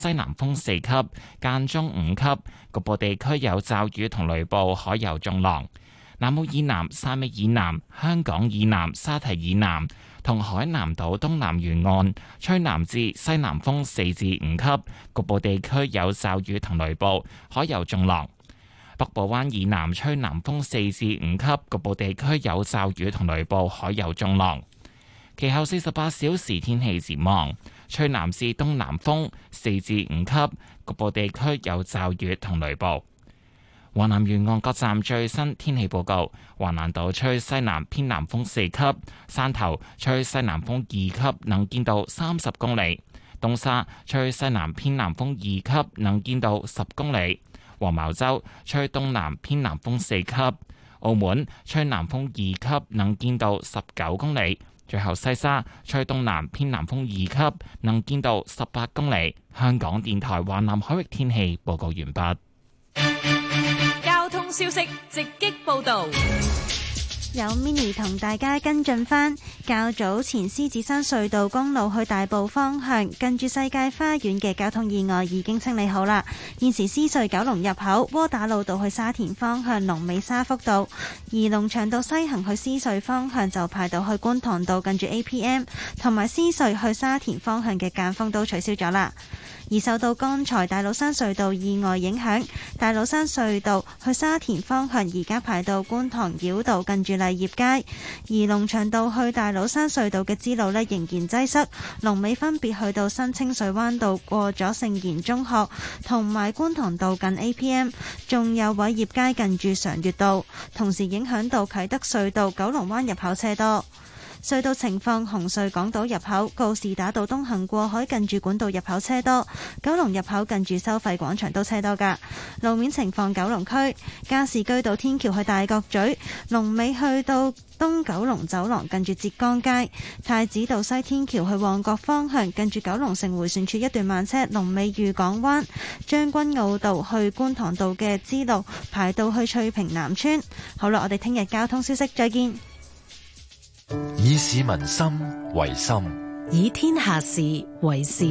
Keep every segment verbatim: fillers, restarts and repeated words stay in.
西南風四級，間中五級，局部地區有驟雨同雷暴，海有中浪。南澳以南、汕尾以南、香港以南、沙堤以南同海南島東南沿岸吹南至西南風四至五級，局部地區有驟雨同雷暴，海有中浪。北部灣以南吹南風四至五級，局部地區有驟雨同雷暴，海有中浪。其後四十八小時天氣展望，吹南至東南風四至五級，局部地區有驟雨同雷暴。華南沿岸各站最新天氣報告：華南島吹西南偏南風四級，汕頭吹西南風二級，能見度三十公里；東沙吹西南偏南風二級，能見度十公里；黃茅洲吹東南偏南風四級；澳門吹南風二級，能見度十九公里；最後西沙吹東南偏南風二級，能見度十八公里。香港電台華南海域天氣報告完畢。 交通消息直擊報道， 有 Mini 同大家跟進返。較早前獅子山隧道公路去大埔方向，近住世界花園嘅交通意外已經清理好啦。現時獅隧九龍入口窩打老道去沙田方向龍尾沙福道，而龍翔道西行去獅隧方向就排到去觀塘道近住 A P M， 同埋獅隧去沙田方向嘅間封都取消咗啦。而受到剛才大老山隧道意外影響，大老山隧道去沙田方向而家排到觀塘繞道近住麗業街，而龍翔道去大老山隧道嘅支路呢仍然擠塞，龍尾分別去到新清水灣道過咗聖賢中學，同埋觀塘道近 A P M， 仲有偉業街近住常悅道，同時影響到啟德隧道九龍灣入口車多。隧道情況：紅隧港島入口告士打道東行過海近住管道入口車多，九龍入口近住收費廣場都車多㗎。路面情況：九龍區加士居道天橋去大角咀，龍尾去到東九龍走廊近住浙江街；太子道西天橋去旺角方向近住九龍城迴旋處一段慢車，龍尾裕港灣；將軍澳道去觀塘道嘅支路排到去翠屏南村。好啦，我哋聽日交通消息再見。 以市民心為心， 以天下事為事。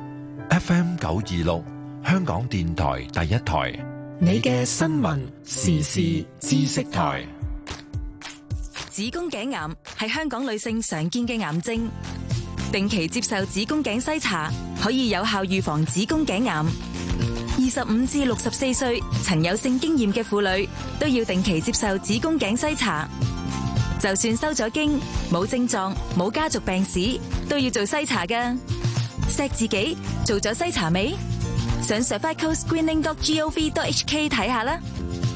F M 九二六，香港電台第一台， 你嘅新聞時事知識台。子宮頸癌係香港女性常見嘅癌症，定期接受子宮頸篩查可以有效預防子宮頸癌。二十五至六十四歲曾有性經驗嘅婦女都要定期接受子宮頸篩查。就算收咗經，冇症狀，冇家族病史，都要做篩查㗎。錫自己，做咗篩查未？上 cervical screening dot gov dot h k 睇下啦。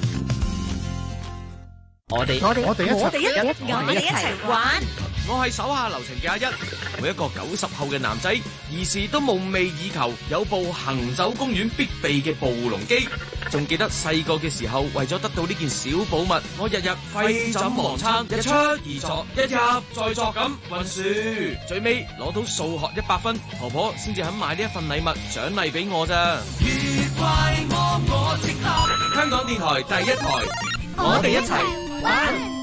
我哋我哋我哋一齊我哋一我哋一齊玩。 我係手下留情嘅阿一，每一個九十後嘅男仔，兒時都夢寐以求有部行走公園必備嘅暴龍機。仲記得細個嘅時候，為咗得到呢件小寶物，我日日廢寢忘餐，日出而作，一入再作咁運輸，最尾攞到數學一百分，婆婆先至肯買呢一份禮物獎勵俾我咋。愉快我我即刻，香港電台第一台，我哋一齊玩。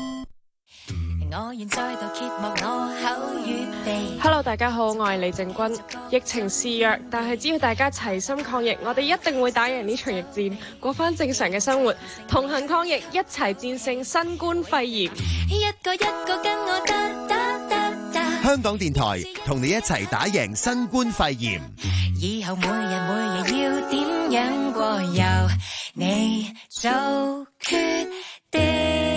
Hello， 大家好，我係李靜君。疫情肆虐，但係只要大家齊心抗疫，我哋一定會打贏呢場疫戰，過翻正常嘅生活，同行抗疫，一齊戰勝新冠肺炎。 一個一個跟我打打打打。 香港電台同你一齊打贏新冠肺炎。 以後每日每日要點樣過，由你做決定。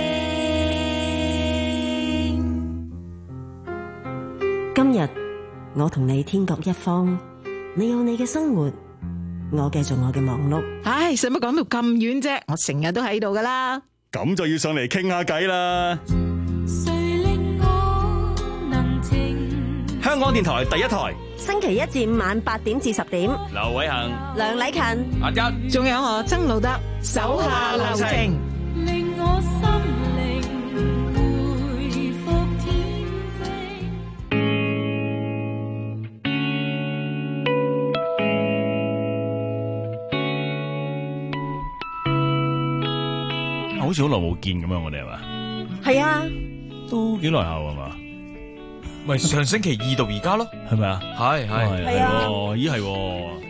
今日我同你天各一方，你有你嘅生活，我繼續我嘅忙碌。 唉，使乜講到咁遠啫？我成日都喺度噶啦。 咁就要上嚟傾下偈啦。香港電台第一台， 星期一至五晚八點至十點， 劉偉恒、 梁禮勤、 阿一， 仲有我曾路德，手下留情， 令我心靈回復天際。好似好耐冇見咁樣，我哋係嘛？ 係啊， 都幾耐後係嘛？ 咪上星期二到而家咯， 係咪啊？ 係係係啊，咦係。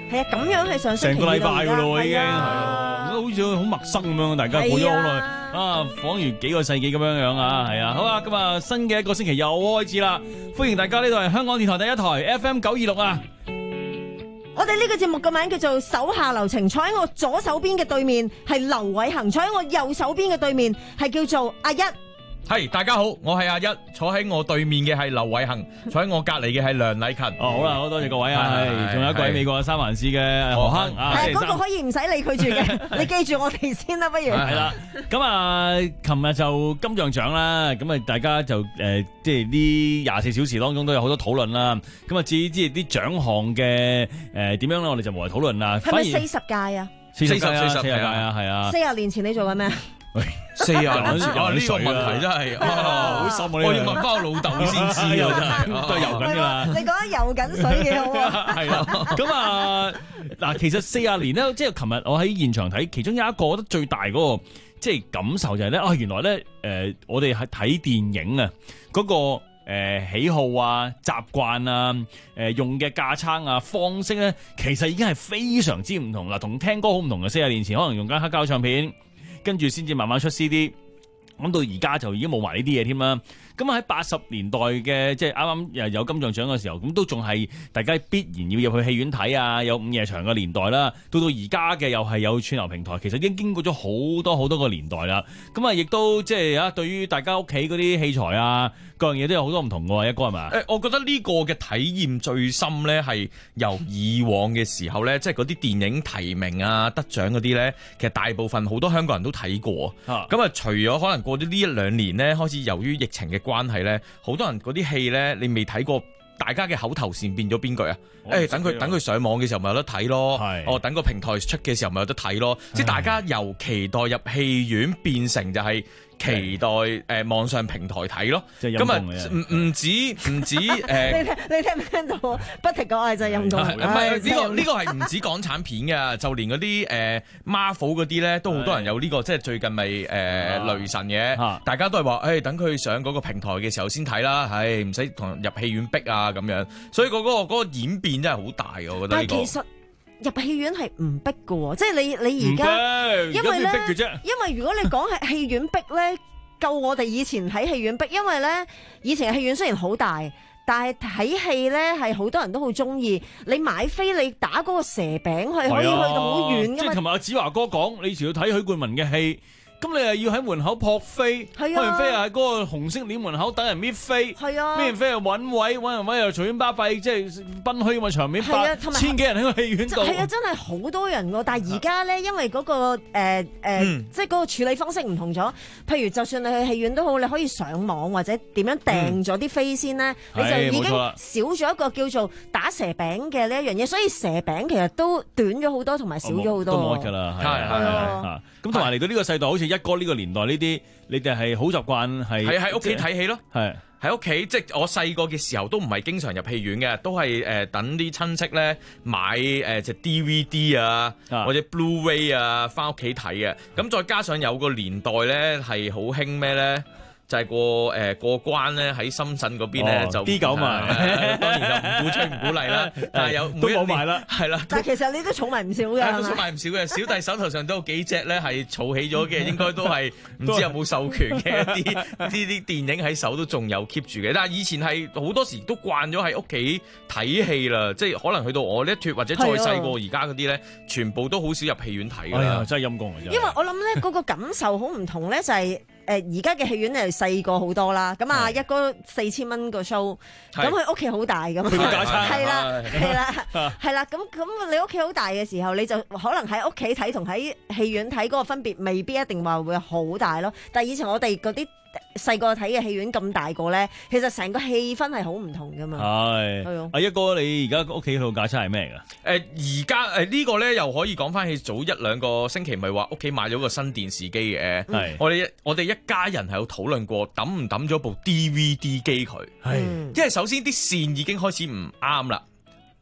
係啊，咁樣係上星期成個禮拜㗎咯，已經係係啊，好似好陌生咁樣，大家過咗好耐啊，彷如幾個世紀咁樣樣啊，係啊，好啊，咁啊，新嘅一個星期又開始啦，歡迎大家，呢度係香港電台第一台 F M 九二六啊。 我哋呢個節目嘅名叫做手下留情，坐喺我左手邊嘅對面係劉偉恒，坐喺我右手邊嘅對面係叫做阿一。 係、hey, 大家好，我係阿一，坐喺我對面嘅係劉偉恒，坐喺我隔籬嘅係梁禮勤。 哦，好啦，好多謝各位啊，係，仲有一個喺美國嘅三藩市嘅何亨啊， 係嗰個可以唔使理佢住嘅，你記住我哋先啦，不如。 係啦，咁啊，琴日就金像獎啦，咁啊，大家就誒，即係呢廿四小時當中都有好多討論啦。咁啊，至於即係啲獎項嘅誒點樣咧，我哋就無謂討論啦。 係咪四十屆啊？ 四十屆啊，四十屆啊，係啊。 四十年前你做緊咩？ 四廿年前啊，呢個問題真係好深啊！我要問翻我老豆先知啊，真係都係游緊㗎啦。 你講得游緊水幾好啊？ 係啊，咁啊嗱，其實四十年咧，即係琴日我喺現場睇，其中有一個我覺得最大嗰個即係感受就係咧，啊原來咧誒，我哋係睇電影啊嗰個誒喜好啊、習慣啊、誒用嘅架撐啊、方式咧，其實已經係非常之唔同啦，同聽歌好唔同嘅。四十年前可能用緊黑膠唱片。跟住先至慢慢出 C D， 咁到而家就已經冇埋呢啲嘢添啦。咁喺八十年代嘅即係啱啱有金像獎嘅時候，咁都仲係大家必然要入去戲院睇啊，有午夜場嘅年代啦。到到而家嘅又係有串流平台，其實已經經過咗好多好多個年代啦。咁啊，亦都即係啊，對於大家屋企嗰啲器材啊，各樣嘢都有好多唔同嘅，一哥係嘛？ 誒，我覺得呢個嘅體驗最深咧，係由以往嘅時候咧，即係嗰啲電影提名啊、得獎嗰啲咧，其實大部分好多香港人都睇過。咁啊，除咗可能過咗呢一兩年咧，開始由於疫情嘅關係咧，好多人嗰啲戲咧，你未睇過，大家嘅口頭禪變咗邊句啊？誒、欸，等佢等佢上網嘅時候咪有得睇咯，哦，等個平台出嘅時候咪有得睇咯，即係大家由期待入戲院變成就係期待誒、呃、網上平台睇咯。咁啊，唔唔止唔止誒， 你聽你聽唔聽到？不停講係就係陰功。唔係呢個呢個係唔止港產片嘅，就連嗰啲誒 Marvel 嗰啲咧，都好多人有呢、這個，即係最近咪誒、呃、雷神嘅，啊、大家都係話誒等佢上嗰個平台嘅時候先睇啦，係唔使同入戲院逼啊咁樣，所以嗰、那個嗰、那個演變真係好大嘅，我覺得、這個。但係其實入戲院係唔逼嘅喎，即係你你而家，因為咧，因為如果你講係戲院逼咧，夠我哋以前喺戲院逼，因為咧以前嘅戲院雖然好大，但係睇戲咧係好多人都好中意。你買飛你打嗰個蛇餅去，可以去到好遠㗎嘛。 即係琴日阿子華哥講，你以前要睇許冠文嘅戲。咁你又要喺門口撲飛，撲完飛又喺嗰個紅色鏈門口等人搣飛，搣完飛又揾位，揾人位又隨便巴閉，即係賓虛咁嘅場面，百千幾人喺個戲院度。 係啊，真係好多人㗎。但係而家咧，因為嗰、嗰個誒誒，呃呃嗯、即係嗰個處理方式唔同咗。譬如就算你去戲院都好，你可以上網或者點樣訂咗啲飛先咧，嗯、你就已經少咗一個叫做打蛇餅嘅呢一樣嘢。所以蛇餅其實都短咗好多，同埋少咗好多。 都冇㗎啦，係係係。咁同埋嚟到呢個世代，好似一哥呢個年代呢啲，你哋係好習慣係係喺屋企睇戲咯， 係喺屋企，即係我細個嘅時候都唔係經常入戲院嘅，都係誒、呃、等啲親戚咧買誒隻 D V D 啊，啊或者 Blu-ray 啊，翻屋企睇嘅。咁再加上有個年代咧係好興咩咧？就係過誒過關咧，喺深圳嗰邊咧就 D 九嘛， 當然就唔鼓吹唔鼓勵啦。但係有都冇埋啦， 係啦。 但係其實你都儲埋唔少嘅， 都儲埋唔少嘅。小弟手頭上都有幾隻咧係儲起咗嘅，應該都係唔知有冇授權嘅一啲呢啲電影喺手都仲有 keep 住嘅。但係以前係好多時都慣咗喺屋企睇戲啦，即係可能去到我呢一脱或者再細過而家嗰啲咧，全部都好少入戲院睇㗎啦。 真係陰功啊！ 因為我諗咧嗰個感受好唔同咧，就係。誒而家嘅戲院係細個好多啦，咁啊一個四千蚊個 show，咁佢屋企好大咁，係啦係啦係啦，咁咁你屋企好大嘅時候，你就可能喺屋企睇同喺戲院睇嗰個分別未必一定話會好大咯。但係以前我哋嗰啲細個睇嘅戲院咁大個咧，其實成個氣氛係好唔同噶嘛。係係啊， 阿一哥你而家屋企套架撐係咩㗎？ 誒而家誒呢個咧又可以講翻起早一兩個星期，咪話屋企買咗個新電視機嘅。係我哋我哋一家人係有討論過抌唔抌咗部 D V D 機佢。係，因為首先啲線已經開始唔啱啦。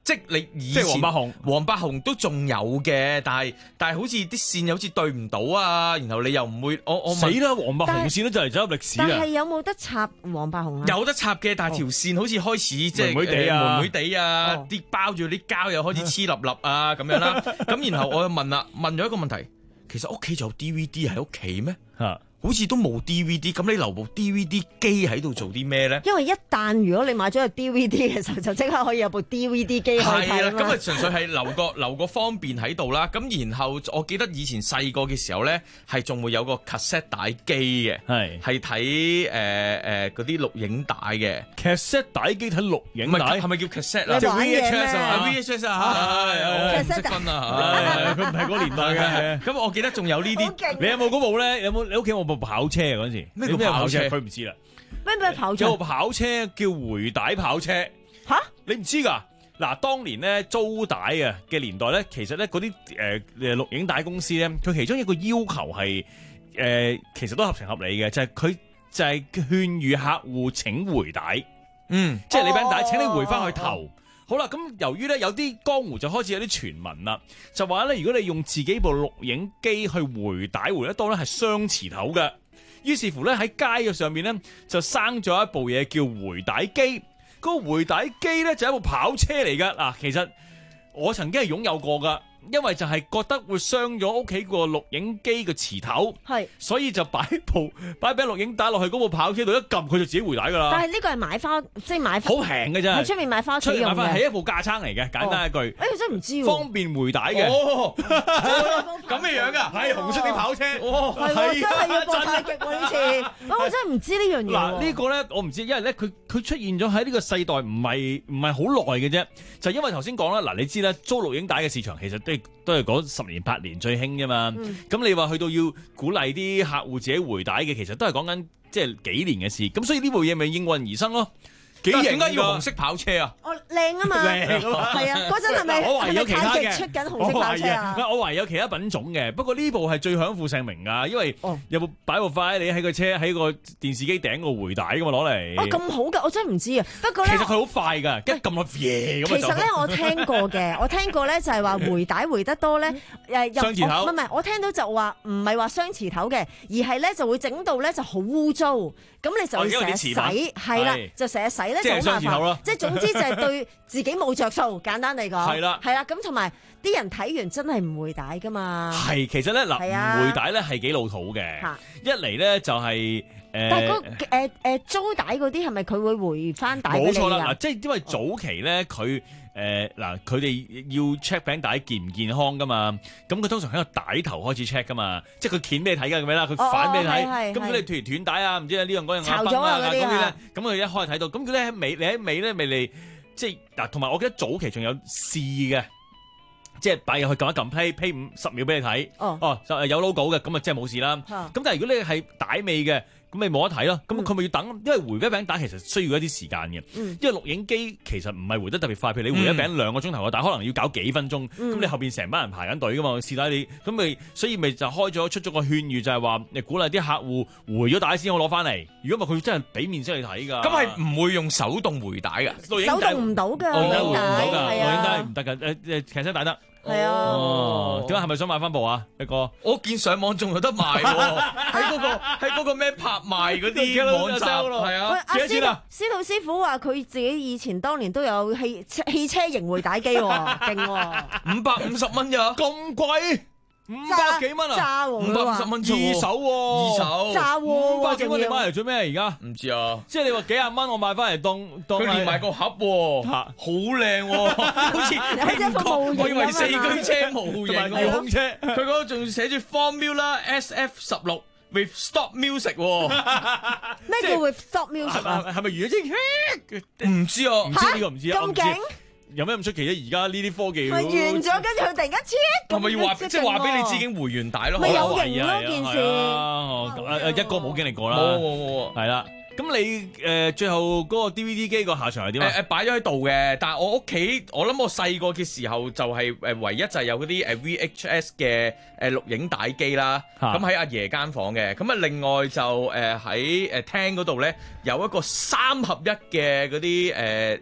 即係你以即係前黃百紅， 黃百紅都仲有嘅，但係但係好似啲線又好似對唔到啊，然後你又唔會，我我死啦！黃百紅線都就嚟走入歷史啦。 但係有冇得插黃百紅啊？ 有得插嘅，但係條線好似開始即係妹妹地啊， 妹妹地啊，啲包住啲膠又開始黐立立啊咁樣啦。咁然後我又問啦，問咗一個問題，其實屋企仲有 D V D 喺屋企咩？ 嚇！ 好似都冇 D V D， 咁你留部 D V D 機喺度做啲咩咧？ 因為一旦如果你買咗個 D V D 嘅時候，就即刻可以有部 D V D 機可以睇係啦， 啦。 咁啊純粹係留個留個方便喺度啦。咁然後我記得以前細個嘅時候咧，係仲會有個 cassette 帶機嘅， 係係睇誒誒嗰啲錄影帶嘅 cassette 帶機睇錄影帶， 係咪叫 cassette 啊？ 即係 V H S 啊 ，V H S 啊，係唔識分啊， 佢唔係嗰個年代嘅。 咁我記得仲有呢啲， 你有冇嗰部咧？有冇你屋企有冇部跑車啊？嗰陣時咩叫跑車？ 佢唔知啦。 咩咩跑車？ 有部跑車叫回帶跑車。 吓？ 你唔知㗎？嗱，當年咧租帶啊嘅年代咧，其實咧嗰啲誒誒錄影帶公司咧，佢其中一個要求係誒、呃，其實都合情合理嘅，就係、是、佢就係勸喻客戶請回帶。 嗯， 即係你餅帶請你回翻去頭。哦、好啦，咁由於咧有啲江湖就開始有啲傳聞啦，就話咧如果你用自己部錄影機去回帶回得多咧，係雙磁頭嘅。於是乎咧喺街嘅上面咧就生咗一部嘢叫回帶機。嗰個回帶機咧就係一部跑車嚟噶。嗱，其實我曾經係擁有過噶。因為就係覺得會傷咗屋企個錄影機嘅磁頭，係，所以就擺部擺俾錄影帶落去嗰部跑車度，一撳佢就自己回帶噶啦。 但係呢個係買翻，即係買好平嘅啫， 喺出面買翻屋企用嘅。 係一部架撐嚟嘅，簡單一句。 哎，真係唔知喎。 方便回帶嘅。 哦，咁嘅樣噶， 係紅色啲跑車。 哦，係真係要播太極喎呢次。我真係唔知呢樣嘢。 嗱，呢個咧我唔知，因為咧佢佢出現咗喺呢個世代唔係唔係好耐嘅啫，就因為頭先講啦，嗱你知啦，租錄影帶嘅市場其實都都係講十年八年最興啫嘛，咁、嗯、你話去到要鼓勵啲客戶自己回帶嘅，其實都係講緊即係幾年嘅事，咁所以呢部嘢咪應運而生咯。 點解要紅色跑車啊？ 哦，靚啊嘛，係啊，嗰陣係咪我懷疑有其他嘅出緊紅色跑車啊？ 我懷疑有其他品種嘅，不過呢部係最享負盛名噶，因為有部擺部快你喺個車喺個電視機頂個回帶噶嘛，攞嚟。 哦，咁好㗎，我真係唔知啊。不過咧， 其實佢好快㗎，一撳落嘢咁。 其實咧，我聽過嘅，我聽過咧就係話回帶回得多咧，誒雙磁頭。 唔係唔係，我聽到就話唔係話雙磁頭嘅，而係咧就會整到咧就好污糟，咁你就成日洗，係啦，就成日洗咧就好麻煩。即係總之就係對自己冇着數，簡單嚟講係啦，係啦，咁同埋啲人睇完真係唔回帶噶嘛。 係，其實咧嗱，唔回帶咧係幾老土嘅。一嚟咧就係誒， 但係嗰誒誒租帶嗰啲係咪佢會回翻帶俾你㗎？ 冇錯啦，嗱，即係因為早期咧佢誒嗱，佢哋要 check 餅帶健唔健康噶嘛，咁佢通常喺個帶頭開始 check 噶嘛，即係佢鉗俾你睇㗎咁樣啦，佢反俾你睇，咁佢哋斷斷帶啊，唔知呢樣嗰樣啊崩啊嗰啲咧，咁佢一開睇到，咁佢咧喺尾，你喺尾咧咪嚟，即係嗱，同埋我記得早期仲有試嘅，即係擺入去撳一撳 play play 五十秒俾你睇，哦哦就有 logo 嘅，咁啊即係冇事啦，咁但係如果你係帶尾嘅。咁咪冇得睇咯，咁佢咪要等，因為回一餅帶其實需要一啲時間嘅，嗯、因為錄影機其實唔係回得特別快，譬如你回一餅兩個鐘頭嘅帶，可能要搞幾分鐘，咁、嗯、你後邊成班人排緊隊噶嘛，試睇你，咁咪所以咪就開咗出咗個勸喻，就係話你鼓勵啲客戶回咗帶先好攞翻嚟，如果唔係佢真係俾面先你睇㗎。 咁係唔會用手動回帶㗎， 手動唔到㗎， 錄影帶唔到㗎， 錄影帶唔得㗎，誒誒其實帶得。 係啊， 哦，點解係咪想買翻部啊？一個， 我見上網仲有得賣喎，喺嗰個喺嗰個咩拍賣嗰啲網站，係啊， 幾多錢啊？司徒師傅話佢自己以前當年都有汽汽車型回帶機喎，勁喎， 五百五十蚊咋？ 咁貴？五百幾蚊啊？ 炸五百五十蚊二手喎， 二手炸喎， 五百幾蚊你買嚟做咩而家？ 唔知啊， 即係你話幾廿蚊我買翻嚟當當佢連埋個盒喎，好靚喎，好似我以為四驅車模型同埋遙控車，佢嗰度仲寫住 Formula S F 十六 with stop music 喎， 咩叫 with stop music 啊？ 係咪完咗先？唔知啊， 唔知呢個唔知啊， 咁勁。 有咩咁出奇啫？而家呢啲科技完咗，跟住佢突然間切， 係咪要話即係話俾你知已經回完帶咯？ 咪有型咯件事。 一哥冇經歷過啦， 冇冇冇， 係啦。咁你誒最後嗰個 D V D 機個下場係點啊？ 誒誒擺咗喺度嘅，但係我屋企我諗我細個嘅時候就係誒唯一就係有嗰啲誒 V H S 嘅誒錄影帶機啦。咁喺阿爺間房嘅，咁啊另外就誒喺誒廳嗰度咧有一個三合一嘅嗰啲誒。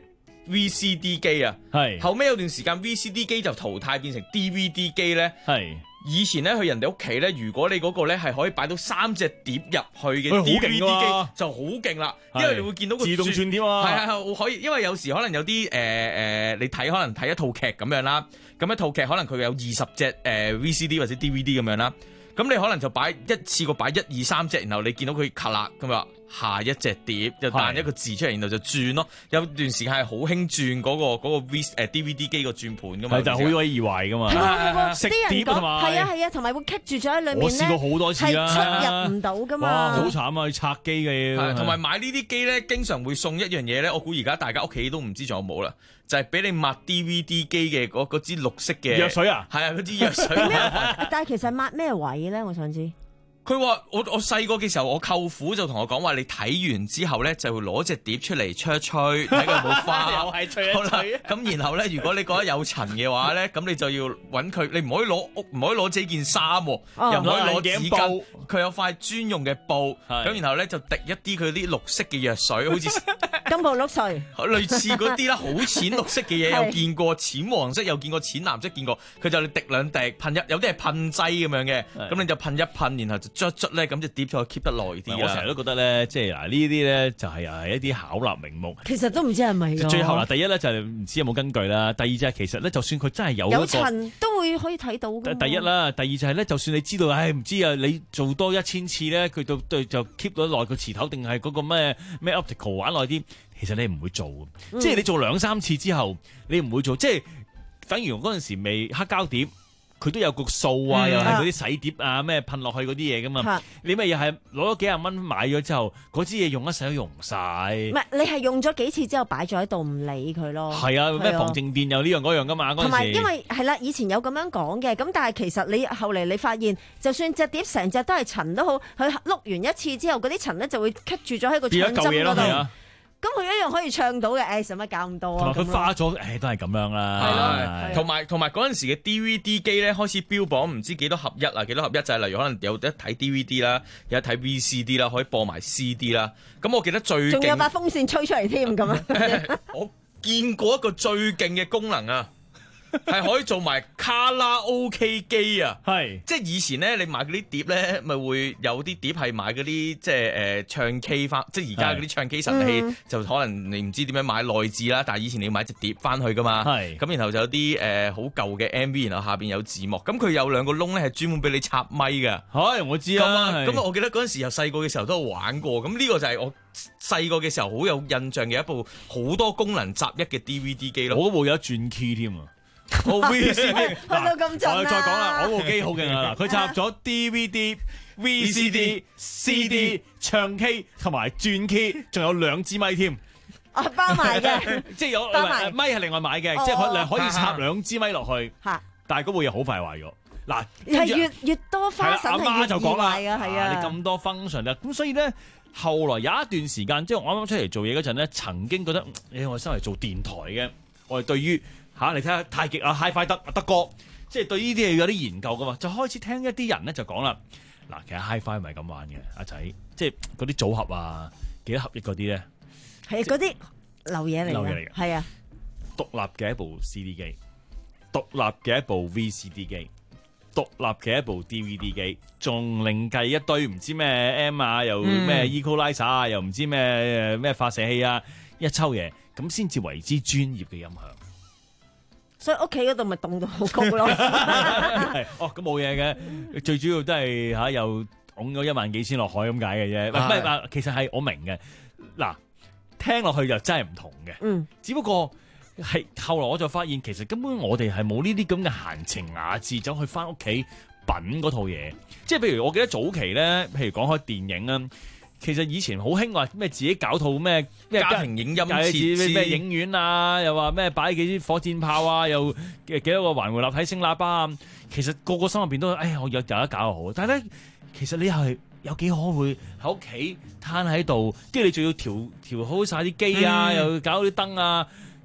V C D 機啊， 係後尾有段時間 V C D 機就淘汰變成 D V D 機咧， 係以前咧去人哋屋企咧，如果你嗰個咧係可以擺到三隻碟入去嘅喂 D 好 V 勁 D 啊機就好勁啦， 係因為你會見到個自動轉碟啊， 係係可以，因為有時可能有啲誒誒，你睇可能睇一套劇咁樣啦，咁一套劇可能佢有二十隻誒 V C D 或者 D V D 咁樣啦，咁你可能就擺一次過擺一二三隻，然後你見到佢咔啦咁話下一隻碟就彈一個字出嚟，然後就轉咯。有段時間係好興轉嗰個嗰個 V 誒 D V D 機個轉盤噶嘛， 係就好容易易壞噶嘛。 係啊， 食啲人講碟同埋係啊係啊，同埋會棘住咗喺裏面咧。 我試過好多次啦， 係出入唔到噶嘛。 哇，好慘啊！拆機嘅嘢，同埋買呢啲機咧，經常會送一樣嘢咧。我估而家大家屋企都唔知仲有冇啦，就係俾你抹 D V D 機嘅嗰嗰支綠色嘅藥水啊， 係啊，嗰支藥水。 但係其實抹咩位咧？我想知。 佢話我我細個嘅時候，我舅父就同我講話，你睇完之後咧，就會攞隻碟出嚟吹一吹，睇佢有冇花。 又係吹一吹。 咁然後咧，如果你覺得有塵嘅話咧，咁你就要揾佢，你唔可以攞唔可以攞自己件衫，哦、又唔可以攞紙巾。佢有塊專用嘅布，咁然後咧就滴一啲佢啲綠色嘅藥水，好似金布綠水， 類似嗰啲啦，好淺綠色嘅嘢有見過，淺黃色有見過，淺藍色見過。佢就你滴兩滴，噴一，有啲係噴劑咁樣嘅，咁你就噴一噴，然後就捽捽咧，咁隻碟就 keep 得耐啲。 我成日都覺得咧，即係嗱呢啲咧就係係一啲巧立名目。 其實都唔知係咪。 最後嗱，第一咧就係唔知有冇根據啦，第二就係其實咧，就算佢真係有有塵都會可以睇到㗎。 第一啦，第二就係咧，就算你知道，唉唔知啊，你做多一千次咧，佢就對就 keep 到耐個磁頭，定係嗰個咩咩 optical 玩耐啲，其實你唔會做嘅。嗯、即係你做兩三次之後，你唔會做，即係等於嗰陣時未黑膠碟。佢都有個數啊，又係嗰啲洗碟啊，咩噴落去嗰啲嘢噶嘛？你咪又係攞咗幾廿蚊買咗之後，嗰支嘢用一世都用唔晒。唔係，你係用咗幾次之後擺咗喺度唔理佢咯。 係啊，咩防靜電又呢樣嗰樣噶嘛？ 同埋因為係啦，以前有咁樣講嘅，咁但係其實你後嚟你發現，就算隻碟成隻都係塵都好，佢碌完一次之後，嗰啲塵咧就會棘住咗喺個唱針嗰度。咁佢一樣可以唱到嘅，誒使乜搞咁多啊？ 同埋佢花咗，誒都係咁樣啦。 係咯，同埋同埋嗰陣時嘅 D V D 機咧，開始標榜唔知幾多合一啊，幾多合一就係例如可能有得睇 D V D 啦，有得睇 V C D 啦，可以播埋 C D 啦。咁我記得最仲有把風扇吹出嚟添咁啊！ 我見過一個最勁嘅功能啊！係可以做埋卡拉 OK 機啊！係，即係以前咧，你買嗰啲碟咧，咪會有啲碟係買嗰啲即係誒、呃、唱 K 翻，即係而家嗰啲唱 K 神器，嗯、就可能你唔知點樣買內置啦。但係以前你要買隻碟翻去噶嘛，係咁，然後就有啲誒好舊嘅 M V，然後下邊有字幕，咁佢有兩個窿咧，係專門俾你插咪㗎。 係，我知啊。 咁我記得嗰陣時又細個嘅時候都有玩過，咁呢個就係我細個嘅時候好有印象嘅一部好多功能集一嘅 D V D 機咯。 我部有轉 key 添啊！我 V C D 去到咁盡我再講啦，我部機好勁啊！嗱，佢插咗 D V D、V C D、C D、唱 K 同埋轉 key， 仲有兩支咪添。 啊，包埋嘅， 即係有咪係另外買嘅，即係可可以插兩支咪落去。嚇！但係嗰部嘢好快壞咗。嗱， 係越越多花神係越就講啦， 係啊，係啊。 你咁多 function 啊，咁所以咧，後來有一段時間，即係我啱啱出嚟做嘢嗰陣咧，曾經覺得，誒，我身為做電台嘅，我哋對於嚇、啊、你睇下太極啊 Hi-Fi 德德哥，即係對呢啲嘢有啲研究噶嘛，就開始聽一啲人咧就講啦。嗱，其實 Hi-Fi 唔係咁玩嘅，阿仔，即係嗰啲組合啊，幾多合一嗰啲咧， 係嗰啲流嘢嚟嘅，係啊， 獨立嘅一部 C D 機，獨立嘅一部 V C D 機，獨立嘅一部 D V D 機，仲另計一堆唔知咩 M 啊，又咩 Equalizer 啊，又唔知咩咩發射器啊，一抽嘢咁先至為之專業嘅音響。 所以屋企嗰度咪凍到好高咯。 係哦，咁冇嘢嘅，最主要都係嚇又拱咗一萬幾千落海咁解嘅啫。唔係嗱，其實係我明嘅。嗱，聽落去就真係唔同嘅。嗯，只不過係後來我就發現，其實根本我哋係冇呢啲咁嘅閒情雅致走去翻屋企品嗰套嘢。即係譬如我記得早期咧，譬如講開電影啊。其實以前好興話咩自己搞套咩咩家庭影音設施咩影院啊，又話咩擺幾支火箭炮啊，又幾多個環迴立體聲喇叭啊。其實個個心入邊都，哎呀，我有有得搞就好。但係咧，其實你又係有幾可會喺屋企攤喺度，跟住你仲要調調好晒啲機啊，嗯、又搞啲燈啊。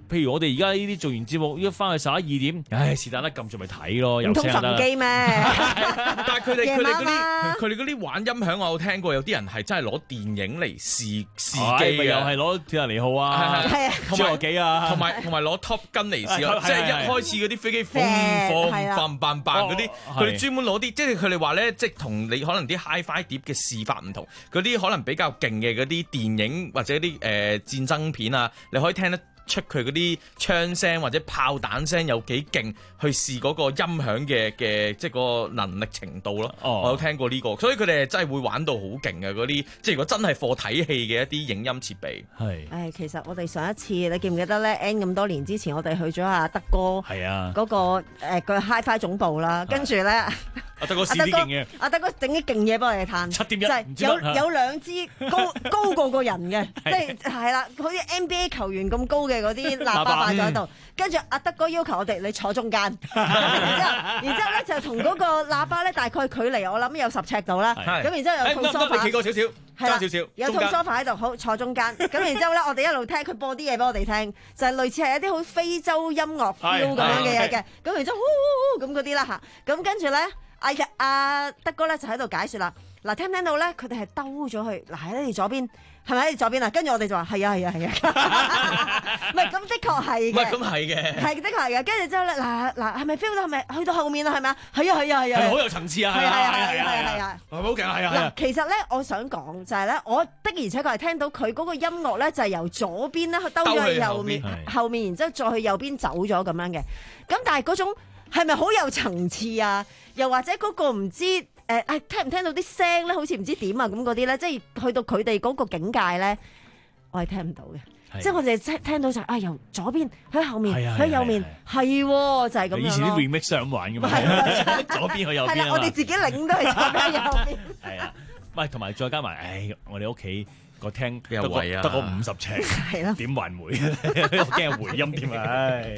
譬如我哋而家呢啲做完節目，一翻去十一二點，唉，是但啦，撳住咪睇咯，又唔通撳機咩？ 但係佢哋佢哋嗰啲啲佢哋嗰啲玩音響，我有聽過，有啲人係真係攞電影嚟試試機咪又係攞鐵達尼號啊， 係啊， 侏羅紀啊， 同埋同埋攞 Top Gun 嚟試咯， 係係即係一開始嗰啲飛機風風係啦棒棒棒嗰啲， 哦佢哋專門攞啲，即係佢哋話咧，即係同你可能啲 Hi-Fi 碟嘅試法唔同，嗰啲可能比較勁嘅嗰啲電影或者啲誒、呃、戰爭片啊，你可以聽得出佢嗰啲槍聲或者炮彈聲有幾勁，去試嗰個音響嘅嘅即係個能力程度咯。 哦、 我有聽過呢、這個，所以佢哋真係會玩到好勁嘅嗰啲，即係如果真係貨睇戲嘅一啲影音設備。 係。 誒，其實我哋上一次你記唔記得咧？N 咁多年之前，我哋去咗阿德哥係啊嗰個誒個 Hi-Fi 總部啦，跟住咧。 阿德哥試啲勁嘅， 阿德哥整啲勁嘢俾我哋嘆， 七點一， 就係有有兩支高高過個人嘅，即係係啦，好似 N B A 球員咁高嘅嗰啲喇叭擺咗喺度，跟住阿德哥要求我哋你坐中間，然之後然之後咧就同嗰個喇叭咧大概距離我諗有十尺度啦，咁然之後有套梳化， 你企過少少， 係啦， 少少， 有套梳化喺度，好坐中間，咁然之後咧我哋一路聽佢播啲嘢俾我哋聽，就係類似係一啲好非洲音樂 feel 咁樣嘅嘢嘅，咁然之後呼呼咁嗰啲啦嚇，咁跟住咧。阿日阿德哥咧就喺度解説啦，嗱聽唔聽到咧？佢哋係兜咗去，嗱喺你左邊，係咪喺你左邊啊？跟住我哋就話係啊係啊係啊，唔係咁的確係嘅， 唔係咁係嘅， 係的確係嘅。跟住之後咧，嗱嗱係咪 feel 到係咪去到後面啊？係咪啊？係啊係啊係啊， 係好有層次啊！ 係啊係啊係啊係啊， 好勁係啊係啊。 其實咧，我想講就係咧，我的而且確係聽到佢嗰個音樂咧，就係由左邊咧兜咗去右面，後面然之後再去右邊走咗咁樣嘅。咁但係嗰種係咪好有層次啊？又或者嗰個唔知誒誒、呃、聽唔聽到啲聲咧，好似唔知點啊咁嗰啲咧，即係去到佢哋嗰個境界咧，我係聽唔到嘅。即係我哋聽聽到就係、啊由左邊喺後面喺右面係就係、是、咁樣。 以前啲 remix 想玩㗎嘛，左邊去右邊啊嘛。 我哋自己領都係左邊右邊。 係啊，喂，同埋再加埋，唉，我哋屋企個廳得個啊， 得個五十尺， 係咯， 點還回？我驚有回音添啊！唉。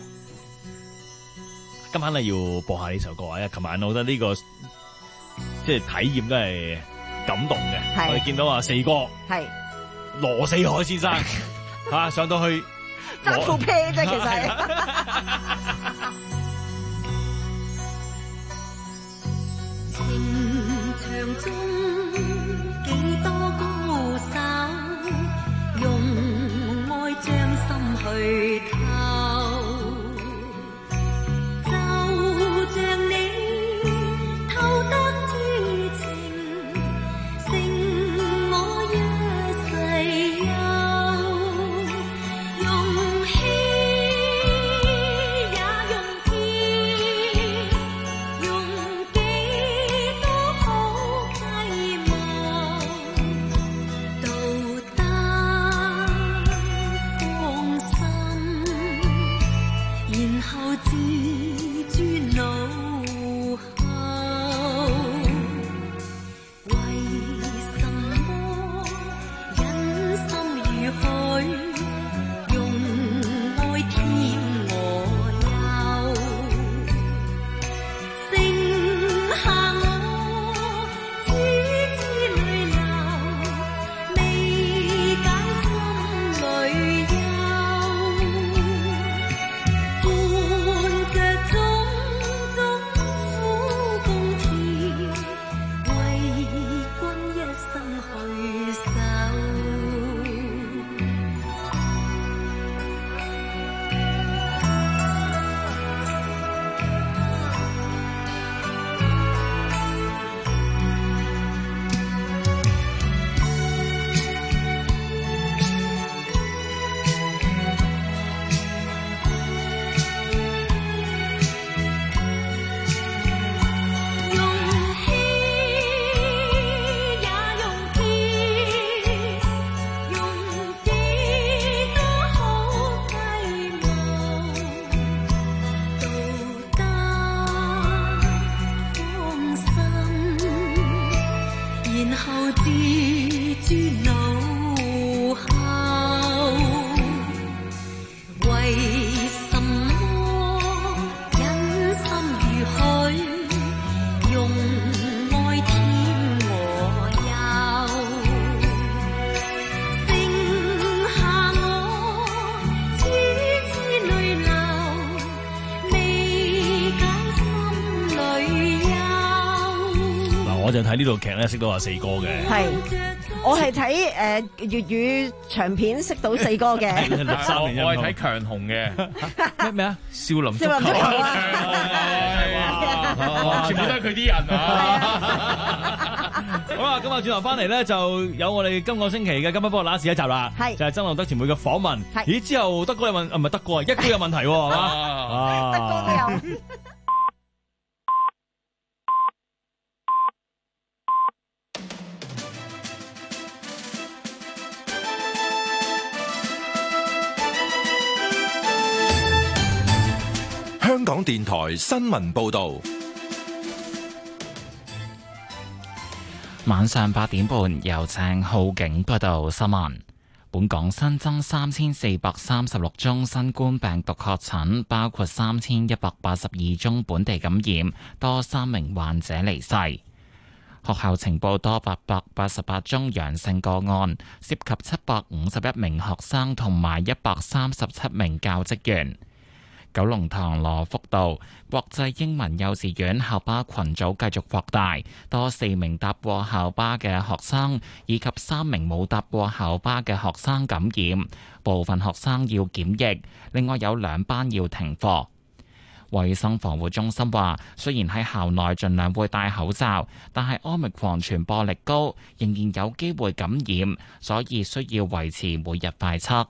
今晚咧要播下呢首歌啊！因為琴晚我覺得呢、這個即係體驗都係感動嘅。我哋見到啊四哥係羅四海先生嚇、啊、上到去揸副啤啫，其實情場中幾多高手，用愛將心去偷。 我就睇呢套劇咧識到阿四哥嘅。 係，我係睇誒粵語長片識到四哥嘅。 我我係睇強雄嘅咩咩啊？ 少林足球少林足球啊！ 哇！全部都係佢啲人啊！ 好啦，咁啊，轉頭翻嚟咧，就有我哋今個星期嘅今日波乸事一集啦， 係就係曾路德前輩嘅訪問。咦，之後德哥有問，啊唔係德哥啊，一哥有問題係嘛？啊， 德哥都有。 香港電台新聞報道。 晚上八點半，由鄭浩景報道新聞。本港新增三千四百三十六宗新冠病毒確診，包括三千一百八十二宗本地感染，多三名患者離世。學校呈報多八百八十八宗陽性個案，涉及七百五十一名學生同埋一百三十七名教職員。九龍塘羅福道國際英文幼稚園校巴群組繼續擴大，多四名搭過校巴嘅學生以及三名冇搭過校巴嘅學生感染，部分學生要檢疫，另外有兩班要停課。衛生防護中心話，雖然喺校內盡量會戴口罩，但係奧密克戎傳播力高，仍然有機會感染，所以需要維持每日快測。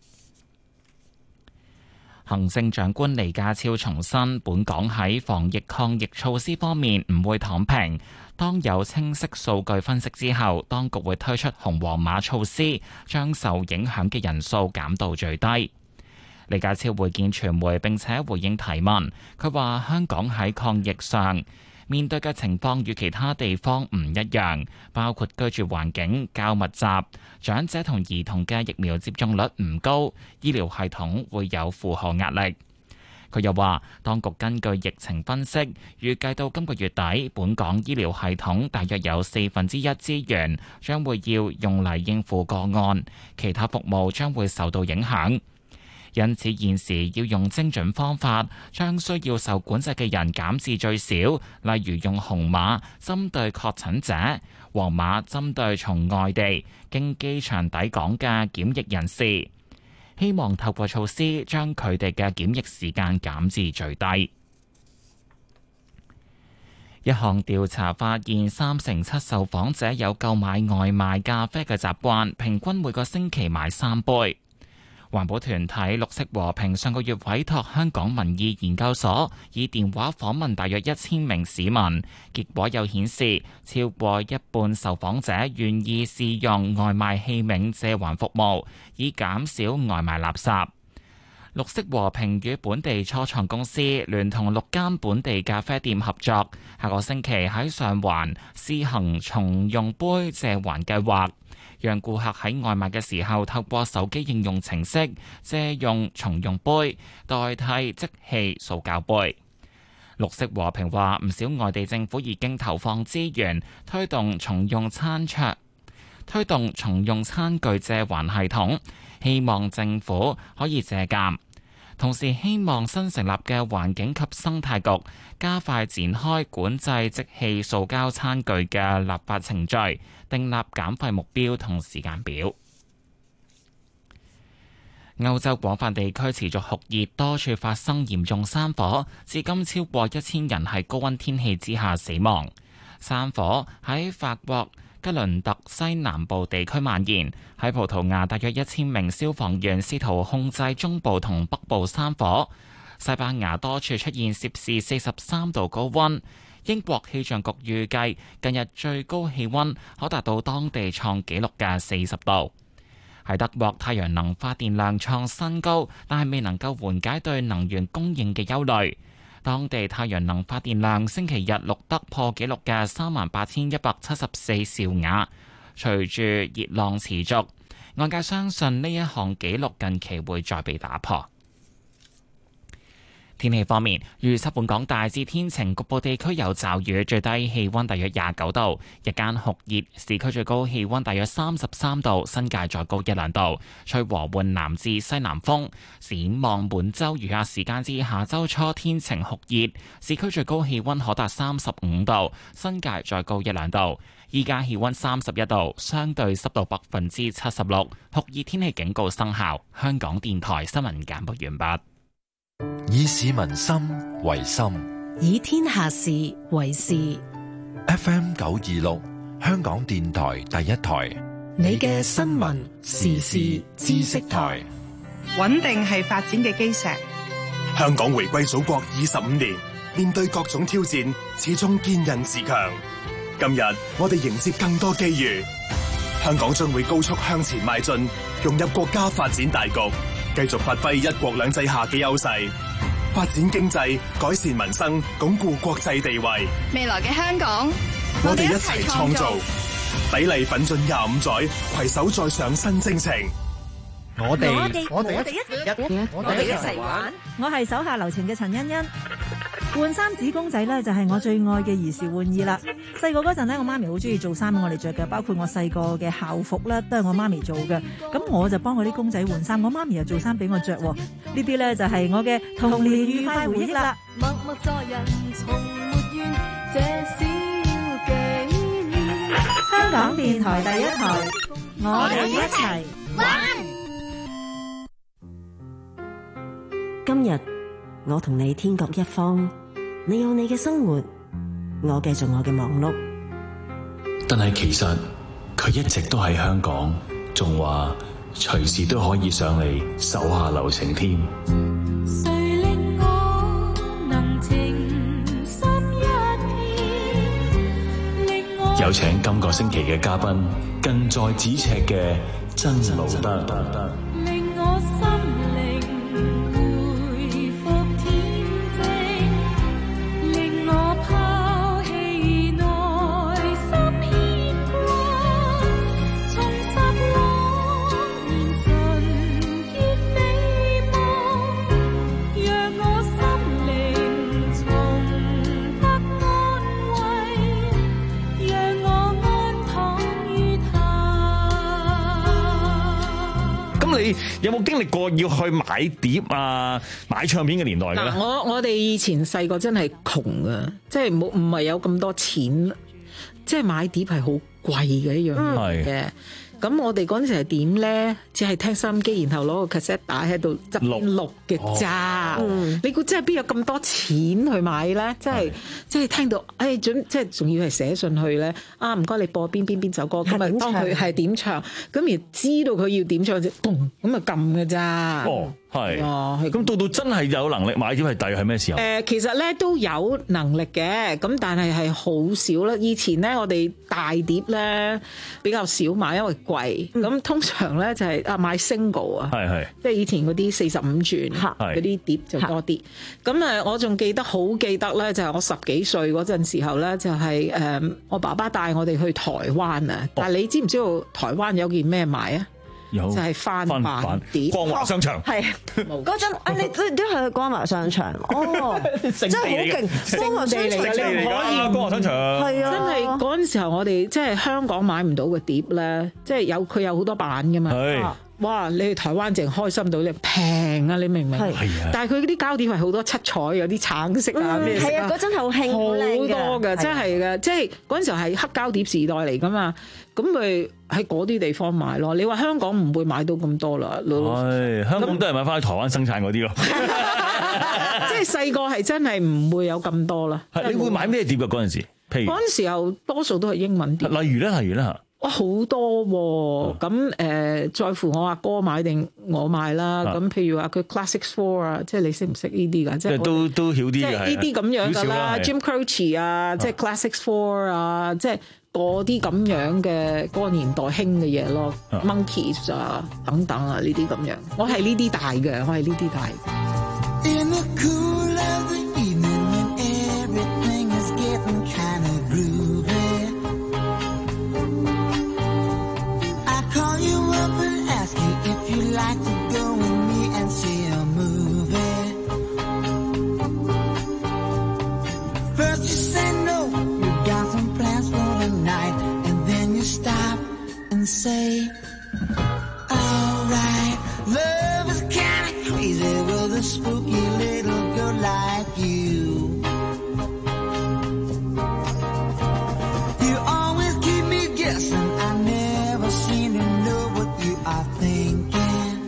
行政長官李家超重申，本港喺防疫抗疫措施方面唔會躺平。當有清晰數據分析之後，當局會推出紅黃碼措施，將受影響嘅人數減到最低。李家超會見傳媒並且回應提問，佢話香港喺抗疫上面對嘅情況與其他地方唔一樣，包括居住環境較密集，長者同兒童嘅疫苗接種率唔高，醫療系統會有負荷壓力。佢又話，當局根據疫情分析，預計到今個月底，本港醫療系統大約有四分之一資源將會要用嚟應付個案，其他服務將會受到影響。因此現時要用精準方法，將需要受管制嘅人減至最少，例如用紅碼針對確診者，黃碼針對從外地經機場抵港嘅檢疫人士。希望透過措施將佢哋嘅檢疫時間減至最低。一項調查發現，三成七受訪者有購買外賣咖啡嘅習慣，平均每個星期買三杯。環保團體綠色和平上個月委託香港民意研究所以電話訪問大約一千名市民，結果又顯示超過一半受訪者願意試用外賣器皿借還服務，以減少外賣垃圾。綠色和平與本地初創公司聯同六間本地咖啡店合作，下個星期喺上環試行重用杯借還計劃，讓顧客喺外賣嘅時候透過手機應用程式借用重用杯，代替即棄塑膠杯。綠色和平話，唔少外地政府已經投放資源推動重用餐桌，推動重用餐具借還系統，希望政府可以借鑑。同時希望新成立嘅環境及生態局加快展開管制即棄塑膠餐具嘅立法程序，訂立減廢目標同時間表。歐洲廣泛地區持續酷熱，多處發生嚴重山火，至今超過一千人喺高溫天氣之下死亡。山火喺法國吉倫特西南部地區蔓延，喺葡萄牙大約一千名消防員試圖控制中部同北部山火。西班牙多處出現攝氏四十三度高溫。英國氣象局預計近日最高氣溫可達到當地創紀錄嘅四十度。喺德國，太陽能發電量創新高，但係未能夠緩解對能源供應嘅憂慮。當地太陽能發電量星期日錄得破紀錄嘅三萬八千一百七十四兆瓦，隨住熱浪持續，外界相信呢一項紀錄近期會再被打破。 天氣方面，預測本港大致天晴，局部地區有驟雨，最低氣溫大約廿九度，日間酷熱，市區最高氣溫大約三十三度，新界再高一兩度，吹和緩南至西南風。展望本週餘下時間至下週初天晴酷熱，市區最高氣溫可達三十五度，新界再高一兩度。依家氣溫三十一度，相對濕度百分之七十六，酷熱天氣警告生效。香港電台新聞簡報完畢。 以市民心為心， 以天下事為事。 F M 九二六，香港電台第一台， 你嘅新聞時事知識台。 穩定係發展嘅基石。 香港回歸祖國二十五年，面對各種挑戰，始終堅韌自強。今日我哋迎接更多機遇，香港將會高速向前邁進，融入國家發展大局。繼續發揮一國兩制下嘅優勢，發展經濟，改善民生，鞏固國際地位。 未來嘅香港， 我哋一齊創造，砥礪奮進廿五載，攜手再上新征程。 我哋我哋一齊我哋一齊玩。 我係手下留情嘅陳欣欣。換衫紙公仔咧就係我最愛嘅兒時玩意啦。細個嗰陣咧，我媽咪好中意做衫俾我哋着嘅，包括我細個嘅校服咧都係我媽咪做嘅。咁我就幫我啲公仔換衫，我媽咪又做衫俾我着。呢啲咧就係我嘅童年愉快回憶啦。默默做人從沒怨，這小紀念。香港電台第一台，我哋一齊玩。 今日我同你天各一方，你有你嘅生活，我繼續我嘅忙碌。 但係其實佢一直都喺香港，仲話隨時都可以上嚟手下留情添。 誰令我能情深一片，令我有請今個星期嘅嘉賓，近在咫尺嘅真路德。 令我心有冇經歷過要去買碟啊、買唱片嘅年代嘅咧？ 我我哋以前細個真係窮啊，即係冇唔係有咁多錢，即係買碟係好貴嘅一樣嘢嘅。咁我哋嗰陣時係點咧？只係聽收音機，然後攞個 cassette 帶喺度執錄嘅咋。你估真係邊有咁多錢去買咧？即係即係聽到，誒、哎、準，即係仲要係寫信去咧。啊，唔該你播邊邊邊首歌，咁啊當佢係點唱，咁而知道佢要點唱就嘣咁啊撳嘅咋。 哦，係。咁到到真係有能力買碟係大約係咩時候？誒、 呃，其實咧都有能力嘅，咁但係係好少啦。以前咧我哋大碟咧比較少買，因為貴。咁、嗯、通常咧就係啊買 single 啊，係係，即係以前嗰啲四十五轉嗰啲碟就多啲。咁誒，我仲記得好記得咧，就係我十幾歲嗰陣時候咧，就係誒我爸爸帶我哋去台灣啊。但係你知唔知道台灣有件咩賣啊？有就係翻版碟，光華商場係嗰陣啊！你都都係去光華商場哦，真係好勁！光華商場你唔可以， 光華商場係啊！ 真係嗰陣時候，我哋即係香港買唔到嘅碟咧，即係有佢有好多版噶嘛。哇！你去台灣淨開心到你平啊！你明唔明？係啊！但係佢嗰啲膠碟係好多七彩，有啲橙色啊咩色啊。 係啊！嗰陣係好興， 好多㗎，真係㗎！即係嗰陣時候係黑膠碟時代嚟㗎嘛。咁咪喺嗰啲地方買咯。你話香港唔會買到咁多啦。 係香港都係買翻喺台灣生產嗰啲咯。 即係細個係真係唔會有咁多啦。 係你會買咩碟㗎嗰陣時？譬如嗰陣時候多數都係英文碟。 例如咧，例如咧嚇。 哇，好多喎！咁誒，在乎我阿哥買定我買啦。咁譬如話佢 Classics Four 啊，即係你識唔識呢啲㗎？即係都都曉啲嘅。 即係呢啲咁樣㗎啦 ，Jim Croce 啊，即係 Classics Four 啊，即係嗰啲咁樣嘅嗰個年代興嘅嘢咯。Monkeys 啊，等等啊，呢啲咁樣。我係呢啲大嘅，我係呢啲大。 say, alright, love is kinda crazy with a spooky little girl like you. You always keep me guessing, I never seem to know what you are thinking.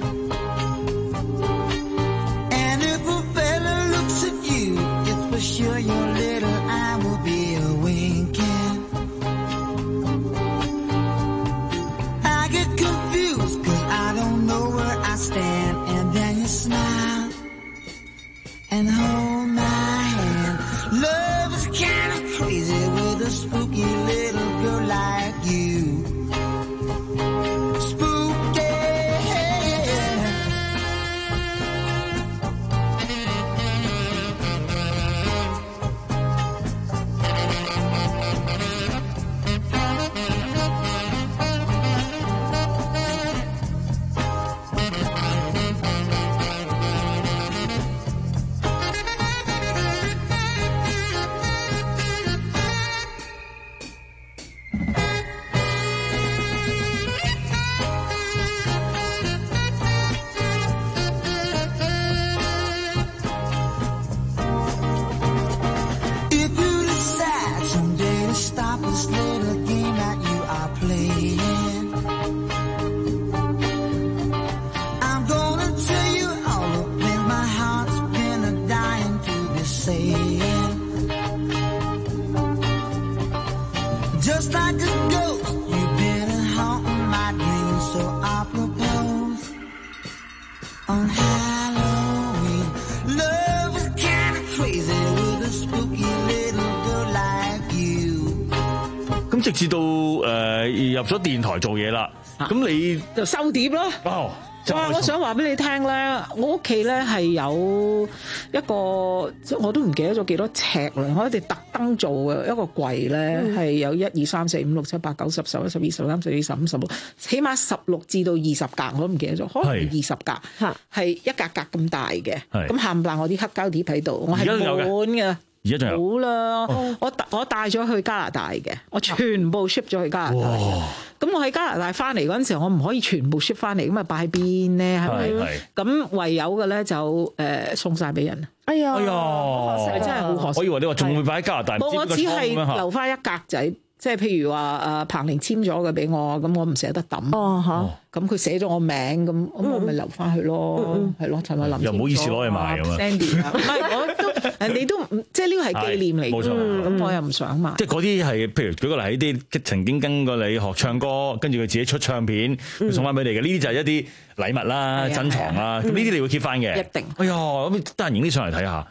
And if a fella looks at you, it's for sure your little eye will be a winking. I get confused cause I don't know where I stand. And then you smile and hold my hand. Love is kinda crazy with a spooky little girl like you. Spooky. If you decide someday to stop this little game that you are playing, I'm gonna tell you all the things my heart's been a dying to be saying. Just like a ghost, you've been a haunting my dreams, so I propose on Halloween. Love is kinda crazy with a spooky little girl like you. 咁直至到誒、呃入咗電台做嘢啦，咁、你就收碟咯。 哦， 哇！我想話俾你聽咧，我屋企咧係有一個，即係我都唔記得咗幾多尺啦。我哋特登做嘅一個櫃咧，係、 嗯有一二三四五六七八九十十一十二十三十四十五十六，起碼十六至到二十格，我都唔記得咗，可能二十格，係一格格咁大嘅。 係咁冚唪唥我啲黑膠碟喺度，我係而家都有嘅滿嘅。 而家仲有好啦，我帶我帶咗去加拿大嘅，我全部 ship 咗去加拿大嘅。咁我喺加拿大翻嚟嗰陣時候，我唔可以全部 ship 翻嚟，咁啊擺喺邊咧？係咪？ 係咁唯有嘅咧就誒、呃送晒俾人。 哎呀， 哎呀， 係真係好可惜。 我以為你話仲會擺喺加拿大， 冇，我只係留翻一格仔。即係譬如話誒彭玲簽咗嘅俾我，咁我唔捨得抌。 哦咁佢寫咗我名，咁咁我咪留翻去咯，係咯，陳慧琳。 又唔好意思攞去賣咁啊 Sandy 啊，唔係我都人哋都唔即係呢個係紀念嚟嘅， 冇錯咁我又唔想賣。 即係嗰啲係，譬如舉個例，呢啲曾經跟過你學唱歌，跟住佢自己出唱片，佢送翻俾你嘅，呢啲就係一啲禮物啦、珍藏啦。咁呢啲你會 keep 翻嘅， 一定。 哎呀，咁得閒影啲上嚟睇下。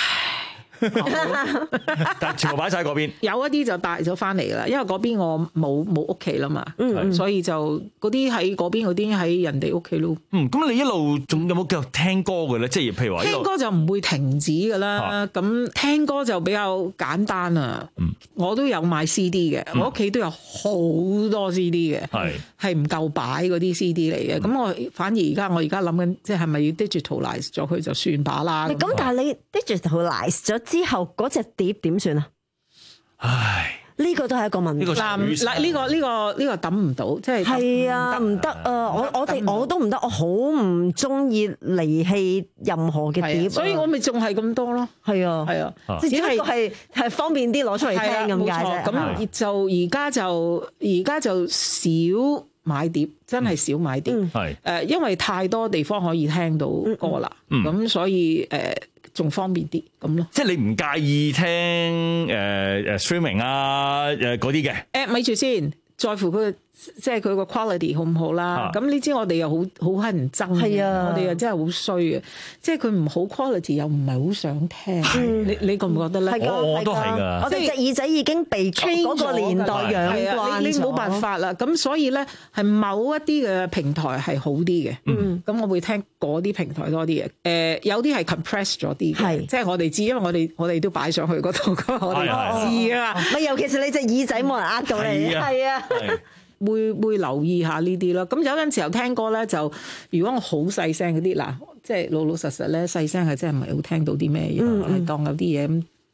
但係全部擺晒嗰邊， 有一啲就帶咗翻嚟啦，因為嗰邊我冇冇屋企啦嘛， 嗯所以就嗰啲喺嗰邊嗰啲喺人哋屋企咯。 嗯，咁你一路仲有冇繼續聽歌嘅咧？即係譬如話， 聽歌就唔會停止噶啦。咁、啊、聽歌就比較簡單啊。嗯、我都有買 C D 嘅，嗯、我屋企都有好多 C D 嘅，係係唔夠擺嗰啲 C D 嚟嘅。咁、嗯、我反而而家我而家諗緊，即係係咪要 digitalize 咗佢就算把啦？ 咁但係你 digitalize 咗之後嗰隻碟點算啊？ 唉， 呢個都係一個問題。 嗱嗱，呢個呢個呢個抌唔到，即係係啊，唔得啊！我我哋我都唔得，我好唔中意離棄任何嘅碟， 所以我咪仲係咁多咯。 係啊， 係啊， 只係只不過係係方便啲攞出嚟聽咁解啫。 咁就而家就而家就少買碟，真係少買碟。係誒，因為太多地方可以聽到歌啦，咁所以誒。仲方便啲咁咯， 即係你唔介意聽誒誒、呃、streaming 啊誒嗰啲嘅？ 誒咪住先，在乎佢即係佢個 quality 好唔好啦。咁、啊、你知我哋又好好乞人憎嘅，我哋又真係好衰嘅。即係佢唔好 quality 又唔係好想聽。嗯、你你覺唔覺得咧？ 我我都係㗎。 我哋隻耳仔已經被嗰個年代養慣， 你你冇辦法啦。咁所以咧係某一啲嘅平台係好啲嘅。嗯，咁我會聽嗰啲平台多啲嘅。誒、呃、有啲係 compress 咗啲嘅，即係我哋知，因為我哋我哋都擺上去嗰度，我哋知啊。 咪尤其是你隻耳仔冇人呃到你，係啊。 會會留意下呢啲咯，咁有陣時候聽歌咧，就如果我好細聲嗰啲，嗱，即係老老實實咧，細聲係真係唔係好聽到啲咩嘢，係、嗯、當有啲嘢咁，即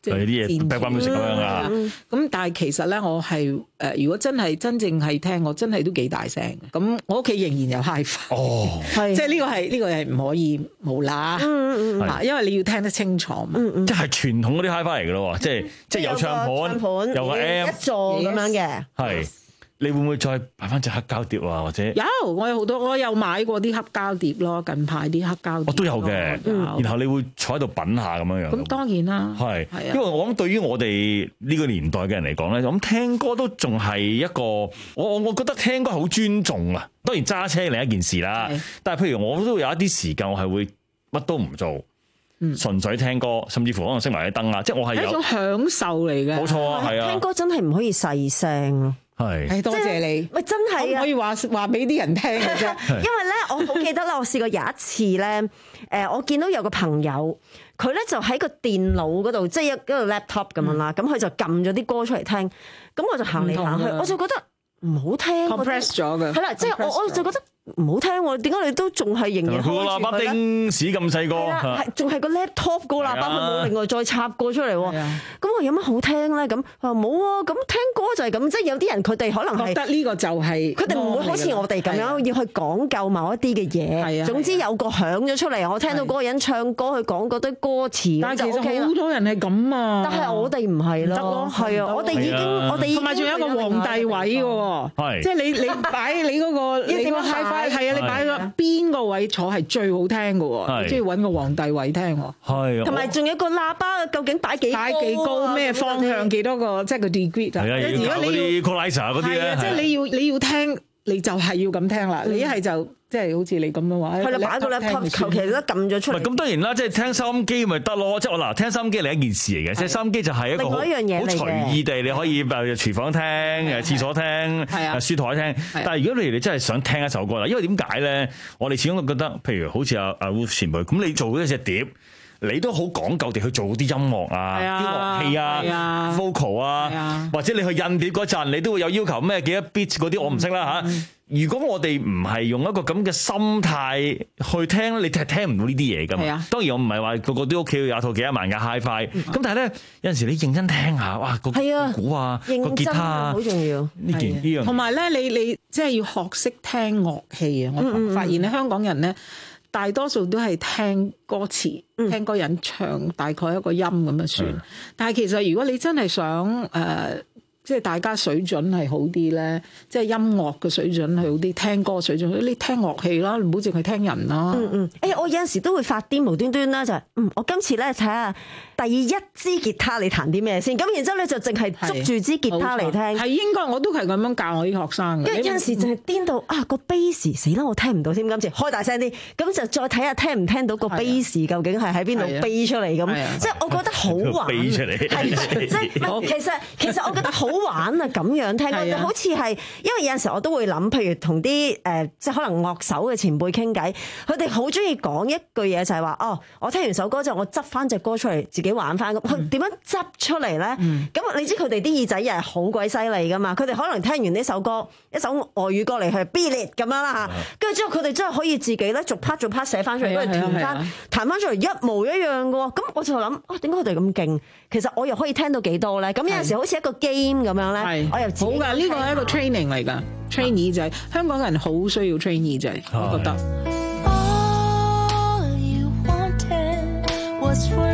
即係啲嘢 background music 咁樣啊。 咁但係其實咧，我係誒，如果真係真正係聽，我真係都幾大聲嘅。咁我屋企仍然有 hi-fi。 哦， 係，即係呢個係呢個係唔可以冇啦。嗯嗯，因為你要聽得清楚嘛。嗯嗯， 即係傳統嗰啲 hi-fi 嚟嘅咯，即係即係有唱盤，有個 M 一座咁樣嘅。 係。你會唔會再擺翻隻黑膠碟啊？或者有，我有好多，我有買過啲黑膠碟咯。近排啲黑膠碟我都有嘅，然後你會坐喺度品下咁樣樣。 咁當然啦， 係，因為我諗對於我哋呢個年代嘅人嚟講咧，咁聽歌都仲係一個，我我我覺得聽歌係好尊重啊。當然揸車另一件事啦，但係譬如我都有一啲時間，我係會乜都唔做。嗯，純粹聽歌，甚至乎可能熄埋啲燈啊，即係我係有一種享受嚟嘅。 冇錯啊，係啊， 聽歌真係唔可以細聲咯。 係， 多謝你。 喂，真係啊， 可以話話俾啲人聽嘅啫。 因為咧，我好記得啦，我試過有一次咧，誒，我見到有個朋友，佢咧就喺個電腦嗰度，即係一個 laptop 咁樣啦，咁佢就撳咗啲歌出嚟聽，咁我就行嚟行去，我就覺得唔好聽。 compress 咗嘅。係啦，即係我我就覺得。唔好聽喎，點解你都仲係仍然開住佢咧？ 佢個喇叭丁屎咁細個， 係仲係個 laptop 個喇叭，佢冇另外再插過出嚟喎。咁我有乜好聽咧？咁佢話冇啊，咁聽歌就係咁，即係有啲人佢哋可能係覺得呢個就係佢哋唔會好似我哋咁樣要去講究某一啲嘅嘢。係啊，總之有個響咗出嚟，我聽到嗰個人唱歌，佢講嗰啲歌詞， 但係其實好多人係咁啊。 但係我哋唔係咯，係啊，我哋已經我哋同埋仲有一個皇帝位嘅喎，即係你你擺你嗰個你個 hi-fi。係啊，你擺個邊個位坐係最好聽嘅喎，你中意揾個皇帝位聽喎。 係， 同埋仲有個喇叭，究竟擺幾擺幾高，咩方向，幾多個，即係個 degree 啊。 係啊，如果你要 equalizer 嗰啲咧， 即係你要你要聽，你就係要咁聽啦。你一係就。即係好似你咁樣話， 係啦，擺個 laptop 求其都撳咗出嚟。 咁當然啦，即係聽收音機咪得咯。即係我嗱，聽收音機另一件事嚟嘅，即係收音機就係一個好好隨意地，你可以誒廚房聽、誒廁所聽、誒書台聽。但係如果你你真係想聽一首歌啦，因為點解咧？我哋始終都覺得，譬如好似阿阿 Wolf 前輩，咁你做嗰隻碟，你都好講究地去做啲音樂啊、啲樂器啊、vocal 啊，或者你去印碟嗰陣，你都會有要求咩幾多 bit 嗰啲，我唔識啦嚇。如果我哋唔係用一個咁嘅心態去聽，你係聽唔到呢啲嘢㗎嘛。當然我唔係話個個啲屋企有套幾十萬嘅 hi-fi，咁但係咧有陣時你認真聽下，哇個鼓啊、個吉他啊， 好重要呢件呢樣。 同埋咧，你你即係要學識聽樂器啊！我發現咧，香港人咧大多數都係聽歌詞，聽個人唱大概一個音咁就算。但係其實如果你真係想誒，呃即係大家水準係好啲咧，即係音樂嘅水準係好啲，聽歌水準，你聽樂器啦，唔好淨係聽人啦。 嗯嗯，誒、欸，我有陣時都會發癲無端端啦，就係、嗯，我今次咧睇下第一支吉他你彈啲咩先，咁然之後咧就淨係捉住支吉他嚟聽。 係應該我都係咁樣教我啲學生嘅。 因為有陣時淨係癲到啊個 bass 死啦，我聽唔到添，今次開大聲啲，咁就再睇下聽唔聽到個 bass 究竟係喺邊度飛出嚟咁，即係我覺得好玩。飛出嚟，係即係其實其實我覺得好玩啊！咁樣聽，我好似係，因為有陣時我都會諗，譬如同啲誒，即係可能樂手嘅前輩傾偈，佢哋好中意講一句嘢就係話，哦，我聽完首歌之後，我執翻隻歌出嚟自己玩翻，咁佢點樣執出嚟咧？咁、嗯、你知佢哋啲耳仔又係好鬼犀利噶嘛？佢哋可能聽完呢首歌，一首外語歌嚟去 beat it 咁樣啦嚇，跟住之後佢哋真係可以自己咧逐 part 逐 part 寫翻出嚟，跟住彈翻彈翻出嚟一模一樣嘅喎。咁我就諗，啊點解佢哋咁勁？其實我又可以聽到幾多咧？咁有陣時好似一個 game 咁樣咧。我又好噶，呢個係一個 training 嚟噶 train 耳仔。香港人好需要 train 耳仔，我覺得。All you wanted was for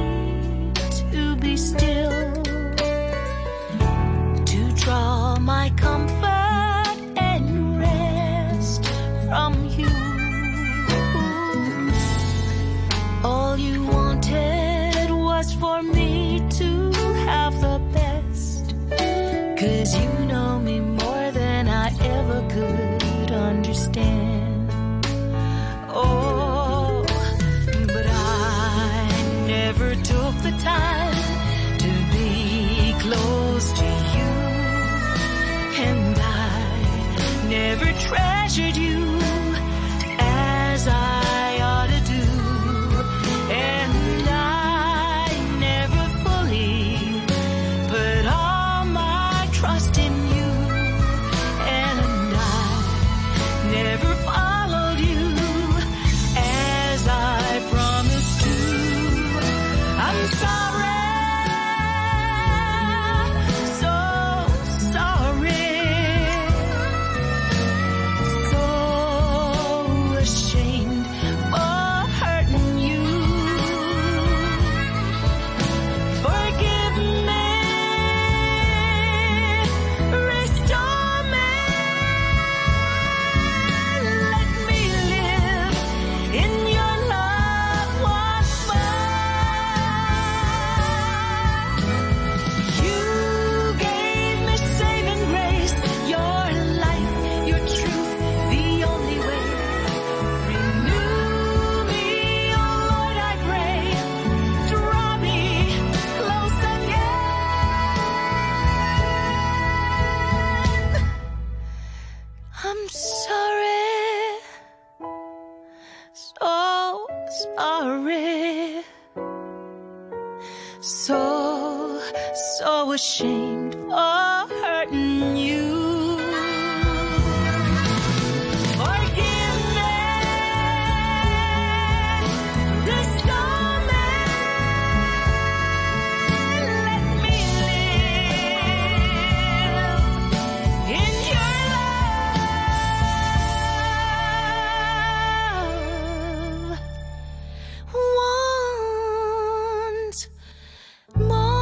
me to be still, to draw my comfort and rest from you. All you wanted was for me to have the best.'Cause you know me more than I ever could understand. Oh, but I never took the time to be close to you. And I never treasured you as I ought to do. And I never fully put all.Trust in you, and I never followed you as I promised to. I'm sorry so ashamed for hurting you. Forgive me, restore me, let me live in your love once more.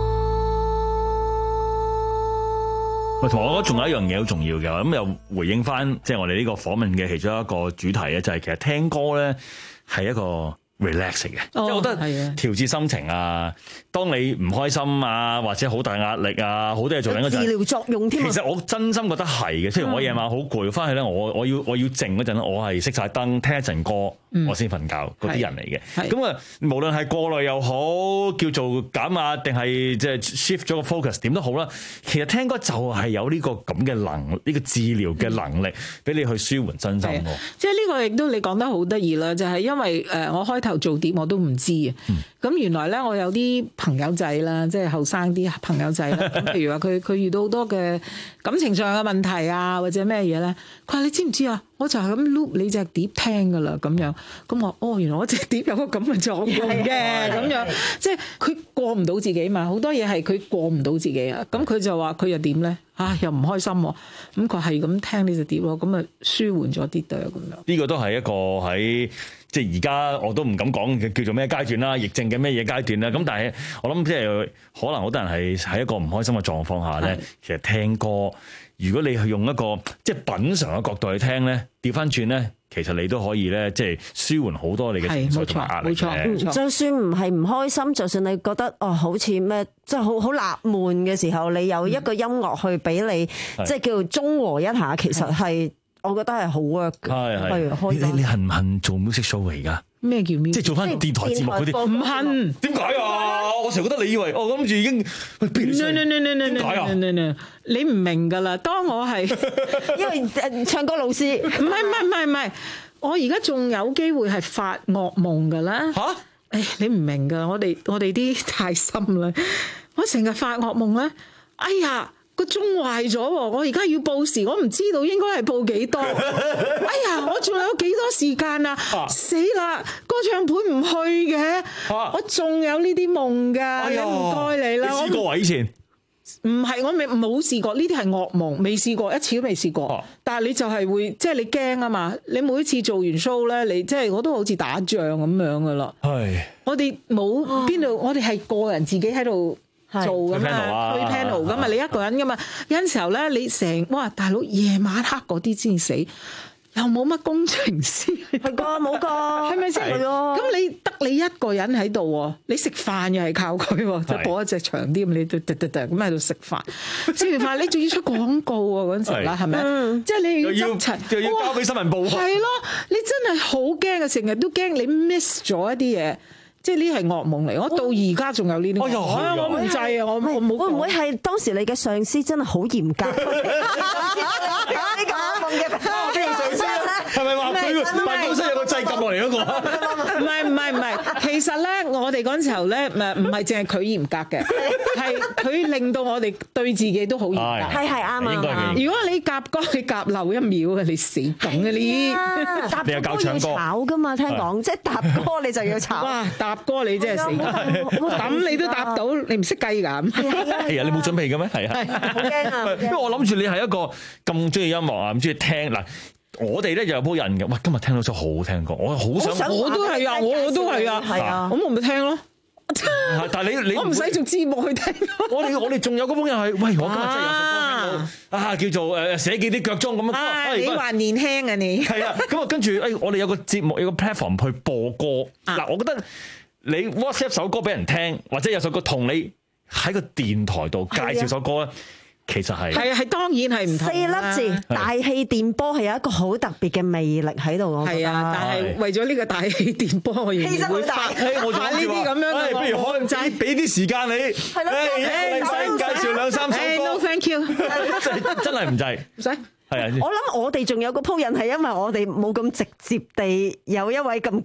喂，同我覺得仲有一樣嘢好重要嘅，咁又回應翻即係我哋呢個訪問嘅其中一個主題咧，就係其實聽歌咧係一個 relax 嘅，即係我覺得調節心情啊，當你唔開心啊，或者好大壓力啊，好多嘢做緊嗰陣， 治療作用添。 其實我真心覺得係嘅，即係我夜晚好攰，翻去咧，我我要我要靜嗰陣，我係熄晒燈，聽一陣歌。嗯、我先瞓覺嗰啲人嚟嘅，咁啊無論係過濾又好，叫做減壓定係即係 shift 咗個 focus 點都好啦。其實聽歌就係有呢個咁嘅能，呢、呢個治療嘅能力，俾、嗯、你去舒緩身心。 即係呢個亦都你講得好得意啦，就係、是、因為誒我開頭做碟我都唔知啊。咁、嗯、原來咧我有啲朋友仔啦，即係後生啲朋友仔啦。咁譬如話佢佢遇到好多嘅感情上嘅問題啊，或者咩嘢咧？佢話你知唔知啊？我就係咁 loop 你隻碟聽噶啦，咁樣。咁我哦，原來我隻碟有個咁嘅作用嘅，咁樣即係佢過唔到自己嘛，好多嘢係佢過唔到自己啊。咁佢就話佢又點咧？啊，又唔開心喎。咁佢係咁聽呢隻碟咯，咁啊舒緩咗啲對咁樣。 呢個都係一個喺即係而家我都唔敢講嘅叫做咩階段啦，疫症嘅咩嘢階段啦。咁但係我諗即係可能好多人係喺一個唔開心嘅狀況下咧，其實聽歌。如果你係用一個即係品嚐嘅角度去聽咧，調翻轉咧，其實你都可以咧，即係舒緩好多你嘅情緒同埋壓力嘅。 就算唔係唔開心，就算你覺得哦，好似咩，即係好好納悶嘅時候，你有一個音樂去俾你，嗯、即係叫做中和一下，其實係我覺得係好 work 嘅。係係。你你恨唔恨做 music show 嚟㗎？ 咩叫 music？ 即係做翻電台節目嗰啲， 唔恨。點解啊？我成日覺得你以為我諗住已經點解啊？ 你唔明㗎啦。當我係因為誒唱歌老師， 唔係唔係唔係唔係，我而家仲有機會係發噩夢㗎啦。嚇！誒你唔明㗎，我哋我哋啲太深啦。我成日發噩夢咧，哎呀！個鐘壞咗喎，我而家要報時，我唔知道應該係報幾多。哎呀，我仲有幾多時間啊？死啦！歌唱會唔去嘅，啊、我仲有呢啲夢㗎。哎、呀你唔該你啦。 你試過啊？以前唔係，我未冇試過，呢啲係噩夢，未試過一次都未試過。啊、但係你就係會，即係你驚啊嘛！你每一次做完 show 咧，你即係我都好似打仗咁樣㗎啦。係是，我哋冇邊度，我哋係個人自己喺度。做咁嘛，推 panel 咁嘛，你一個人噶嘛，有陣時候咧，你成哇大佬夜晚黑嗰啲先死，又冇乜工程師， 係個冇個， 係咪先？咁你得你一個人喺度喎，你食飯又係靠佢喎，即係播一隻長啲咁，你嘟嘟嘟嘟咁喺度食飯，食完飯你仲要出廣告喎嗰陣時啦，係咪？即係你要執齊， 又要交俾新聞報。 係咯，你真係好驚啊！成日都驚你 miss 咗一啲嘢。即係呢係噩夢嚟，我到而家仲有呢啲。我唔制啊！我我冇。 會唔會係當時你嘅上司真係好嚴格？呢個噩夢嘅邊個上司啊？ 係咪話佢辦公室有個掣撳落嚟嗰個？ 唔係唔係唔係，其實咧，我哋嗰陣時候咧，唔係唔係淨係佢嚴格嘅，係佢令到我哋對自己都好嚴格。 係係啱啊！ 如果你夾歌，你夾漏一秒嘅，你死梗嘅你。 搭歌要炒㗎嘛？聽講即係搭歌你就要炒。 哇！搭歌你真係死梗，揼你都搭到，你唔識計㗎？ 係啊！係啊！你冇準備嘅咩？係啊！ 好驚啊！ 因為我諗住你係一個咁中意音樂啊，咁中意聽嗱。我哋咧就有鋪人嘅，哇！今日聽到首好好聽歌，我好想， 我都係啊，我都係啊，係啊，咁我咪聽咯。 但係你你我唔使做節目去聽。 我哋我哋仲有嗰鋪人係，喂！我今日真係有首歌聽到啊，叫做誒寫幾啲腳蹤咁樣。你話年輕啊你？ 係啊，咁啊跟住誒，我哋有個節目有個 platform 去播歌。嗱，我覺得你 WhatsApp 首歌俾人聽，或者有首歌同你喺個電台度介紹首歌咧。其實係係係當然係唔同。 四粒字大氣電波係有一個好特別嘅魅力喺度，我覺得。係啊， 但係為咗呢個大氣電波，我仍然會發發呢啲咁樣嘅。 不如可能齋俾啲時間你。係咯。誒，唔使介紹兩三首歌。 No thank you。 真真係唔制。 唔使。 係啊。 我諗我哋仲有個鋪引係因為我哋冇咁直接地有一位咁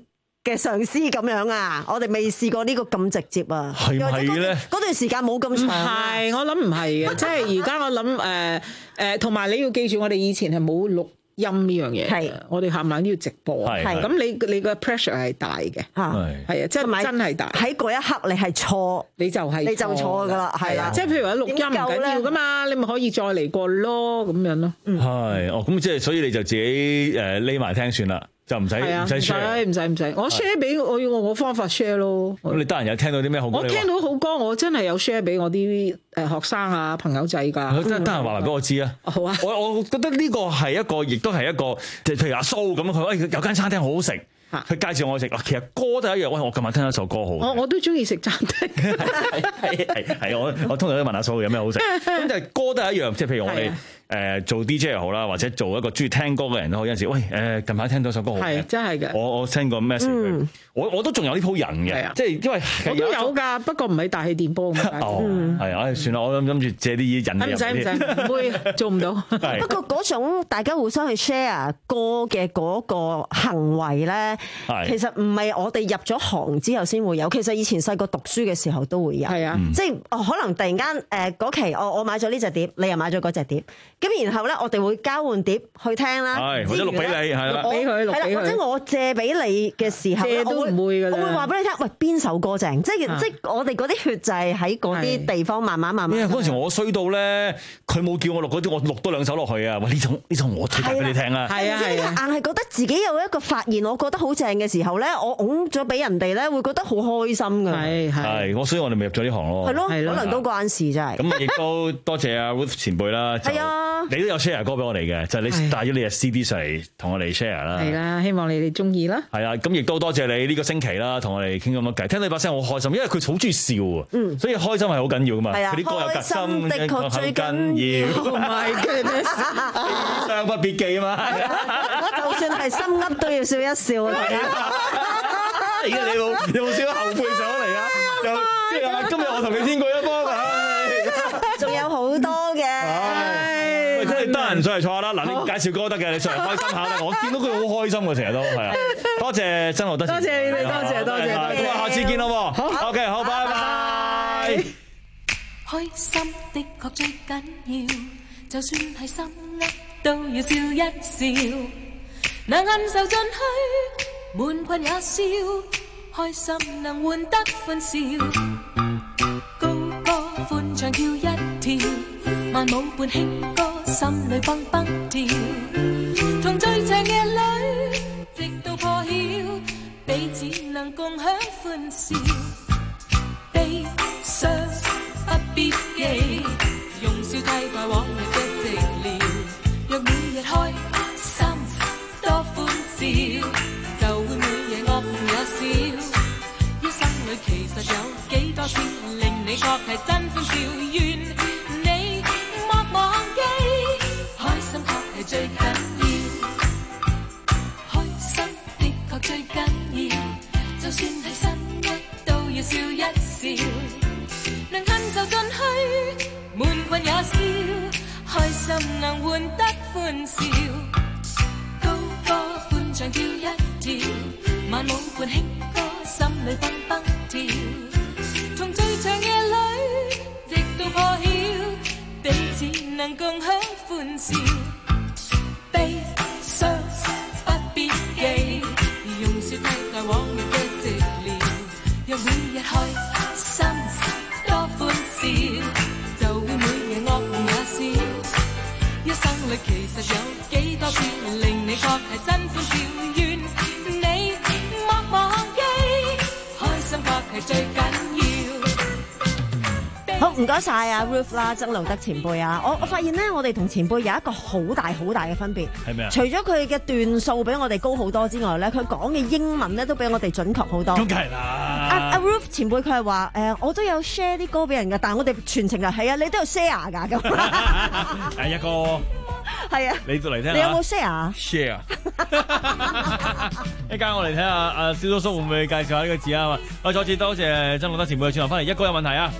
嘅上司咁樣啊！我哋未試過呢個咁直接啊， 係唔係咧？ 嗰段時間冇咁長。 係，我諗唔係嘅，即係而家我諗誒誒，同埋你要記住，我哋以前係冇錄音呢樣嘢，係我哋冚唪唥都要直播，係咁你你個 pressure 係大嘅，係係啊，即係真係大。喺嗰一刻你係錯，你就係你就錯噶啦，係啊，即係譬如話錄音唔緊要噶嘛，你咪可以再嚟過咯，咁樣咯。 係哦，咁即係所以你就自己誒匿埋聽算啦。就唔使唔使 share， 唔使唔使，我 share 俾我要我方法 share 咯。 咁你得閒有聽到啲咩好歌？ 我聽到好歌，我真係有 share 俾我啲誒學生啊朋友仔㗎。 得得閒話埋俾我知啊！ 好啊！ 我我覺得呢個係一個，亦都係一個，譬如阿蘇咁，佢話有間餐廳好好食。佢介紹我食，其實歌都係一樣。喂，我今晚聽一首歌好。 我我都中意食餐廳。 係係係，我我通常都問阿蘇有咩好食。咁就係歌都係一樣，即係譬如我哋誒做 D J 又好啦，或者做一個中意聽歌嘅人都好。有陣時，喂誒近排聽到首歌好係真係嘅。 我我 send 個 message，我我都仲有呢鋪人嘅，即係因為我都有㗎，不過唔係大氣電波咁解。 哦，係啊，算啦，我諗諗住借啲嘢引你入唔使唔使，唔會做唔到。 不過嗰種大家互相去 share 歌嘅嗰個行為咧。其實唔係我哋入咗行之後先會有，其實以前細個讀書嘅時候都會有，係啊，即係可能突然間誒嗰期我我買咗呢隻碟，你又買咗嗰隻碟，咁然後咧我哋會交換碟去聽啦， 或者錄俾你，係啦， 錄俾佢，錄俾佢， 或者我借俾你嘅時候， 借都唔會㗎啦， 我會話俾你聽，喂邊首歌正，即係即係我哋嗰啲血就係喺嗰啲地方慢慢慢慢。 嗰陣時我衰到咧，佢冇叫我錄嗰啲，我錄多兩首落去啊！喂，呢首呢首我推介俾你聽啦， 係啊係啊，硬係覺得自己有一個發現，我覺得好正嘅時候咧，我拱咗俾人哋咧，會覺得好開心㗎。係係，我所以我哋咪入咗呢行咯。 係咯，可能都關事真係。 咁亦都多謝阿 Ruth 前輩啦。係啊，你都有 share 歌俾我哋嘅，就係你帶咗你嘅 C D 上嚟同我哋 share 啦。 係啦，希望你哋中意啦。 係啊，咁亦都多謝你呢個星期啦，同我哋傾咁多偈，聽你把聲好開心，因為佢好中意笑啊。嗯，所以開心係好緊要㗎嘛。係啊，佢啲歌有格心的確最緊要。 Oh my goodness， 悲傷不必記啊嘛。 就算係心噏都要笑一笑啊！ 而家你冇有冇少後悔上嚟啊？又即係今日我同你天過一方啊！ 仲有好多嘅， 喂，真係得閒上嚟坐下啦。嗱，你介紹歌得嘅，你上嚟開心下啦。我見到佢好開心嘅，成日都係啊。多謝曾路德， 多謝你哋，多謝多謝。 咁啊，下次見咯喎。好 OK，好，拜拜。 開心的確最緊要，就算係心噏都要笑一笑，能忍受進去，悶困也笑，開心能換得歡笑，高歌歡唱跳一跳，慢舞伴輕歌，心裏蹦蹦跳，同最長夜裏，直到破曉，彼此能共享歡笑，悲傷不必記，用笑替代往日嘅寂寥，若每日開心多歡笑，就會每夜惡夢也少。一生裏其實有幾多事令你覺係真歡笑，願你莫忘記，開心確係最緊要，開心的確最緊要，就算係心噏都要笑一笑，能忍受進去，悶困也笑，開心能換得歡笑，高歌歡唱跳一跳，慢舞伴輕歌，心裏蹦蹦跳，從最長夜裏，直到破曉，彼此能共享歡笑，悲傷不必記，用笑替代往日嘅寂寥，若每日開心多歡笑，就會每夜惡夢也少。一生裏其實有幾多事令你覺係真歡笑，願你莫忘記，開心確係最緊要。 好，唔該晒啊 Ruth 啦，曾路德前輩啊，我我發現咧，我哋同前輩有一個好大好大嘅分別。 係咩啊？ 除咗佢嘅段數比我哋高好多之外咧，佢講嘅英文咧都比我哋準確好多。 咁梗係啦。 阿阿 Ruth 前輩佢係話誒，我都有 share 啲歌俾人㗎，但係我哋全程就係啊，你都有 share 㗎咁。 誒一個係啊， 你到嚟聽下。 你有冇 share share 一陣間我嚟睇下阿蕭叔叔會唔會介紹下呢個字啊？我再次多謝曾路德前輩嘅轉頭翻嚟，一個有問題啊！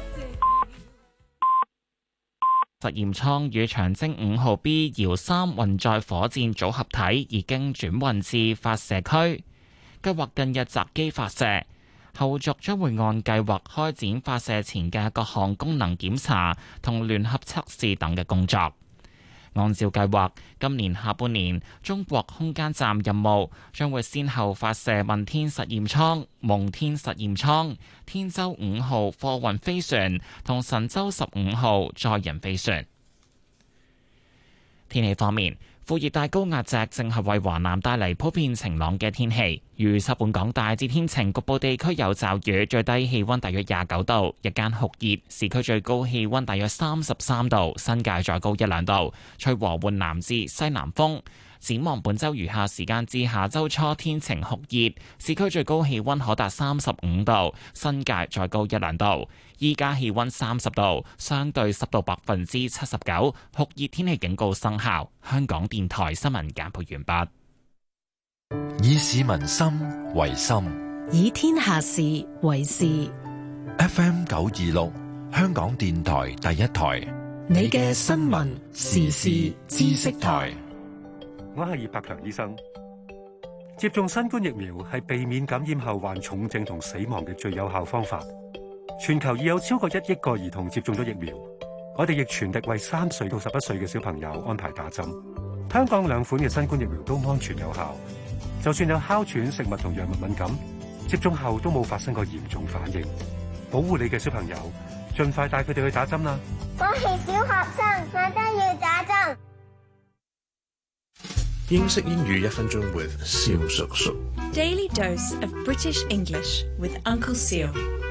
實驗艙與長征五號 B 遙三運載火箭組合體已經轉運至發射區。 計劃近日擇機發射，後續將會按計劃開展發射前嘅各項功能檢查同聯合測試等嘅工作。按照計劃，今年下半年中國空間站任務將會先後發射問天實驗艙、夢天實驗艙、天舟五號貨運飛船同神舟十五號載人飛船。天氣方面，副熱帶高壓脊正係為華南帶嚟普遍晴朗嘅天氣，預測本港大致天晴，局部地區有驟雨，最低氣溫大約廿九度，日間酷熱，市區最高氣溫大約三十三度，新界再高一兩度，吹和緩南至西南風。展望本週餘下時間至下週初天晴酷熱，市區最高氣溫可達三十五度，新界再高一兩度。依家氣溫三十度，相對濕度百分之七十九，酷熱天氣警告生效。香港電台新聞簡報完畢。以市民心為心， 以天下事為事。 F M 九二六，香港電台第一台， 你嘅新聞時事知識台。 我係葉柏強醫生。接種新冠疫苗係避免感染後患重症同死亡嘅最有效方法。全球已有超過一億個兒童接種咗疫苗，我哋亦全力為三歲到十一歲嘅小朋友安排打針。香港兩款嘅新冠疫苗都安全有效，就算有哮喘、食物同藥物敏感，接種後都冇發生過嚴重反應。保護你嘅小朋友，盡快帶佢哋去打針啦！ 我係小學生，我都要打針。 英式英語一分鐘 with 蕭叔叔。 Daily dose of British English with Uncle Seal。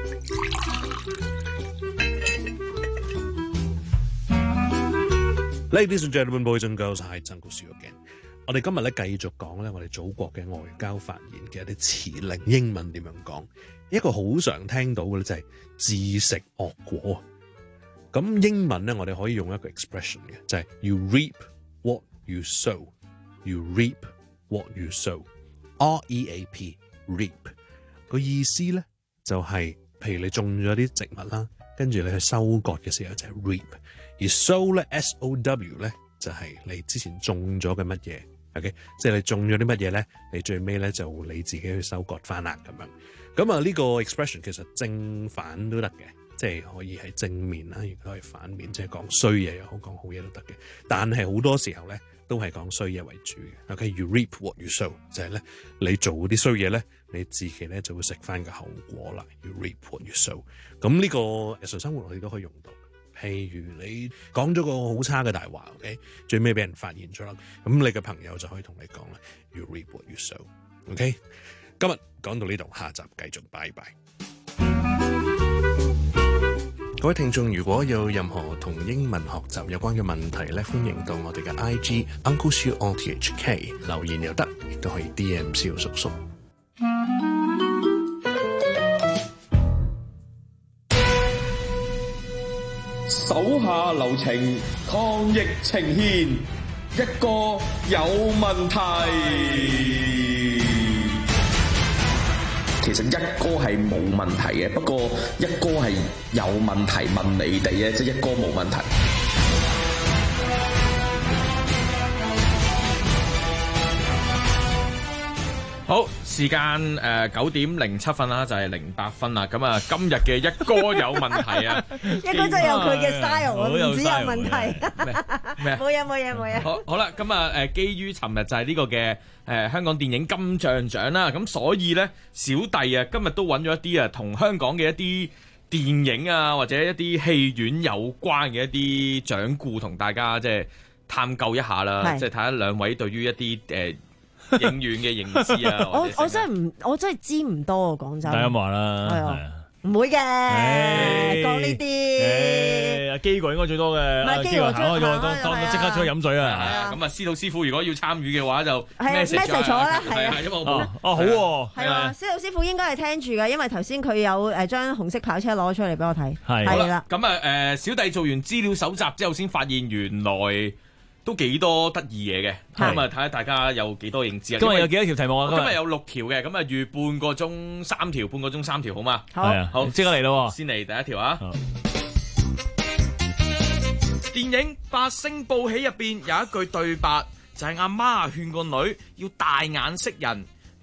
Ladies and gentlemen, boys and girls, hi, Uncle Seal again。我哋今日咧繼續講咧，我哋祖國嘅外交發言嘅一啲辭令，英文點樣講？一個好常聽到嘅咧就係自食惡果。咁英文咧，我哋可以用一個 expression 嘅，就係 you reap what you sow。You reap what you sow。R E A P reap 個意思咧就係，譬如你種咗啲植物啦，跟住你去收割嘅時候就係 reap。而 sow 咧 S O W 咧就係你之前種咗嘅乜嘢 ，OK， 即係你種咗啲乜嘢咧，你最尾咧就你自己去收割翻啦咁樣。咁啊呢個 expression 其實正反都得嘅，即係可以係正面啦，亦都係反面，即係講衰嘢又好，講好嘢都得嘅。但係好多時候咧都係講衰嘢為主嘅。OK，you reap what you sow 就係咧你做啲衰嘢咧，你自己咧就會食翻個後果啦。You reap what you sow。咁呢個日常生活我哋都可以用到。譬如你講咗個好差嘅大話 ，OK， 最尾俾人發現咗啦，咁你嘅朋友就可以同你講啦 ，You reap what you sow。OK， 今日講到呢度，下集繼續，拜拜。各位聽眾，如果有任何同英文學習有關嘅問題咧，歡迎到我哋嘅 I G Uncle Siu O T H K 留言又得，亦都可以 D M 蕭叔叔。 手下留情，抗疫呈現，一個有問題。其實一哥係冇問題嘅，不過一哥係有問題問你哋嘅，即係一哥冇問題。 好，時間誒九點零七分啦，就係零八分啦。咁啊，今日嘅一哥有問題啊， 一哥真係有佢嘅 style，唔止有問題。 咩？ 冇嘢冇嘢冇嘢。 好，好啦，咁啊誒，基於尋日就係呢個嘅誒香港電影金像獎啦，咁所以咧，小弟啊今日都揾咗一啲啊同香港嘅一啲電影啊或者一啲戲院有關嘅一啲掌故，同大家即係探究一下啦，即係睇下兩位對於一啲誒。影院嘅認知啊！ 我我真係唔，我真係知唔多啊！講真， 大家話啦，係啊，唔會嘅，講呢啲。 阿基哥應該最多嘅，阿基哥行開咗，當當即刻出去飲水啊！ 咁啊，司徒師傅如果要參與嘅話，就 message 咗啦，係啊， 因為我哦好喎， 係啊，司徒師傅應該係聽住嘅，因為頭先佢有誒將紅色跑車攞出嚟俾我睇，係啦。 咁啊誒，小弟做完資料搜集之後，先發現原來都幾多得意嘢嘅，咁啊睇下大家有幾多認知啊！ 今日有幾多條題目啊？ 今日有六條嘅，咁啊預半個鐘三條，半個鐘三條，好嘛？ 好，好，即刻嚟咯！ 先嚟第一條啊！電影《八星報喜》入邊有一句對白，就係阿媽勸個女要大眼識人。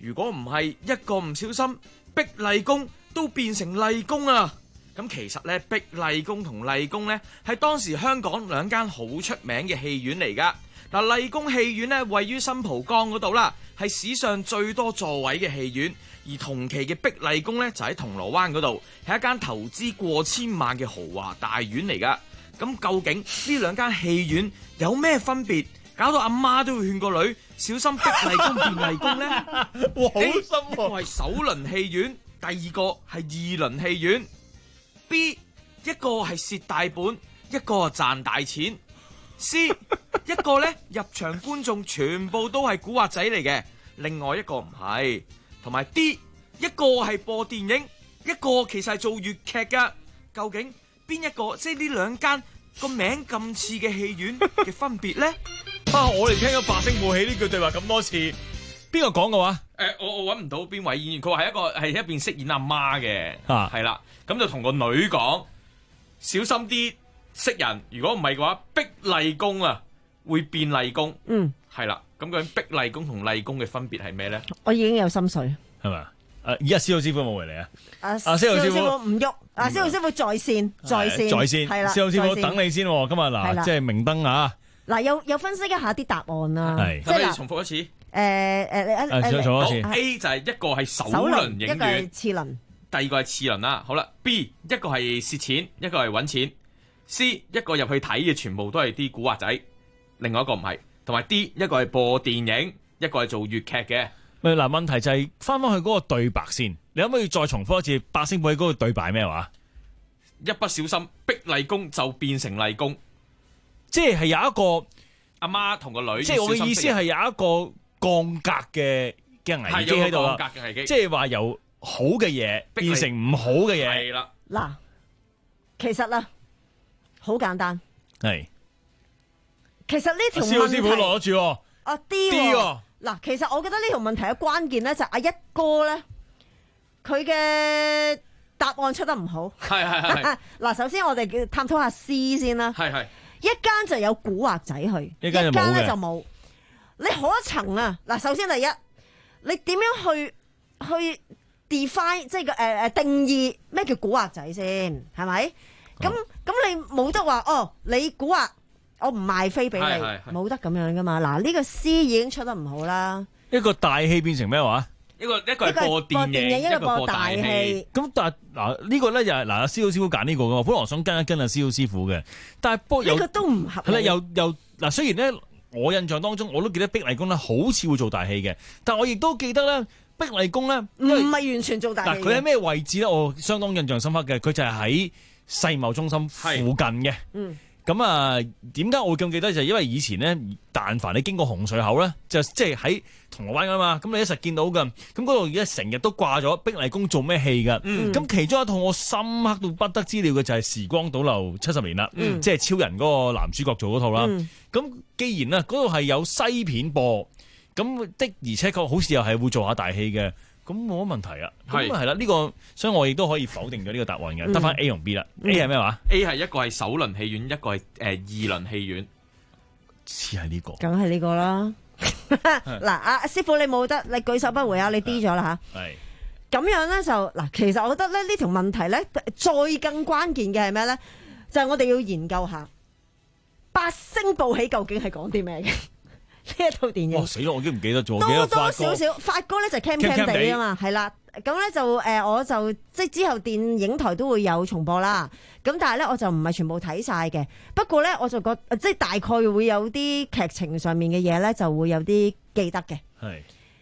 如果唔係一個唔小心，碧麗宮都變成麗宮啊！咁其實咧，碧麗宮同麗宮咧係當時香港兩間好出名嘅戲院嚟噶。嗱，麗宮戲院咧位於新蒲崗嗰度啦，係史上最多座位嘅戲院。而同期嘅碧麗宮咧就喺銅鑼灣嗰度，係一間投資過千萬嘅豪華大院嚟噶。咁究竟呢兩間戲院有咩分別？搞到阿媽都會勸個女小心碧麗宮變麗宮咧？哇，好深喎！一個係首輪戲院，第二個係二輪戲院。B 一個係蝕大本，一個賺大錢。C 一個咧入場觀眾全部都係古惑仔嚟嘅，另外一個唔係。同埋 D 一個係播電影，一個其實係做粵劇噶。究竟邊一個？即係呢兩間個名咁似嘅戲院嘅分別咧？ 啊！我哋聽咗八星報喜呢句對話咁多次，邊個講嘅話？ 誒、呃，我我揾唔到邊位演員，佢話係一個係一邊飾演阿媽嘅，係啦、啊，咁就同個女講小心啲識人，如果唔係嘅話，碧麗宮啊會變麗宮。 嗯， 係啦，咁究竟碧麗宮同麗宮嘅分別係咩咧？ 我已經有心水， 係咪？誒，而家司徒師傅冇嚟啊！ 阿阿司徒師傅唔喐，阿司徒師傅在線，在線， 在線， 係啦， 司徒師傅等你先。今日嗱，即係明燈啊！ 嗱，有有分析一下啲答案啦， 係，可以重複一次。 誒誒誒誒，重複一次。A 就係一個係首輪影院， 一個係次輪， 第二個係次輪啦。好啦 ，B 一個係蝕錢，一個係揾錢。C 一個入去睇嘅全部都係啲古惑仔，另外一個唔係。同埋 D 一個係播電影，一個係做粵劇嘅。 咪嗱，問題就係翻翻去嗰個對白先，你可唔可以再重複一次八星報喜嗰個對白咩話？ 一不小心，碧麗宮就變成麗宮。 即係有一個阿媽同個女， 即係我嘅意思係有一個降格嘅嘅危機喺度啦。即係話由好嘅嘢變成唔好嘅嘢。 係啦， 嗱，其實啦，好簡單。 係， 其實呢條問題， 司徒師傅攞住喎。 啊 D 喎。嗱，其實我覺得呢條問題嘅關鍵咧就係阿一哥咧，佢嘅答案出得唔好。 係係係。 嗱，首先我哋探討下 C 先啦。 係係。 一間就有古惑仔去， 一間咧就冇。你可層啊？嗱，首先第一，你點樣去去 define 即係個誒誒定義咩叫古惑仔先？係咪？咁咁、嗯、你冇得話哦，你古惑，我唔賣飛俾你，冇得咁樣噶嘛？嗱，呢、這個 C 已經出得唔好啦。 一個大戲變成咩話？ 一個一個係播電影， 一個播大戲。 咁但係嗱呢個咧又係嗱，阿司徒師傅揀呢個噶，本來我想跟一跟阿司徒師傅嘅，但係不過呢個都唔合理。 係啦，又又嗱，雖然咧我印象當中我都記得碧麗宮咧好似會做大戲嘅，但我亦都記得咧碧麗宮咧唔係完全做大戲。 嗱，佢喺咩位置咧？我相當印象深刻嘅，佢就係喺世貿中心附近嘅。嗯。咁啊，點解我會咁記得？就係因為以前咧，但凡你經過洪水口咧，就即係喺銅鑼灣噶嘛，咁你一實見到噶。咁嗰度而家成日都掛咗碧麗宮做咩戲噶？咁、嗯、其中一套我深刻到不得之了嘅就係《時光倒流七十年》啦、嗯，即係超人嗰個男主角做嗰套啦。咁、嗯、既然咧嗰度係有西片播，咁的而且確好似又係會做下大戲嘅。咁冇乜問題啊，咁係啦，呢個所以我亦都可以否定咗呢個答案嘅，得翻 A 同 B 啦。A 係咩話 ？A 係一個係首輪戲院，一個係誒二輪戲院， 似係呢個， 梗係呢個啦。嗱，阿師傅你冇得，你舉手不回啊，你 D 咗啦吓。係咁樣咧就嗱，其實我覺得咧呢條問題咧，再更關鍵嘅係咩咧？就係我哋要研究下八星報喜究竟係講啲咩嘅。呢一套電影， 哦死咯！我已經唔記得咗， 多多少少發哥咧就 cam cam 地啊嘛，係啦，咁咧就誒，我就即係之後電影台都會有重播啦。咁但係咧，我就唔係全部睇晒嘅。不過咧，我就覺即係大概會有啲劇情上面嘅嘢咧，就會有啲記得嘅。係。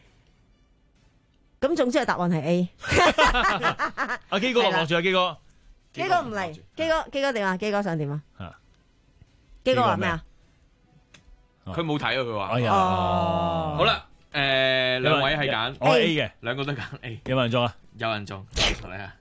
咁總之係答案係 A。 阿基哥落住啊，基哥。 基哥唔嚟，基哥基哥點啊？基哥想點啊？基哥話咩啊？ 佢冇睇啊！佢話， 哎呀， 好啦，誒，兩位係揀， 我係 A 嘅， 兩個都揀 A， 有冇人中啊？ 有人中，同你啊！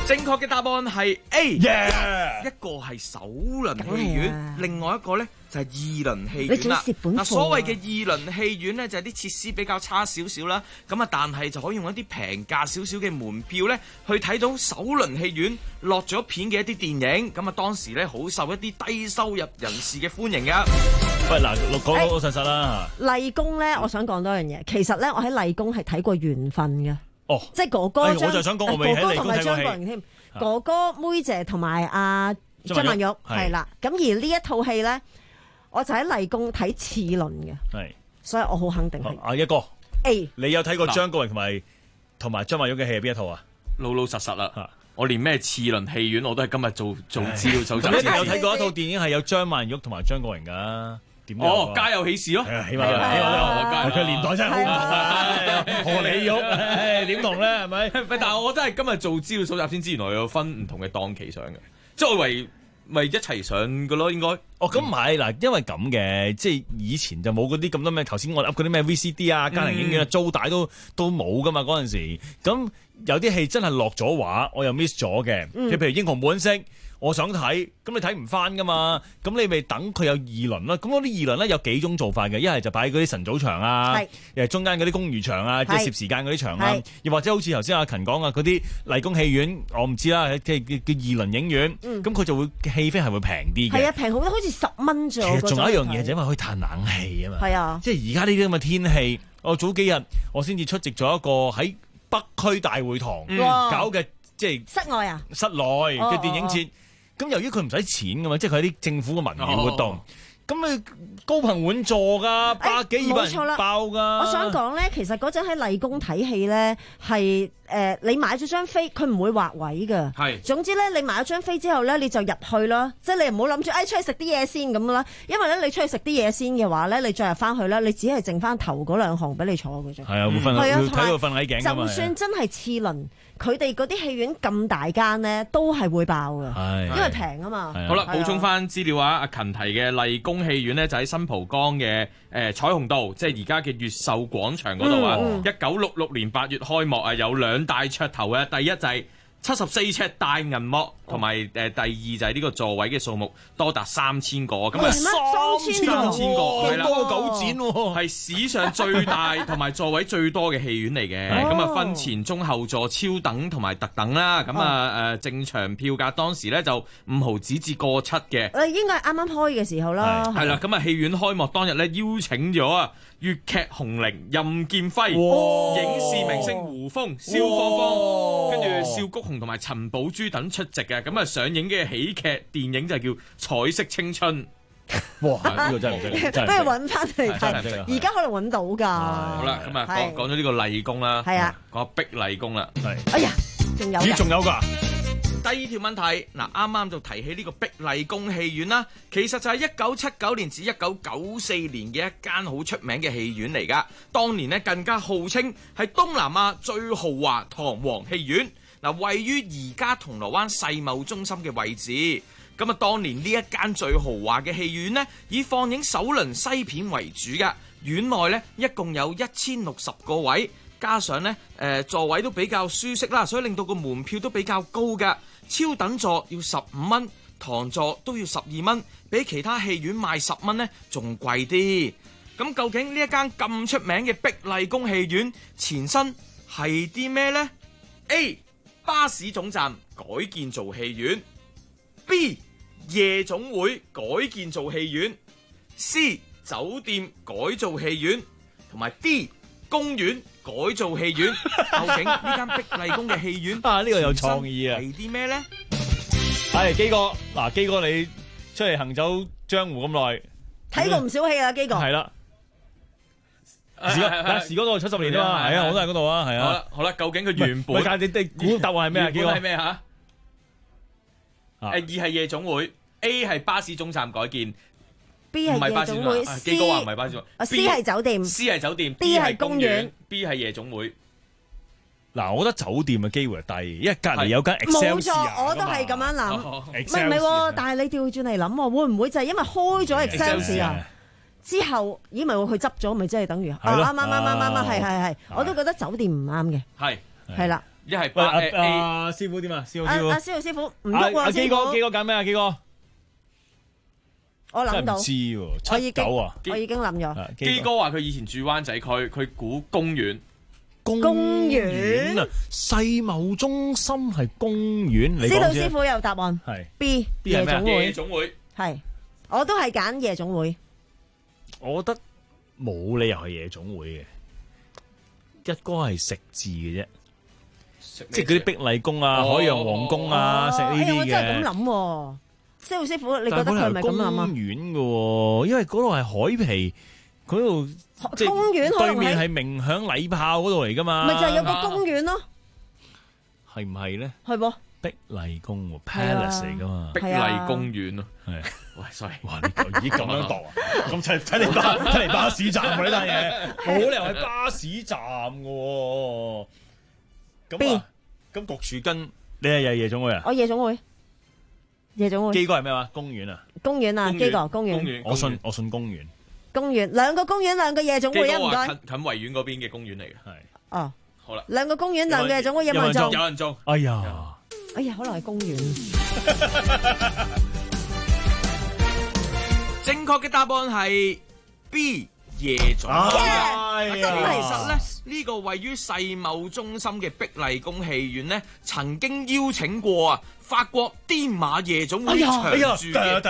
正確嘅答案係 A， Yeah! 一個係首輪戲院，另外一個呢就係二輪戲你仲院啦。 蝕本貨啊嗱，所謂嘅二輪戲院呢，就係啲設施比較差少少啦，咁啊，但係就可以用一啲平價少少嘅門票呢，去睇到首輪戲院落咗片嘅一啲電影，咁啊，當時呢，好受一啲低收入人士嘅歡迎噶。 喂，嗱，講老老實實啦。 麗宮咧，我想講多樣嘢。其實咧，我喺麗宮係睇過緣分嘅。 哦， 即係哥哥哎張， 我就想講我未喺麗宮哥哥同埋睇過戲張國榮添。哥哥妹姐同埋阿張曼玉係啦。咁而呢一套戲咧，我就喺麗宮睇次輪嘅。 係， 所以我好肯定係。 阿一哥 A， 你有睇過張國榮同埋同埋張曼玉嘅戲係邊一套啊？ 老老實實啦，我連咩次輪戲院我都係今日做做資料搜集。 咁一定有睇過一套電影係有張曼玉同埋張國榮噶。點哦，家有喜事咯， 起碼佢年代真係好唔同啊！何李玉點同咧？係咪？ 但係我真係今日做資料搜集先知，原來有分唔同嘅檔期上嘅，即係我以為咪一齊上嘅咯，應該。 哦，咁唔係嗱，因為咁嘅，即係以前就冇嗰啲咁多咩，頭先我噏嗰啲咩 V C D 啊、家庭影院啊、租帶都都冇噶嘛嗰陣時。咁有啲戲真係落咗畫，我又 miss 咗嘅。即係譬如《英雄本色》。我想睇，咁你睇唔翻噶嘛？咁你咪等佢有二輪啦。咁嗰啲二輪咧有幾種做法嘅，一係就擺喺嗰啲晨早場啊，誒中間嗰啲公餘場啊，即係攝時間嗰啲場啊，又或者好似頭先阿勤講啊，嗰啲麗宮戲院，我唔知啦，即係叫二輪影院，咁佢就會戲飛係會平啲嘅。 係啊，平好多，好似十蚊啫。 其實仲有一樣嘢就因為可以嘆冷氣啊嘛。 係啊， 即係而家呢啲咁嘅天氣，我早幾日我先至出席咗一個喺北區大會堂搞嘅，即係室外啊， 室內嘅電影節。咁由於佢唔使錢噶嘛，即係佢係啲政府嘅民意活動，咁你、哦、高朋滿座噶，百幾二百人爆噶。 我想講咧，其實嗰陣喺麗宮睇戲咧，係誒、呃、你買咗張飛，佢唔會劃位噶。係，總之咧，你買咗張飛之後咧，你就入去啦，即係你唔好諗住誒出去食啲嘢先咁啦，因為咧你出去食啲嘢先嘅話咧，你再入翻去咧，你只係剩翻頭嗰兩行俾你坐嘅啫。係啊，會瞓，會睇到瞓喺頸㗎嘛。就算真係次輪。佢哋嗰啲戲院咁大間咧，都係會爆嘅，因為平啊嘛。 好啦，補充翻資料啊，阿勤提嘅麗宮戲院咧就喺新蒲崗嘅誒彩虹道，即係而家嘅越秀廣場嗰度啊。一九六六年八月開幕啊，有兩大噱頭嘅，第一就係七十四尺大銀幕，同埋誒第二就係呢個座位嘅數目多達三千個，咁啊三千三千個係啦，多九展喎，係史上最大同埋座位最多嘅戲院嚟嘅。咁啊分前中後座、超等同埋特等啦。咁啊誒正常票價當時咧就五毫紙至過七嘅。 誒應該係啱啱開嘅時候啦。 係啦，咁啊戲院開幕當日咧邀請咗啊粵劇紅伶任劍輝、影視明星胡楓、蕭芳芳，跟住邵菊紅同埋陳寶珠等出席嘅。咁啊上映嘅喜劇電影就叫《彩色青春》。 哇！呢個真係唔識， 不如揾翻嚟睇。而家可能揾到㗎。 好啦，咁啊講講咗呢個麗宮啦， 係啊， 講下碧麗宮啦。係。 哎呀，仲有。 咦？仲有㗎？ 第二條問題，嗱啱啱就提起呢個碧麗宮戲院啦，其實就係一九七九年至一九九四年嘅一間好出名嘅戲院嚟噶。當年呢更加號稱係東南亞最豪華堂皇戲院，嗱位於而家銅鑼灣世貿中心嘅位置。咁啊，當年呢一間最豪華嘅戲院呢，以放映首輪西片為主噶，院內呢一共有一千六十個位，加上呢誒、呃、座位都比較舒適啦，所以令到個門票都比較高噶。超等座要十五蚊，堂座都要十二蚊，比其他戲院賣十蚊呢仲貴啲。咁究竟呢一間咁出名嘅碧麗宮戲院前身係啲咩呢？ A. 巴士總站改建做戲院， B. 夜總會改建做戲院， C. 酒店改造戲院，同埋 D. 公園改造戲院。究竟呢間碧麗宮嘅戲院啊，呢個有創意啊， 係啲咩咧？ 係基哥，嗱基哥你出嚟行走江湖咁耐， 睇過唔少戲啊，基哥。 係啦，時嗰時嗰度七十年啊嘛，係啊，我都喺嗰度啊，係啊。 好啦，好啦，究竟佢原本， 但係你哋估答案係咩啊？基哥係咩吓？誒，二係夜總會 ，A 係巴士總站改建。 B 係夜總會， 基哥話唔係巴士總會 ，C 係酒店 ，C 係酒店 ，D 係公園 ，B 係夜總會。 嗱，我覺得酒店嘅機會係低，因為隔離有間 Excelsior。冇錯，我都係咁樣諗。唔係唔係，但係你調轉嚟諗喎，會唔會就係因為開咗 Excelsior之後，咦咪佢執咗，咪即係等於啊啱啱啱啱啱啱係係係，我都覺得酒店唔啱嘅。 係係啦。 一係八阿 A。 阿師傅點啊？師傅師傅， 阿師傅師傅唔喐喎。 阿基哥基哥揀咩啊？基哥， 我諗到。 真係唔知喎，七九啊！ 我已經諗咗。 基哥話佢以前住灣仔區，佢估公園。 公園啊，世貿中心係公園。 司徒師傅有答案係 B 夜總會。 夜總會係，我都係揀夜總會。 我覺得冇理由係夜總會嘅，一哥係食字嘅啫，即係嗰啲碧麗宮啊、海洋皇宮啊，食呢啲嘅。 我真係咁諗，司徒師傅，你覺得佢係咪咁諗啊？ 公園嘅，因為嗰度係海皮，嗰度。 公園可能對面係鳴響禮炮嗰度嚟噶嘛？ 咪就係有個公園咯， 係唔係咧？ 係噃， 碧麗宮喎 ，Palace 嚟噶嘛？ 碧麗公園咯， 係。 喂，sorry， 哇！你咦咁樣度啊？咁睇睇嚟巴睇嚟巴士站喎呢單嘢，冇理由係巴士站嘅喎。咁啊，咁局處跟你係夜夜總會啊？ 我夜總會，夜總會。 基哥係咩話？公園啊？ 公園啊，基哥公園。 我信我信公園。 公園兩個公園兩個夜總會啊，唔該。 近近維園嗰邊嘅公園嚟嘅，係。 哦， 好啦， 兩個公園兩個夜總會有冇人中？ 有人中。 哎呀， 哎呀，可能係公園。 正確嘅答案係 B 夜總會。其實咧，呢個位於世貿中心嘅碧麗宮戲院咧，曾經邀請過啊。法國癲馬夜總會長駐嘅夜總會嚟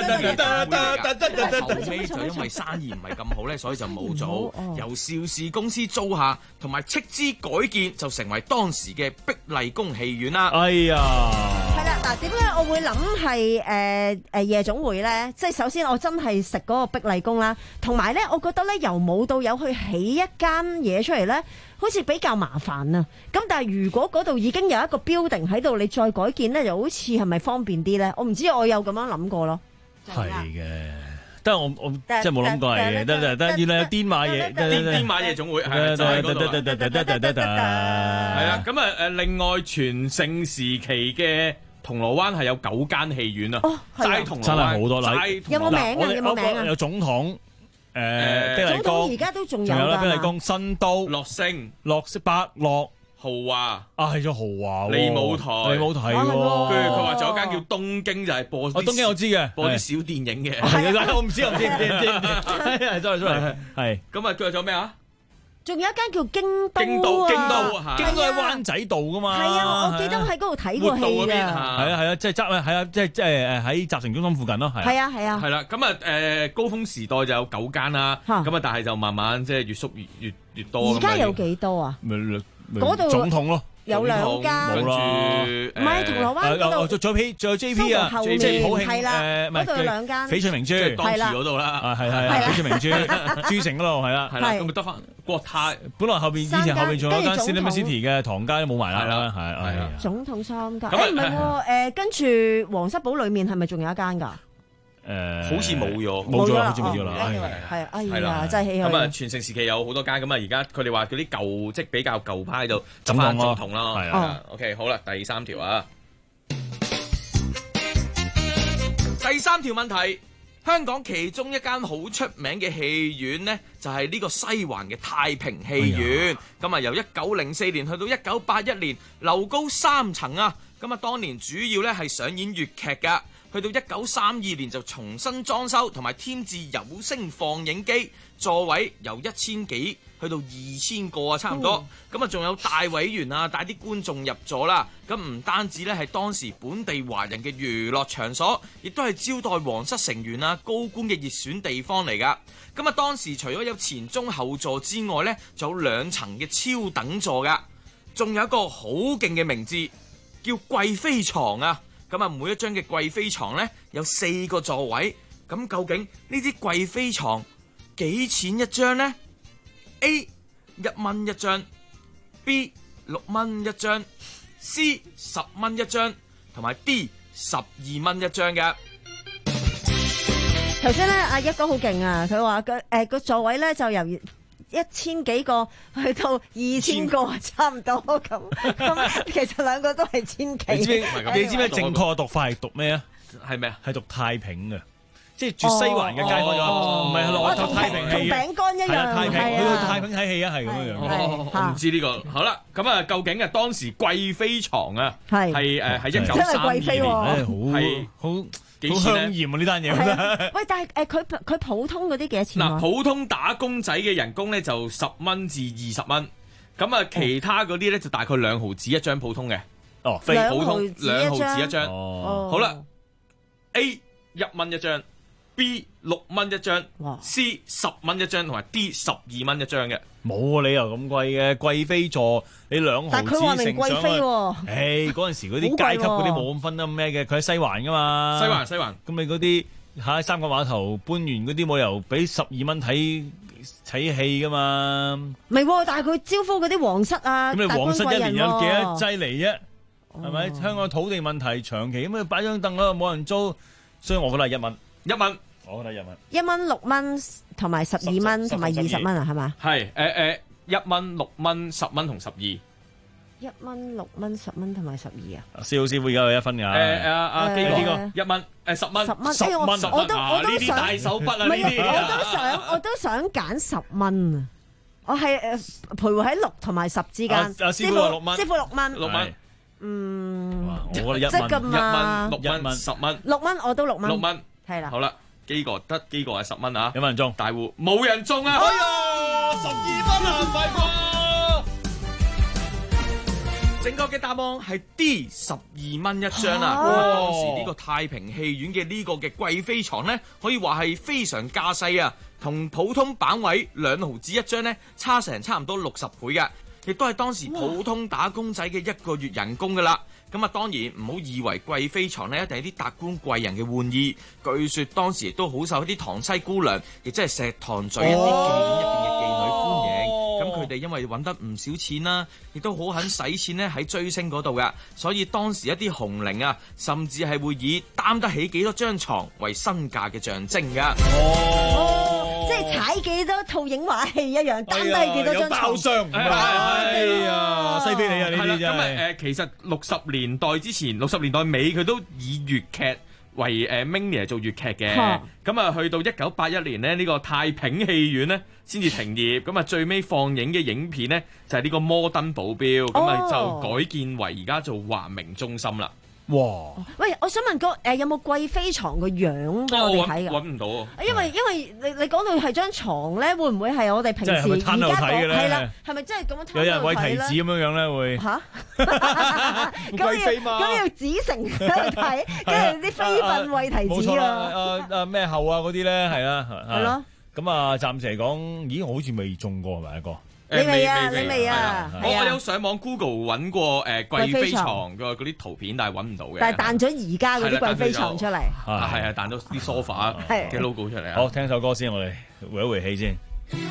㗎，後尾就因為生意唔係咁好咧，所以就冇做，由邵氏公司租下，同埋斥資改建，就成為當時嘅碧麗宮戲院啦。 哎呀， 係啦，嗱，點解我會諗係誒誒夜總會咧？即係首先我真係食嗰個碧麗宮啦，同埋咧，我覺得咧由冇到有去起一間嘢出嚟咧，好似比較麻煩啊。咁但係如果嗰度已經有一個 building 喺度，你再改建咧，就好似係咪方便啲咧？我唔知，我有咁樣諗過咯。 係嘅，但係我我即係冇諗過係嘅，得得得，原來有癲馬夜癲癲馬夜總會係就喺嗰度。係啦，咁啊誒，另外全盛時期嘅銅鑼灣係有九間戲院啊，齋銅鑼灣真係好多啦。 有冇名啊？有冇名啊？ 有總統。誒，碧麗宮而家都仲有㗎，碧麗宮、新都、 樂星、 樂色百樂、 豪華啊，係咗豪華利舞台， 利舞台喎。 跟住佢話仲有間叫東京，就係播東京我知嘅， 播啲小電影嘅。 係啊，我唔知，我唔知，唔知，唔知，唔知。係，sorry sorry，係。 咁啊，仲有咩啊？ 仲有一間叫京都啊， 京都，京都啊， 京都喺灣仔度噶嘛。 係啊，我記得喺嗰度睇過戲㗎。係啊係啊，即係執係啊，即係即係誒喺集成中心附近咯。係啊係啊。 係啦，咁啊誒高峰時代就有九間啦，咁啊但係就慢慢即係越縮越越越多。 而家有幾多啊？ 嗰度總統咯。 有兩間， 冇啦， 唔係銅鑼灣嗰度， 仲有 P， 仲有 J P 啊， 即係普慶係啦，嗰度有兩間， 翡翠明珠， 當時嗰度啦， 啊係係翡翠明珠，珠城嗰度係啦， 係啦，咁咪得翻國泰， 本來後邊以前後邊仲有間 Cinema City 嘅唐街都冇埋啦，係係啊， 總統三間，誒唔係喎，誒跟住皇室堡裡面係咪仲有一間㗎？ 誒，好似冇咗， 冇咗啦，好似冇咗啦， 係啊，哎呀，真係唏噓。 咁啊，全盛時期有好多間，咁啊，而家佢哋話嗰啲舊即比較舊派就執翻總統啦，係啊。OK，好啦，第三條啊，第三條問題，香港其中一間好出名嘅戲院呢，就係呢個西環嘅太平戲院。咁啊，由一九零四年去到一九八一年，樓高三層啊。咁啊，當年主要咧係上演粵劇㗎。去到一九三二年就重新裝修同埋添置有聲放映機，座位由一千幾去到二千個啊，差唔多。咁啊，仲有大委員啊，帶啲觀眾入座啦。咁唔單止咧係當時本地華人嘅娛樂場所，亦都係招待皇室成員啊、高官嘅熱選地方嚟噶。咁啊，當時除咗有前中後座之外咧，仲有兩層嘅超等座噶，仲有一個好勁嘅名字叫貴妃床啊！咁啊，每一張嘅貴妃床咧有四個座位，咁究竟呢啲貴妃床幾錢一張呢？ A 一蚊一張 ，B 六蚊一張 ，C 十蚊一張，同埋 D 十二蚊一張嘅。 頭先咧，阿一哥好勁啊！佢話個誒個座位咧就由一千幾個去到二千個，差唔多咁。咁其實兩個都係千幾。 你知唔知？你知唔知正確嘅讀法係讀咩啊？ 係咩啊？ 係讀太平嘅， 即係住西環嘅街坊咗，唔係落咗太平戲， 同餅乾一樣， 太平去到太平睇戲啊，係咁樣樣。 我唔知呢個。好啦，咁啊，究竟啊當時貴妃床啊係係誒喺一九三二年係好。好香豔啊！呢單嘢， 喂，但係誒，佢佢普通嗰啲幾多錢？ 嗱，普通打工仔嘅人工咧就十蚊至二十蚊，咁啊，其他嗰啲咧就大概兩毫紙一張普通嘅。 哦， 非普通兩毫紙一張。哦，好啦 ，A 一蚊一張 ，B 六蚊一張 ，C 十蚊一張，同埋 D 十二蚊一張嘅。 冇理由咁貴嘅，貴妃座你兩毫紙乘上去。 貴妃喎， 誒嗰陣時嗰啲階級嗰啲冇咁分得咩嘅，佢喺西環噶嘛。 西環西環， 咁你嗰啲喺三角碼頭搬完嗰啲冇理由俾十二蚊睇睇戲噶嘛。 唔係喎，但係佢招呼嗰啲皇室啊， 咁你皇室一年有幾多劑嚟啫？係咪？香港土地問題長期咁啊擺張凳嗰度冇人租，所以我覺得係一蚊一蚊。 我覺得一蚊， 一蚊六蚊同埋十二蚊同埋二十蚊啊，係嘛？ 係誒誒，一蚊六蚊十蚊同十二， 一蚊六蚊十蚊同埋十二啊！ 蕭師傅而家有一分㗎。 誒阿阿基哥一蚊誒十蚊， 十蚊十蚊， 我都我都想大手筆啊！呢啲我都想我都想揀十蚊啊！我係誒徘徊喺六同埋十之間。 阿師傅話六蚊， 師傅六蚊， 六蚊。 嗯， 我覺得一蚊， 一蚊六蚊十蚊， 六蚊我都六蚊， 六蚊係啦。 好啦。基哥得基哥係十蚊啊！ 有冇人中？ 大戶冇人中啊！ 哎呀，十二蚊啊，唔係啩？ 正確嘅答案係 D 十二蚊一張啊！ 哦、 當時呢個太平戲院嘅呢個嘅貴妃床咧，可以話係非常架勢啊，同普通版位兩毫紙一張咧，差成差唔多六十倍嘅，亦都係當時普通打工仔嘅一個月人工噶啦。咁啊，當然唔好以為貴妃床咧一定係啲達官貴人嘅玩意。據說當時亦都好受一啲塘西姑娘，亦即係石塘咀一啲妓院入邊嘅妓女歡迎。咁佢哋因為揾得唔少錢啦，亦都好肯使錢咧喺追星嗰度噶。所以當時一啲紅伶啊，甚至係會以擔得起幾多張床為身價嘅象徵噶。 哦，即係踩幾多套影畫戲一樣，擔得起幾多張床。 包廂，哎呀，西非你啊呢啲真係。 咁誒，其實六十年代之前，六十年代尾佢都以粵劇為誒 mania 做粵劇嘅。咁啊，去到一九八一年呢，呢、呢個太平戲院呢先至停業。咁啊，最尾放映嘅影片呢，就係、係、呢個摩登保鏢，咁啊、哦、就改建為而家做華明中心啦。 哇！ 喂，我想問個誒有冇貴妃床個樣俾我哋睇㗎？ 揾唔到啊！ 因為因為你你講到係張床咧，會唔會係我哋平時而家講係啦？係咪真係咁樣攤到睇咧？ 有人餵提子咁樣樣咧會嚇？貴妃嘛？咁要子成去睇，跟住啲妃嬪餵提子啊！ 冇錯啦，誒誒咩后啊嗰啲咧係啦， 係咯。 咁啊，暫時嚟講，咦？我好似未中過係咪一個？ 你未啊？你未啊？ 我我有上網 Google 揾過誒貴妃床嘅嗰啲圖片，但係揾唔到嘅。 但係彈咗而家嗰啲貴妃床出嚟。 啊係啊，彈咗啲 sofa 嘅 logo 出嚟啊！ 好，聽首歌先，我哋回一回氣先。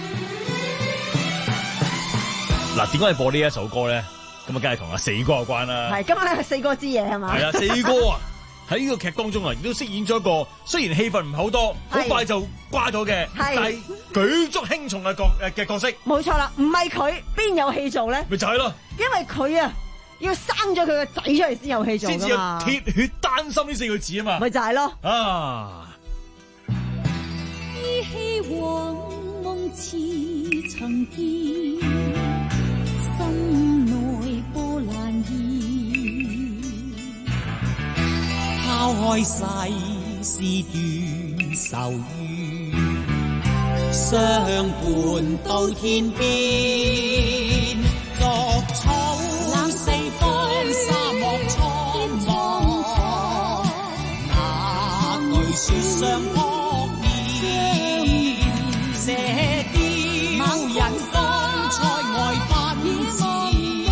嗱，點解要播呢一首歌咧？咁啊，梗係同阿四哥有關啦。 係今晚係四哥之夜係嘛？ 係啊，四哥啊！喺呢個劇當中啊，亦都飾演咗一個雖然戲份唔係好多，好快就瓜咗嘅，但係舉足輕重嘅角誒嘅角色。 冇錯啦，唔係佢邊有戲做咧？ 咪就係咯， 因為佢啊要生咗佢個仔出嚟先有戲做㗎嘛。先至有鐵血丹心呢四個字啊嘛。 咪就係咯。 啊！ 依稀往夢似曾見，心內波瀾現。拋開世事斷愁怨，相伴到天邊。綠草四方，沙漠蒼茫，那句說相撲面，射雕人方塞外奔馳，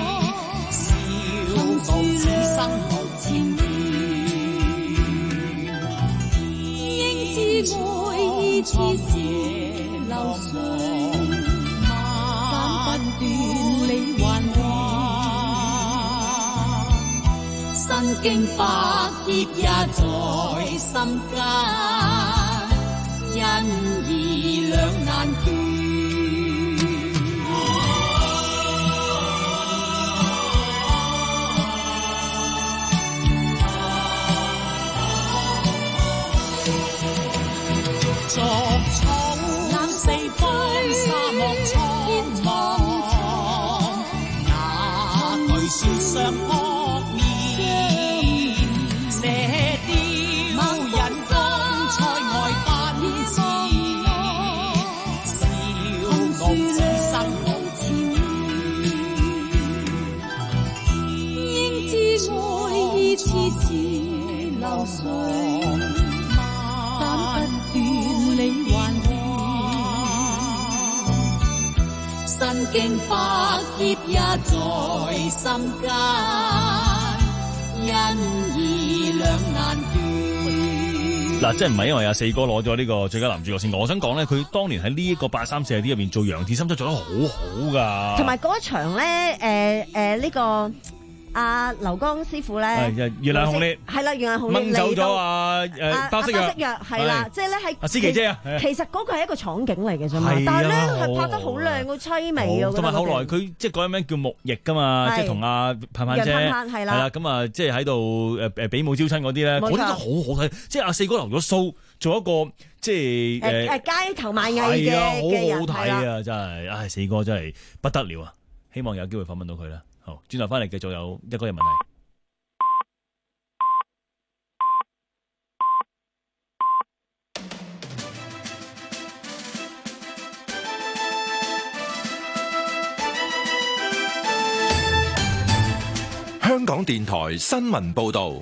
笑傲此生無前緣。愛意似夜流水，斬不斷理還亂，身經百劫也在心間，因義兩難斷。 逐草，南四方沙漠蒼茫，那巨樹上撲面，射雕人光塞外奔馳，笑傲此生無知，應知愛意似似流水。身經百劫也在心間，因義兩難斷。 嗱，即係唔係因為阿四哥攞咗呢個最佳男主角先？我想講咧，佢當年喺呢一個八三四 D 入邊做楊鐵心真係做得好好噶。 同埋嗰場咧，誒誒呢個。阿劉江師傅咧， 月亮紅烈係啦，月亮紅烈掹走咗啊誒包色藥係啦，即係咧係阿司琪姐啊， 其實嗰個係一個廠景嚟嘅啫嘛，但係咧係拍得好靚，好凄美啊！ 同埋後來佢即係改名叫木易噶嘛，即係同阿盼盼姐係啦，咁啊即係喺度誒誒比武招親嗰啲咧，嗰啲都好好睇。即係阿四哥留咗鬚，做一個即係誒誒街頭賣藝嘅嘅人， 好好睇啊！真係，唉，四哥真係不得了啊！希望有機會訪問到佢啦。好，轉頭翻嚟繼續有一個人問題。 香港電台新聞報道，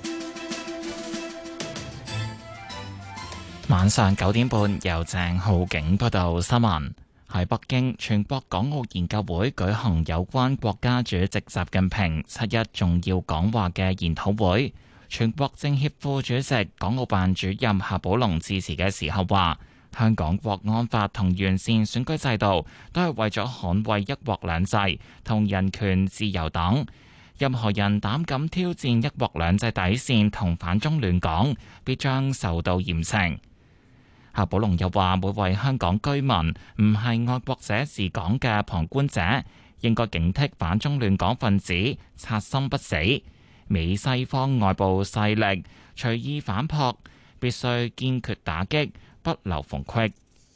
晚上九點半由鄭浩景報道新聞。喺北京，全國港澳研究會舉行有關國家主席習近平七一重要講話嘅研討會。全國政協副主席、港澳辦主任夏寶龍致辭嘅時候話：香港國安法同完善選舉制度都係為咗捍衛一國兩制同人權自由等。任何人膽敢挑戰一國兩制底線同反中亂港，必將受到嚴懲。夏寶龍又話：每位香港居民唔係愛國者治港嘅旁觀者，應該警惕反中亂港分子賊心不死。美西方外部勢力隨意反撲，必須堅決打擊，不留縫隙。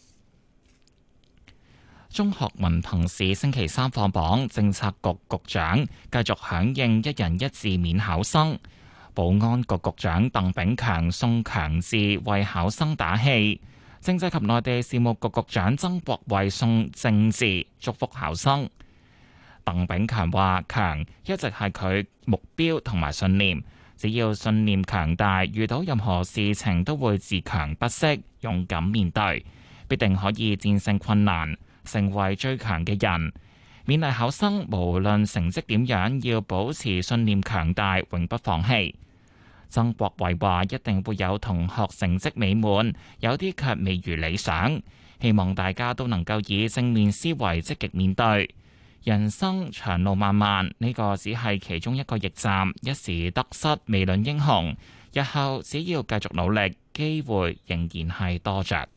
中學文憑試星期三放榜，政策局局長繼續響應一人一字免考生。保安局局長鄧炳強送強字為考生打氣，政制及內地事務局局長曾國衛送正字祝福考生。鄧炳強話：強一直係佢目標同埋信念，只要信念強大，遇到任何事情都會自強不息，勇敢面對，必定可以戰勝困難，成為最強嘅人。勉勵考生無論成績點樣，要保持信念強大，永不放棄。曾國衛話：一定會有同學成績美滿，有啲卻未如理想。希望大家都能夠以正面思維積極面對。人生長路漫漫，呢個只係其中一個驛站，一時得失未論英雄。日後只要繼續努力，機會仍然係多着。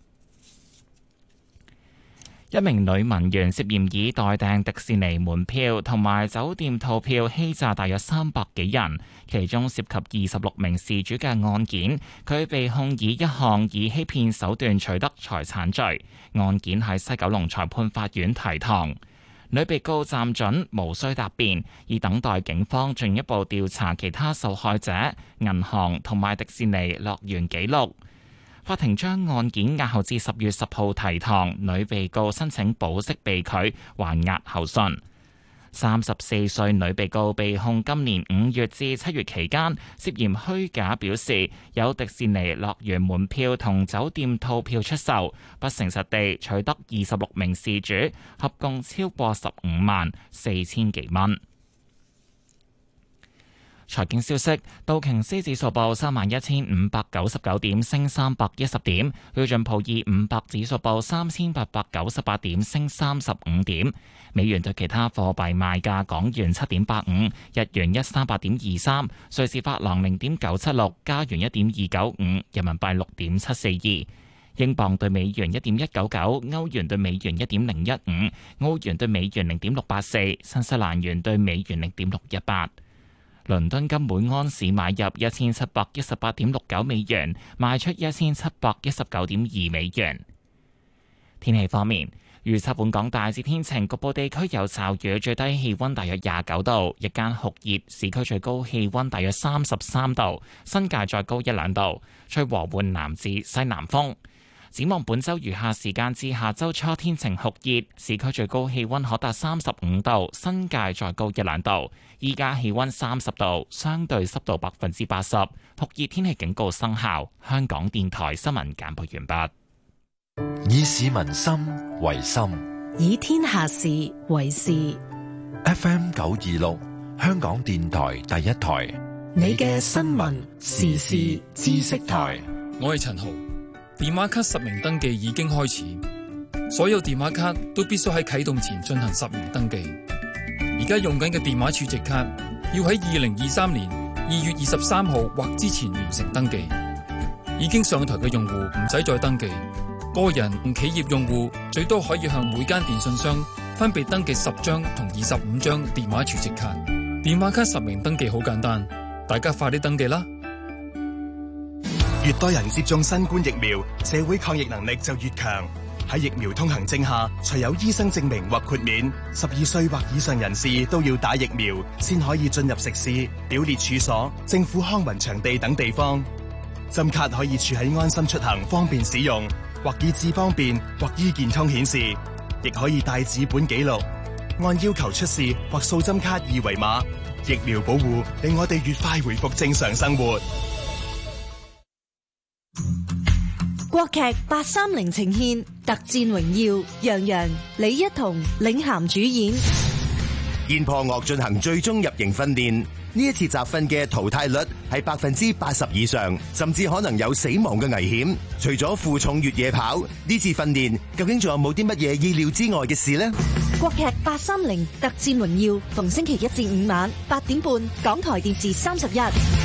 一名女文員涉嫌以代訂迪士尼門票同埋酒店套票欺詐大約三百幾人，其中涉及二十六名事主嘅案件，佢被控以一項以欺騙手段取得財產罪。案件喺西九龍裁判法院提堂，女被告暫准無需答辯，以等待警方進一步調查其他受害者、銀行同埋迪士尼樂園記錄。法庭將案件押後至十月十號提堂，女被告申請保釋被拒，還押候訊。三十四歲女被告被控今年五月至七月期間涉嫌虛假表示有迪士尼樂園門票同酒店套票出售，不誠實地取得二十六名事主合共超過十五萬四千幾蚊。財經消息：道瓊斯指數報三萬一千五百九十九點，升三百一十點；標準普爾五百指數報三千八百九十八點，升三十五點。美元對其他貨幣賣價：港元七點八五，日元一三八點二三，瑞士法郎零點九七六，加元一點二九五，人民幣六點七四二，英鎊對美元一點一九九，歐元對美元一點零一五，澳元對美元零點六八四，新西蘭元對美元零點六一八。 倫敦金每盎司買入一千七百一十八點六九美元，賣出一千七百一十九點二美元。天氣方面，預測本港大致天晴，局部地區有驟雨，最低氣溫大約廿九度，日間酷熱，市區最高氣溫大約三十三度，新界再高一兩度，吹和緩南至西南風。展望本週餘下時間至下週初天晴酷熱，市區最高氣溫可達三十五度，新界再高一兩度。依家氣溫三十度，相對濕度百分之八十，酷熱天氣警告生效。香港電台新聞簡報完畢。 以市民心為心， 以天下事為事。 F M 九二六，香港電台第一台， 你嘅新聞時事知識台。 我係陳豪。電話卡實名登記已經開始，所有電話卡都必須喺啟動前進行實名登記。而家用緊嘅電話儲值卡要喺二零二三年二月二十三號或之前完成登記。已經上台嘅用戶唔使再登記，個人同企業用戶最多可以向每間電信商分別登記十張同二十五張電話儲值卡。電話卡實名登記好簡單，大家快啲登記啦！ 越多人接種新冠疫苗，社會抗疫能力就越強。喺疫苗通行證下，除有醫生證明或豁免，十二歲或以上人士都要打疫苗，先可以進入食肆、表列處所、政府康文場地等地方。針卡可以儲喺安心出行，方便使用，或以智方便，或醫健通顯示，亦可以帶紙本記錄，按要求出示或掃針卡二維碼。疫苗保護令我哋越快回復正常生活。 國劇八三零呈現《特戰榮耀》，楊洋、李一桐領銜主演。 燕破岳進行最終入營訓練，呢一次集訓嘅淘汰率係百分之八十以上，甚至可能有死亡嘅危險。除咗負重越野跑，呢次訓練究竟仲有冇啲乜嘢意料之外嘅事呢？ 國劇八三零《特戰榮耀》逢星期一至五晚八點半，港台電視三十一。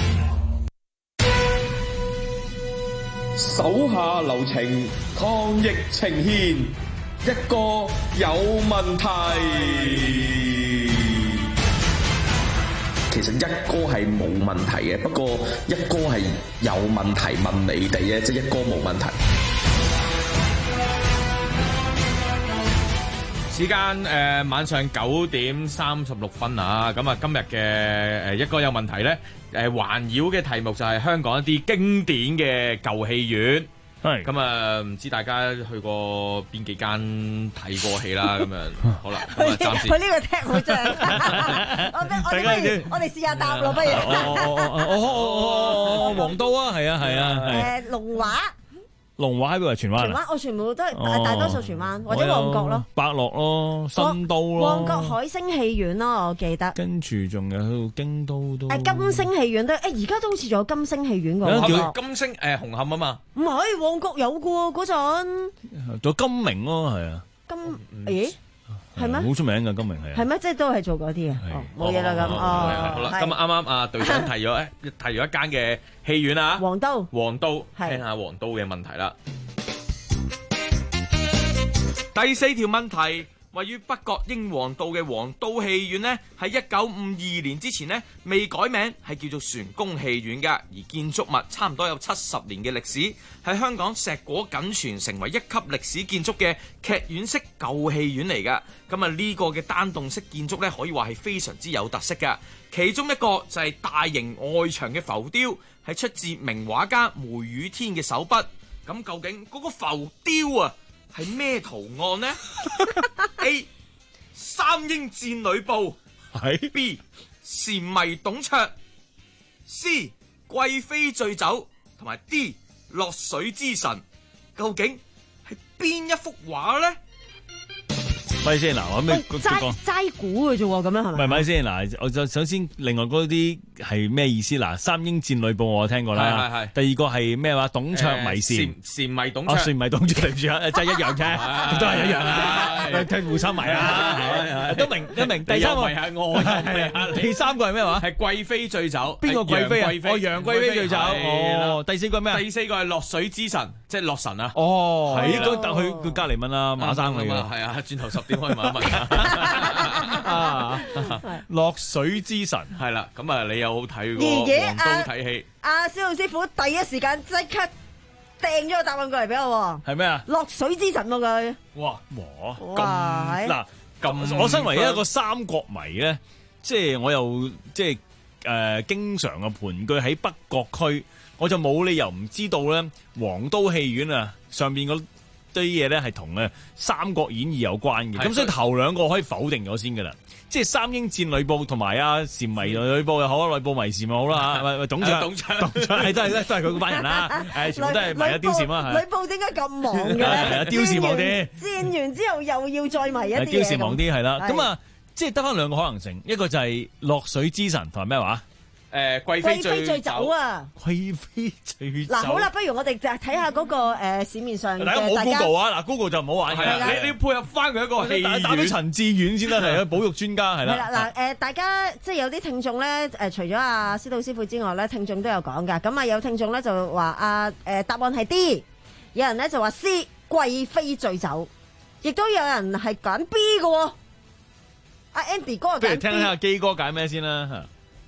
手下留情，抗疫呈現，一個有問題。其實一哥係冇問題嘅，不過一哥係有問題問你哋嘅，即係一哥冇問題。 時間誒、呃、晚上九點三十六分啊！咁啊今日嘅誒一哥有問題咧，誒環繞嘅題目就係香港一啲經典嘅舊戲院。係咁啊，唔知大家去過邊幾間睇過戲啦？咁樣好啦，咁啊暫時佢呢個聽好正，我我我哋我哋試下答咯，不如。 哦哦哦哦哦，黃都啊，係啊係啊係。 誒龍華。 龍華喺邊啊？荃灣啊？ 荃灣我全部都係大多數荃灣或者旺角咯， 百樂咯，新都咯， 旺角海星戲院咯，我記得。跟住仲有去到京都都。 誒金星戲院都誒而家都好似仲有金星戲院㗎。 叫金星誒紅磡啊嘛？ 唔係旺角有㗎喎嗰陣。 仲有金明咯，係啊。 金咦？係咩？ 好出名㗎金明係。 係咩？即係都係做嗰啲啊？冇嘢啦咁。哦， 好啦，咁啱啱啊隊長提咗誒提咗一間嘅戲院啊， 黃都， 黃都，聽下黃都嘅問題啦。第四條問題，位於北角英皇道嘅黃都戲院呢，喺一九五二年之前呢未改名，係叫做璇宮戲院㗎。而建築物差唔多有七十年嘅歷史，喺香港碩果僅存，成為一級歷史建築嘅劇院式舊戲院嚟㗎。咁啊呢個嘅單棟式建築呢，可以話係非常之有特色㗎。其中一個就係大型外牆嘅浮雕，係出自名畫家梅雨天嘅手筆。咁究竟嗰個浮雕啊係咩圖案呢？A. 三英戰呂布，係 B. 禪迷董卓，C. 貴妃醉酒，同埋 D. 落水之神。究竟係邊一幅畫呢？ 咪先嗱，我咩齋齋估嘅啫喎，咁樣係咪？ 唔係咪先嗱，我就首先另外嗰啲係咩意思嗱？三英戰呂布我聽過啦，係係。第二個係咩話？董卓迷禪， 禪迷董卓， 禪迷董卓對唔住啊，真係一樣啫，都係一樣啊，聽互相迷啊，都明都明。第三個係我，第三個係咩話？ 係貴妃醉酒， 邊個貴妃啊？哦，楊貴妃醉酒。哦，第四個係咩啊？ 第四個係落水之神，即係洛神啊。 哦，係都等佢佢隔離問啦，馬生嚟㗎。 係啊，轉頭十點可以問一問。 啊！落水之神係啦，咁啊你有好睇過爺爺黃都睇戲？ 阿司徒師傅第一時間即刻掟咗個答案過嚟俾我。 係咩啊？ 落水之神喎佢。 哇哇哇咁嗱咁，我身為一個三國迷咧，即係我又即係誒、呃、經常嘅盤踞喺北角區，我就冇理由唔知道咧皇都戲院啊上邊嗰堆嘢咧係同誒《三國演義》有關嘅，咁所以頭兩個可以否定咗先噶啦。即係三英戰呂布同埋阿禪迷呂布又好，呂布迷禪又好啦嚇，喂喂，董卓，董卓，董卓係都係都係佢嗰班人啦，誒全部都係迷阿貂蟬啊， 呂布點解咁忙嘅咧？ 係啊，貂蟬忙啲， 戰完之後又要再迷一啲嘢。 貂蟬忙啲係啦，咁啊，即係得翻兩個可能性，一個就係落水之神同埋咩話？ 誒貴妃醉酒啊！ 貴妃醉酒。 嗱好啦，不如我哋就睇下嗰個誒市面上嘅大家冇 Google 啊！嗱 Google 就唔好玩嘅， 你你要配合翻佢一個戲院， 打到陳志遠先得係啊，保育專家係啦。 係啦，嗱誒，大家即係有啲聽眾咧誒，除咗阿司徒師傅之外咧，聽眾都有講㗎。咁啊，有聽眾咧就話啊誒答案係 D，有人咧就話 C 貴妃醉酒，亦都有人係揀 B 嘅喎。阿 Andy 哥揀 B。 不如聽下基哥揀咩先啦。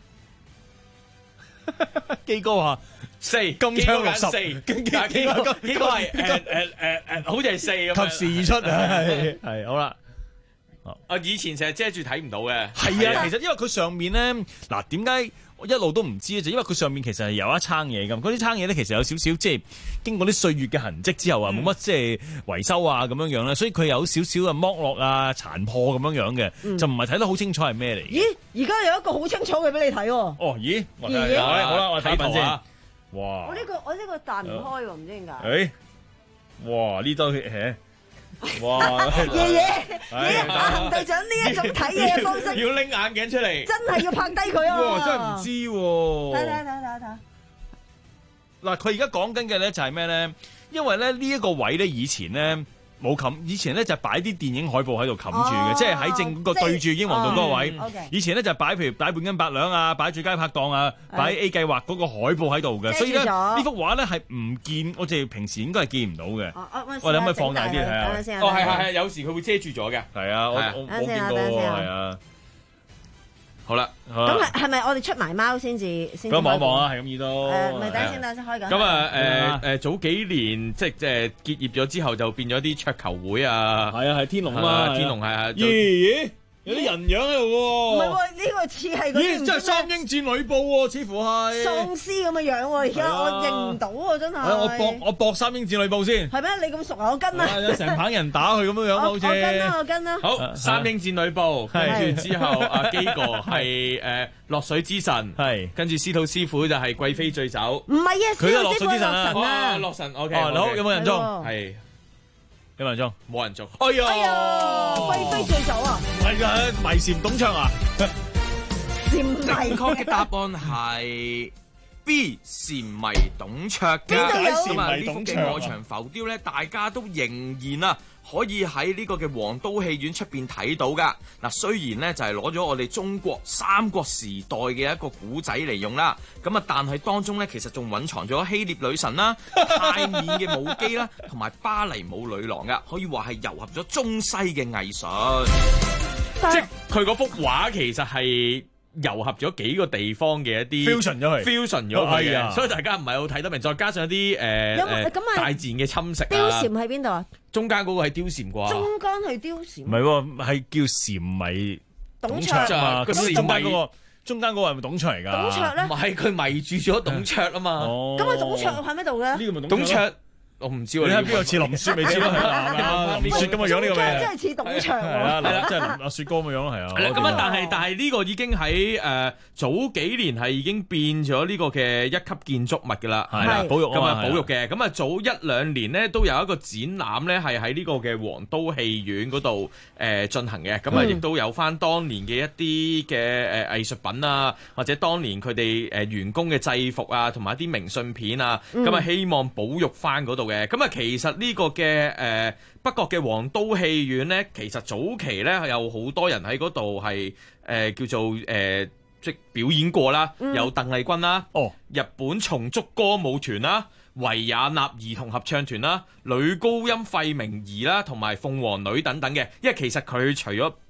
基哥話四，金槍六十， 基哥基哥基哥係誒誒誒誒，好似係四咁樣， 及時而出係係好啦。 啊，以前成日遮住睇唔到嘅， 係啊，其實因為佢上面咧，嗱點解我一路都唔知咧？就因為佢上面其實係有一撐嘢咁，嗰啲撐嘢咧其實有少少即係經過啲歲月嘅痕跡之後啊，冇乜即係維修啊咁樣樣咧，所以佢有少少嘅剝落啊、殘破咁樣樣嘅，嗯、就唔係睇得好清楚係咩嚟。 咦？而家有一個好清楚嘅俾你睇喎。 哦，咦？ 爺爺， 好啦，我睇份先。哇！ 我呢、這個我呢個彈唔開喎，唔知點解。 誒、欸，哇！呢兜誒。哇！ 爺爺，爺行隊長呢一種睇嘢嘅方式， 要拎眼鏡出嚟， 真係要拍低佢啊！ 哇，真係唔知喎。 睇睇睇睇睇。 嗱，佢而家講緊嘅咧就係咩咧？因為咧呢一個位咧以前咧冇冚，以前咧就擺啲電影海報喺度冚住嘅，即係喺正個對住英皇道嗰個位。以前咧就擺譬如擺半斤八兩啊，擺最佳拍檔啊，擺 A 計劃嗰個海報喺度嘅，所以咧呢幅畫咧係唔見，我哋平時應該係見唔到嘅。我哋可唔可以放大啲睇下？ 哦，係係係，有時佢會遮住咗嘅。 係啊，我我我見到喎，係啊。好啦， 咁係係咪我哋出埋貓先至先？ 咁望一望啊，係咁意都。 誒，咪等下先，等下先開緊。 咁啊，誒誒，早幾年即係即係結業咗之後，就變咗啲桌球會啊。 係啊，係天龍啊， 天龍係啊。 爺爺有啲人樣喺度喎。 唔係喎，呢個似係嗰啲。 咦，真係三英戰呂布喎，似乎係。 喪屍咁嘅樣喎，而家我認唔到喎，真係。 我搏我搏三英戰呂布先。 係咩？你咁熟啊？我跟啊。 成棚人打佢咁樣樣好似。 我跟啦，我跟啦。 好，三英戰呂布，跟住之後阿基哥係誒落水之神， 係跟住司徒師傅就係貴妃醉酒。 唔係啊， 佢都係落水之神啊。落神 OK。 好，有冇人中？係。有冇人中？ 冇人中。 哎呀！ 哎呀！貴妃醉酒啊！ 係啊，迷禪董卓啊！ 禪迷確嘅答案係 B， 禪迷董卓嘅。 點解咁啊？呢幅嘅外牆浮雕咧，大家都仍然啊可以喺呢個嘅皇都戲院出邊睇到噶。嗱，雖然咧就係攞咗我哋中國三國時代嘅一個古仔嚟用啦，咁啊，但係當中咧其實仲蘊藏咗希臘女神啦、泰緬嘅舞姬啦，同埋巴黎舞女郎噶，可以話係糅合咗中西嘅藝術。即係佢嗰幅畫其實係糅合咗幾個地方嘅一啲 fusion 咗佢 fusion 咗佢嘅，所以大家唔係好睇得明。再加上一啲誒誒大自然嘅侵蝕啊。 貂蟬喺邊度啊？ 中間嗰個係貂蟬啩？ 中間係貂蟬。 唔係喎，係叫禪迷董卓啊！咁中間嗰個中間嗰個係咪董卓嚟㗎？ 董卓咧？ 唔係，佢迷住咗董卓啊嘛。 咁啊，董卓喺咩度嘅？ 呢個咪董卓。我唔知喎， 你喺邊度似林雪未知咯？係啊，林雪咁嘅樣呢個名， 真係似董卓喎。 係啦，係啦，即係林阿雪哥咁嘅樣係啊。 係啦，咁啊，但係但係呢個已經喺誒早幾年係已經變咗呢個嘅一級建築物㗎啦， 係啦，保育咁啊保育嘅。咁啊早一兩年咧都有一個展覽咧係喺呢個嘅皇都戲院嗰度誒進行嘅。咁啊亦都有翻當年嘅一啲嘅誒藝術品啊，或者當年佢哋誒員工嘅制服啊，同埋一啲明信片啊，咁啊希望保育翻嗰度。嘅咁啊，其實呢個嘅誒北角嘅皇都戲院咧，其實早期咧有好多人喺嗰度係誒叫做誒、呃、即表演過啦，嗯、有鄧麗君啦，哦，日本松竹歌舞團啦，維也納兒童合唱團啦，女高音費明儀啦，同埋鳳凰女等等嘅。因為其實佢除咗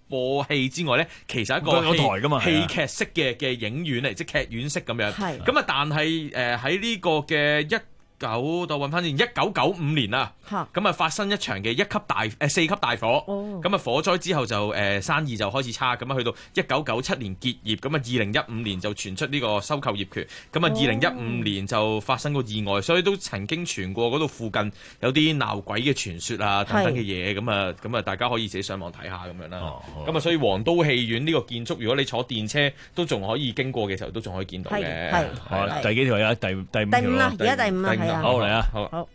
播戲之外咧，其實係一個有台㗎嘛， 戲劇式嘅嘅影院嚟，即係劇院式咁樣。 係咁啊，但係誒喺呢個嘅一九到揾翻先，一九九五年啊，咁啊發生一場嘅一級大誒、呃、四級大火，咁啊、哦、火災之後就誒、呃、生意就開始差，咁啊去到一九九七年結業，咁啊二零一五年就傳出呢個收購業權，咁啊二零一五年就發生個意外，所以都曾經傳過嗰度附近有啲鬧鬼嘅傳說啊等等嘅嘢，咁啊咁啊大家可以自己上網睇下咁樣啦。咁啊、哦、所以皇都戲院呢個建築，如果你坐電車都仲可以經過嘅時候，都仲可以見到嘅。係係第幾條啊？第第五條第五啦，而家第五啦。 好嚟啊！ 好，好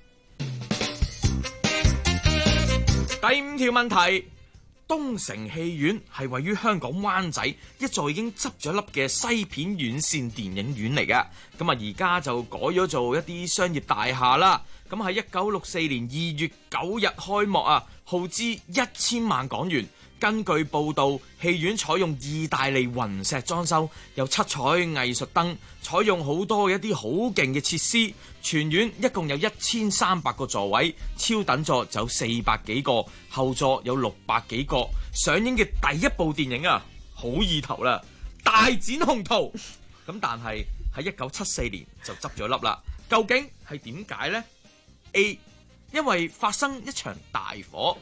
第五條問題，東城戲院係位於香港灣仔一座已經執咗笠嘅西片院線電影院嚟嘅，咁啊而家就改咗做一啲商業大廈啦。咁喺一九六四年二月九日開幕啊，耗資一千萬港元。根據報道，戲院採用意大利雲石裝修，有七彩藝術燈，採用好多一啲好勁嘅設施。全院一共有一千三百個座位，超等座就有四百幾個，後座有六百幾個。上映嘅第一部電影啊，好意頭啦，《大展宏圖》。咁但係喺一九七四年就執咗笠啦。究竟係點解呢？ A. 因為發生一場大火。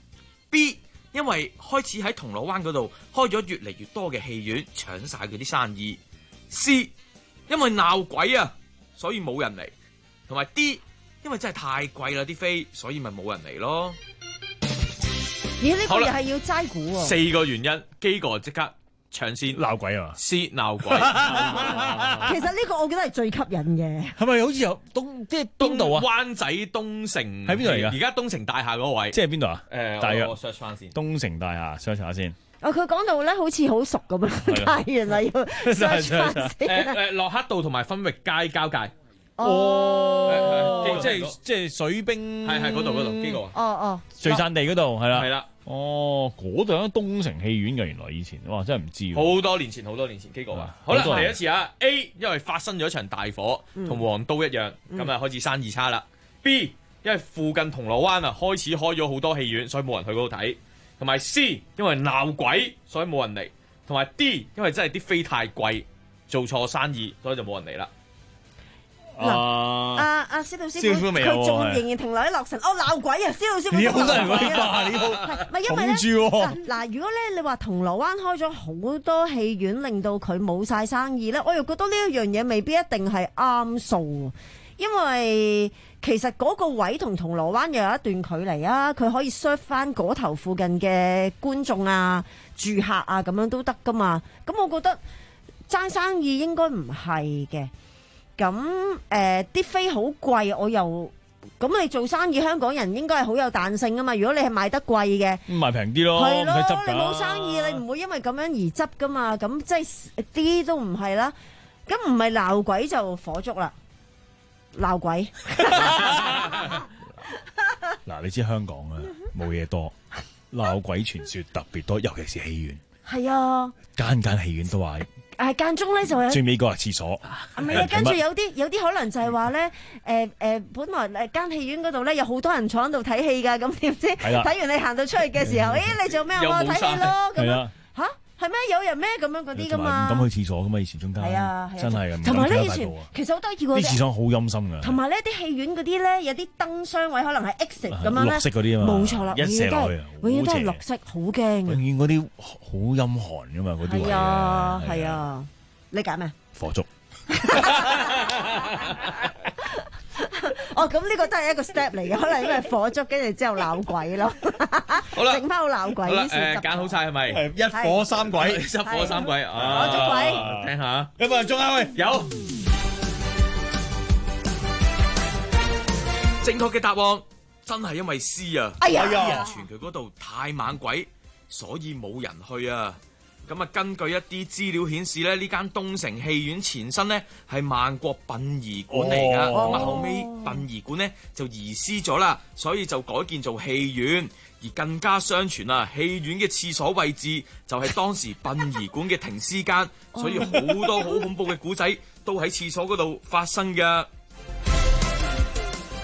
B. 因為開始喺銅鑼灣嗰度開咗越嚟越多嘅戲院，搶晒佢啲生意。C. 因為鬧鬼啊，所以冇人嚟。同埋 D. 因為真係太貴啦啲飛，所以咪冇人嚟咯。 咦？呢個又係要齋估喎。 四個原因，基哥即刻搶先鬧鬼啊嘛。 C. 鬧鬼。 其實呢個我覺得係最吸引嘅。 係咪好似有東即係邊度啊？ 灣仔東城喺邊度嚟㗎？ 而家東城大廈嗰位， 即係邊度啊？ 誒， 大約我 search 翻先。 東城大廈 search 下先。 哦，佢講到咧好似好熟咁樣，但係原來要 search 翻先。 誒誒，駱克道同埋分域街交界。 哦，即係即係水兵， 係係嗰度嗰度邊個啊？ 哦哦， 聚散地嗰度係啦， 係啦。 哦，嗰度喺東城戲院嘅，原來以前，哇，真係唔知。 好多年前，好多年前，基哥啊。好啦，第一次啊 ，A 因為發生咗一場大火，同皇都一樣，咁啊開始生意差啦。B 因為附近銅鑼灣啊開始開咗好多戲院，所以冇人去嗰度睇。同埋 C 因為鬧鬼，所以冇人嚟。同埋 D 因為真係啲飛太貴，做錯生意，所以就冇人嚟啦。 嗱，阿阿司徒師傅佢仲仍然停留喺樂神，哦鬧鬼啊！司徒師傅好多人嗰啲吧，你好， 係咪因為咧？嗱嗱，如果咧你話銅鑼灣開咗好多戲院，令到佢冇晒生意咧，我又覺得呢一樣嘢未必一定係啱數，因為其實嗰個位同銅鑼灣又有一段距離啊，佢可以 serve 翻嗰頭附近嘅觀眾啊、住客啊咁樣都得噶嘛。咁我覺得爭生意應該唔係嘅。咁誒啲飛好貴，我又咁你做生意，香港人應該係好有彈性啊嘛。如果你係賣得貴嘅， 賣平啲咯， 係咯， 執你冇生意，你唔會因為咁樣而執噶嘛。咁即係啲都唔係啦。咁唔係鬧鬼就火燭啦，鬧鬼。 嗱，你知香港啊，冇嘢多，鬧鬼傳說特別多，尤其是戲院。 係啊， 間間戲院都話。 誒間中咧就係最尾嗰個廁所， 唔係啊，跟住有啲有啲可能就係話咧，誒誒，本來誒間戲院嗰度咧有好多人坐喺度睇戲㗎，咁點知睇完你行到出去嘅時候，誒你做咩啊？我睇戲咯，咁樣嚇係咩？有人咩咁樣嗰啲㗎嘛？ 唔敢去廁所㗎嘛？以前中間係啊，真係咁。 同埋咧以前其實好得意喎， 啲廁所好陰森㗎。 同埋呢啲戲院嗰啲咧有啲燈箱位可能係 exit 咁樣咧， 綠色嗰啲啊嘛， 冇錯啦， 一射落去啊， 永遠都係綠色，好驚。 永遠嗰啲好陰寒㗎嘛，嗰啲位係啊，係啊。你揀咩？ 火燭。 哦，咁呢個都係一個 step 嚟嘅，可能因為火燭，跟住之後鬧鬼咯。 好啦， 整翻好鬧鬼。 好啦，誒揀好晒係咪？ 一火三鬼， 一火三鬼。 火燭鬼， 聽下。 有冇人中啊？喂，有。 正確嘅答案真係因為 C 啊！ 哎呀， 傳佢嗰度太猛鬼，所以冇人去啊！咁啊，根據一啲資料顯示咧，呢間東城戲院前身呢係萬國殯儀館嚟㗎，咁啊、哦、後尾殯儀館呢就移師咗啦，所以就改建做戲院。而更加相傳啊，戲院嘅廁所位置就係當時殯儀館嘅停屍間，所以好多好恐怖嘅古仔都喺廁所嗰度發生㗎。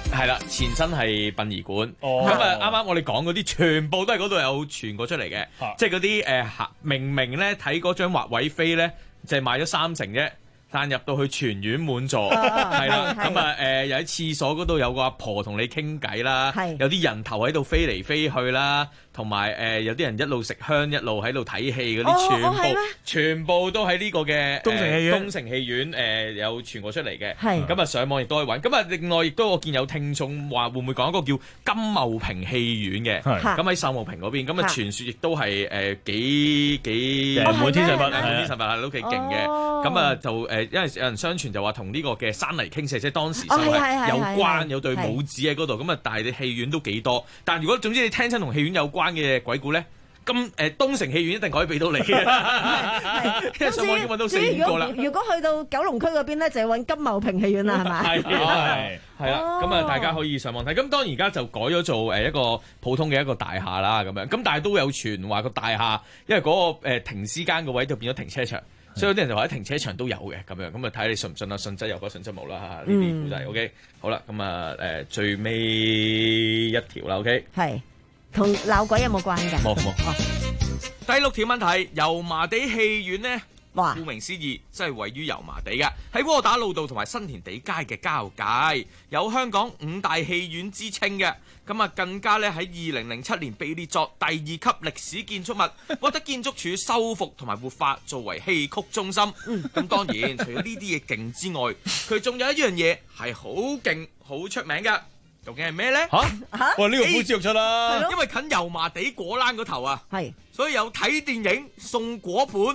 係啦，前身係殯儀館。 哦咁啊，啱啱我哋講嗰啲全部都係嗰度有傳過出嚟嘅，即係嗰啲誒明明咧睇嗰張劃位飛咧，就係賣咗三成啫。但入到去全院滿座，係啦，咁啊誒，又喺廁所嗰度有個阿婆同你傾偈啦，有啲人頭喺度飛嚟飛去啦，同埋誒有啲人一路食香一路喺度睇戲嗰啲，全部全部都喺呢個嘅東城戲院， 東城戲院誒有傳過出嚟嘅， 係咁啊上網亦都可以揾。咁啊另外亦都我見有聽眾話會唔會講一個叫金茂坪戲院嘅，咁喺秀茂坪嗰邊，咁啊傳説亦都係誒幾幾滿天神佛， 滿天神佛係都幾勁嘅，咁啊就誒。因為有人相傳就話同呢個嘅山泥傾瀉，即係當時就係有關，有對母子喺嗰度。咁啊，但係你戲院都幾多。但係如果總之你聽親同戲院有關嘅鬼故咧，咁誒東城戲院一定可以俾到你嘅。因為上網已經揾到四五個啦。 如果去到九龍區嗰邊咧，就要揾金茂坪戲院啦，係咪？ 係係啦，咁啊大家可以上網睇。咁當然而家就改咗做誒一個普通嘅一個大廈啦，咁樣。咁但係都有傳話個大廈，因為嗰個誒停屍間個位就變咗停車場。所以有啲人就話喺停車場都有嘅咁樣，咁啊睇你信唔信啦，信則有，不信則無啦嚇。呢啲故仔 OK，好啦，咁啊誒最尾一條啦 OK，係同鬧鬼有冇關㗎？ 冇冇。第六條問題，油麻地戲院呢， 哇， 顧名思義，即係位於油麻地嘅，喺窩打老道同埋新填地街嘅交界，有香港五大戲院之稱嘅。咁啊，更加咧喺二零零七年被列作第二級歷史建築物，獲得建築署修復同埋活化，作為戲曲中心。咁當然，除咗呢啲嘢勁之外，佢仲有一樣嘢係好勁、好出名嘅。究竟係咩咧？ 嚇嚇！哇！呢個呼之欲出啦， 因為近油麻地果欄嗰頭啊，係，所以有睇電影送果盤。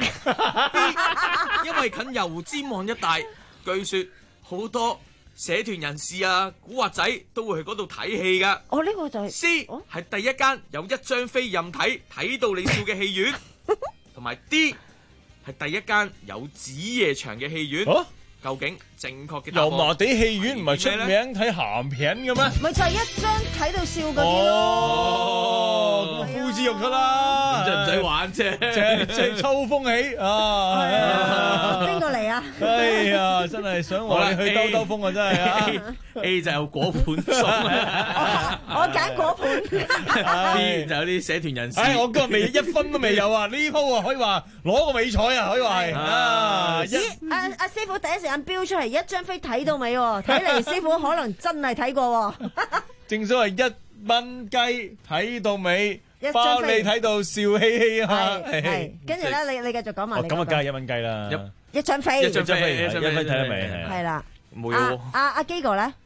因為近油尖旺一帶，據說好多社團人士啊、古惑仔都會去嗰度睇戲噶。 哦，呢個就係 C 係第一間有一張飛任睇睇到你笑嘅戲院，同埋 D 係第一間有子夜場嘅戲院。究竟正確嘅答案？ 油麻地戲院唔係出名睇鹹片嘅咩？ 咪就係一張睇到笑嗰啲咯。 哦，呼之欲出啦， 真係唔使玩啫， 即係即係秋風起啊！係啊， 邊個嚟啊？ 哎呀，真係想話你去兜兜風啊！真係啊 ！A 就有果盤送， 我揀果盤。 B 就有啲社團人士。 唉，我今日未一分都未有啊！呢鋪啊，可以話攞個美彩啊，可以話係啊！ 咦，阿阿師傅第一時間標出嚟，一張飛睇到尾喎，睇嚟師傅可能真係睇過喎。 正所謂一蚊雞睇到尾，包你睇到笑嘻嘻啊！ 係，跟住咧，你你繼續講埋。 咁啊，梗係一蚊雞啦， 一張飛， 一張飛， 一張飛睇得未？ 係啦， 冇有。 阿阿基哥咧？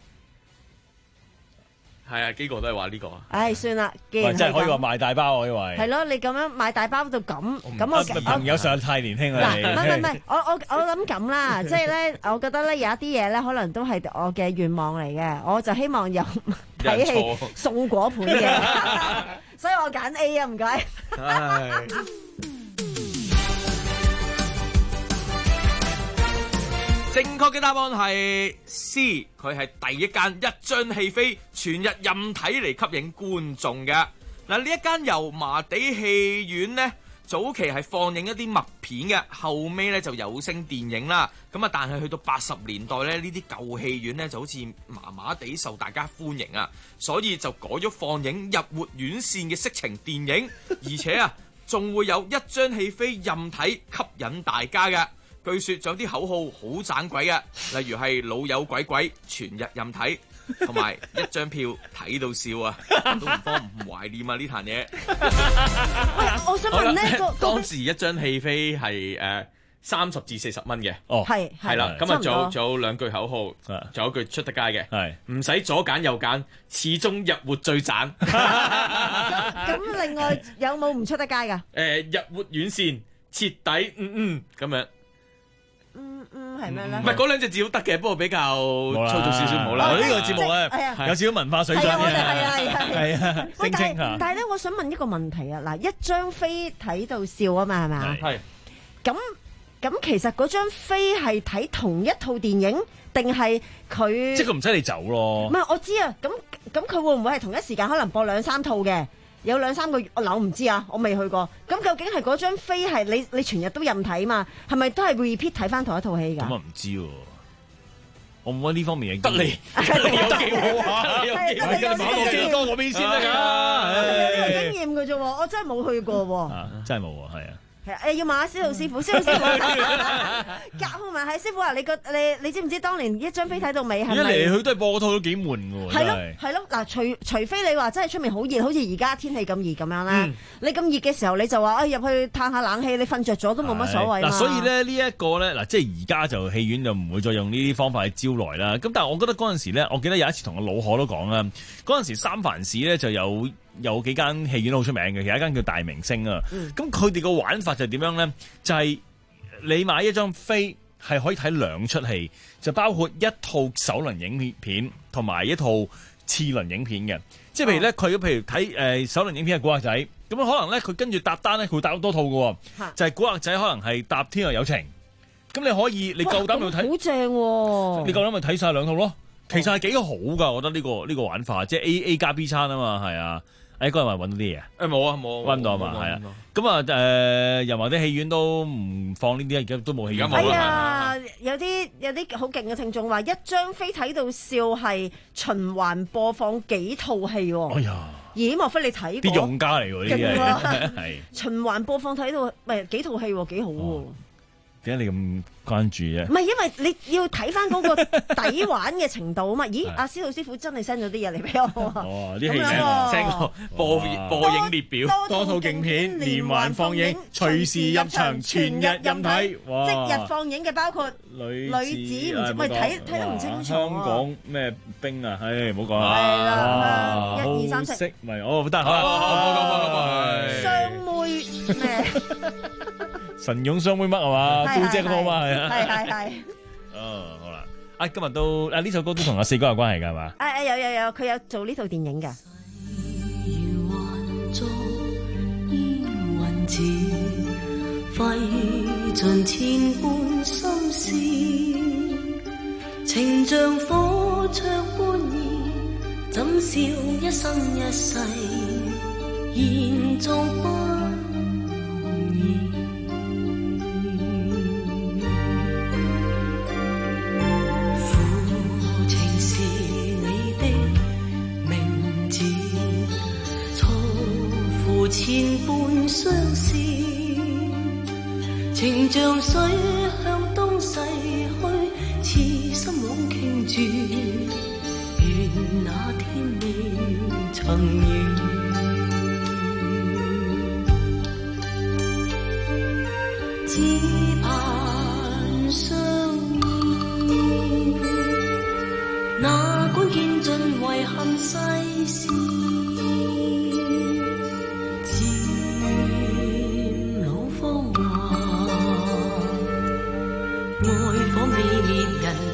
係啊，基哥都係話呢個啊。 唉，算啦，既然真係可以話賣大包，我以為。 係咯，你咁樣賣大包到咁，咁我朋友上太年輕啦。 嗱，唔係唔係，我我我諗咁啦，即係咧，我覺得咧有一啲嘢咧，可能都係我嘅願望嚟嘅，我就希望有睇戲送果盤嘅，所以我揀 A 啊，唔該。 正確嘅答案係 C， 佢係第一間一張戲飛全日任睇嚟吸引觀眾嘅。嗱，呢一間油麻地戲院呢，早期係放映一啲默片嘅，後尾咧就有聲電影啦。咁啊，但係去到八十年代咧，呢啲舊戲院咧就好似麻麻地受大家歡迎啊，所以就改咗放映日活院線嘅色情電影，而且啊仲會有一張戲飛任睇吸引大家嘅。據說仲有啲口號好盞鬼嘅，例如係老友鬼鬼全日任睇，同埋一張票睇到笑啊，都唔方唔懷念啊呢壇嘢。 我想問呢個當時一張戲飛係誒三十至四十蚊嘅， 哦係係啦，咁啊仲有仲有兩句口號，仲有一句出得街嘅，係唔使左揀右揀，始終日活最賺。 咁另外有冇唔出得街㗎？ 誒日活院線徹底嗯嗯咁樣。 嗯嗯，係咩咧？ 唔係嗰兩隻字都得嘅，不過比較粗俗少少唔好啦。 我呢個節目咧有少少文化水準嘅， 係啊係啊係啊，聲稱嚇。 但係咧，我想問一個問題啊，嗱，一張飛睇到笑啊嘛，係咪啊？ 係。 咁咁，其實嗰張飛係睇同一套電影，定係佢？ 即係佢唔使你走咯。 唔係，我知啊。咁咁，佢會唔會係同一時間可能播兩三套嘅？有兩三個月，我唔知啊，我未去過。咁究竟係嗰張飛係你你全日都任睇嘛？係咪都係 repeat 睇翻同一套戲㗎？ 咁啊唔知喎。 我冇呢方面嘅得你，得你有機會啊！有機會，跟住跑落基哥嗰邊先得㗎。 有經驗嘅啫喎，我真係冇去過喎。 真係冇喎，係啊。 係誒，要問下司徒師傅，司徒師傅，夾好問係師傅啊！你個你你知唔知當年一張飛睇到尾係咪？ 一嚟去都係播嗰套都幾悶嘅喎。 係咯係咯，嗱，除除非你話真係出面好熱，好似而家天氣咁熱咁樣啦。 嗯、 你咁熱嘅時候，你就話誒入去嘆下冷氣，你瞓着咗都冇乜所謂。 嗱，所以咧呢一個咧嗱，即係而家就戲院就唔會再用呢啲方法去招來啦。咁但係我覺得嗰陣時咧，我記得有一次同我老何都講啦，嗰陣時三藩市咧就有。有幾間戲院好出名嘅，其實一間叫大明星啊。咁佢哋個玩法就點樣咧？就係、是、你買一張飛係可以睇兩出戲，就包括一套首輪影片同埋一套次輪影片嘅。即係譬如咧，佢、哦、譬如睇誒、呃、首輪影片係古惑仔，咁可能咧佢跟住搭單咧，佢會搭多套嘅，就係、是、古惑仔可能係搭天若有情。咁你可以，你夠膽去睇， 好正喎！ 你夠膽咪睇晒兩套咯。其實係幾好㗎，我覺得呢、這個呢、這個玩法，即係 A A 加 B 餐啊嘛，係啊。誒嗰日咪揾到啲嘢？誒冇啊冇，揾唔到啊嘛，係啊。咁啊誒，任何啲戲院都唔放呢啲，而家都冇戲院。 係啊，有啲有啲好勁嘅聽眾話，一張飛睇到笑係循環播放幾套戲喎。哎呀！咦？莫非你睇過？ 啲用家嚟喎，呢啲係循環播放睇到唔係幾套戲喎，幾好喎。 點解你咁關注啫？ 唔係，因為你要睇翻嗰個抵玩嘅程度啊嘛。咦，阿司徒師傅真係 send 咗啲嘢嚟俾我啊！ 哦，啲戲名 send 個播播映列表，多套勁片連環放映，隨時入場，全日任睇。哇！ 即日放映嘅包括女女子，唔喂睇睇得唔清楚。 香港咩兵啊？唉，唔好講啦。 係啦，一二三四， 唔係哦，得好啦，好好好， 雙妹咩？ 神勇雙妹乜係嘛？都姐嗰套嘛係啊？ 係係係。 哦，好啦，啊今日都啊呢首歌都同阿四哥有關係㗎係嘛？ 啊啊有有有，佢有做呢套電影㗎。 情像火灼般熱，怎笑一生一世，延續不容易。負情是你的名字，錯付千般相思，情像水向東逝去。痴心枉傾注，願那天未曾遇，只盼相依。哪管見盡遺憾世事，漸老芳華，愛火未滅人。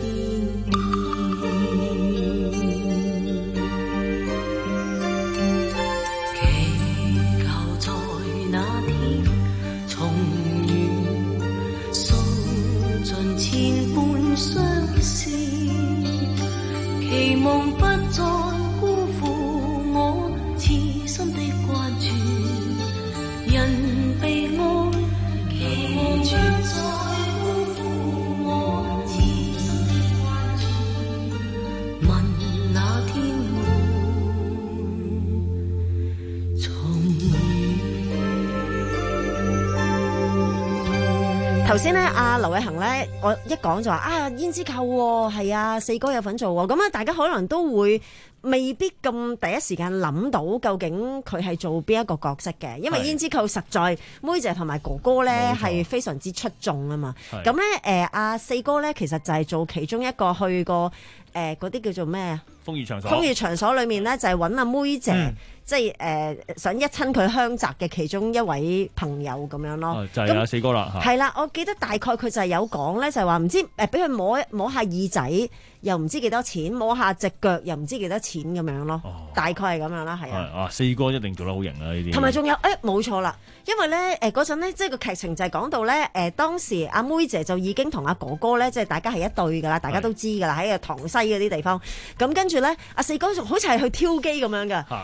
頭先咧，阿劉偉恒咧，我一講就話啊，胭脂扣喎，係啊，四哥有份做喎，咁啊，大家可能都會未必咁第一時間諗到究竟佢係做邊一個角色嘅，因為胭脂扣實在妹姐同埋哥哥咧係非常之出眾啊嘛。咁咧誒，阿四哥咧其實就係做其中一個去過誒嗰啲叫做咩啊？ 風月場所。 風月場所裏面咧就係揾阿妹姐。嗯即係誒、呃、想一親佢鄉宅嘅其中一位朋友咁樣咯， 哦、就係、是、阿四哥啦。 係啦，我記得大概佢就係有講咧，就係話唔知誒俾佢摸摸下耳仔，又唔知幾多錢；摸下隻腳，又唔知幾多錢咁樣咯。哦、大概係咁樣啦，係啊。 啊，四哥一定做得好型啊！呢啲同埋仲有誒冇錯啦，因為咧誒嗰陣咧，即係個劇情就係講到咧誒、呃、當時阿妹姐就已經同阿哥哥咧，即係大家係一對㗎啦，大家都知㗎啦，喺個塘西嗰啲地方。咁跟住咧，阿四哥好似係去挑機咁樣㗎。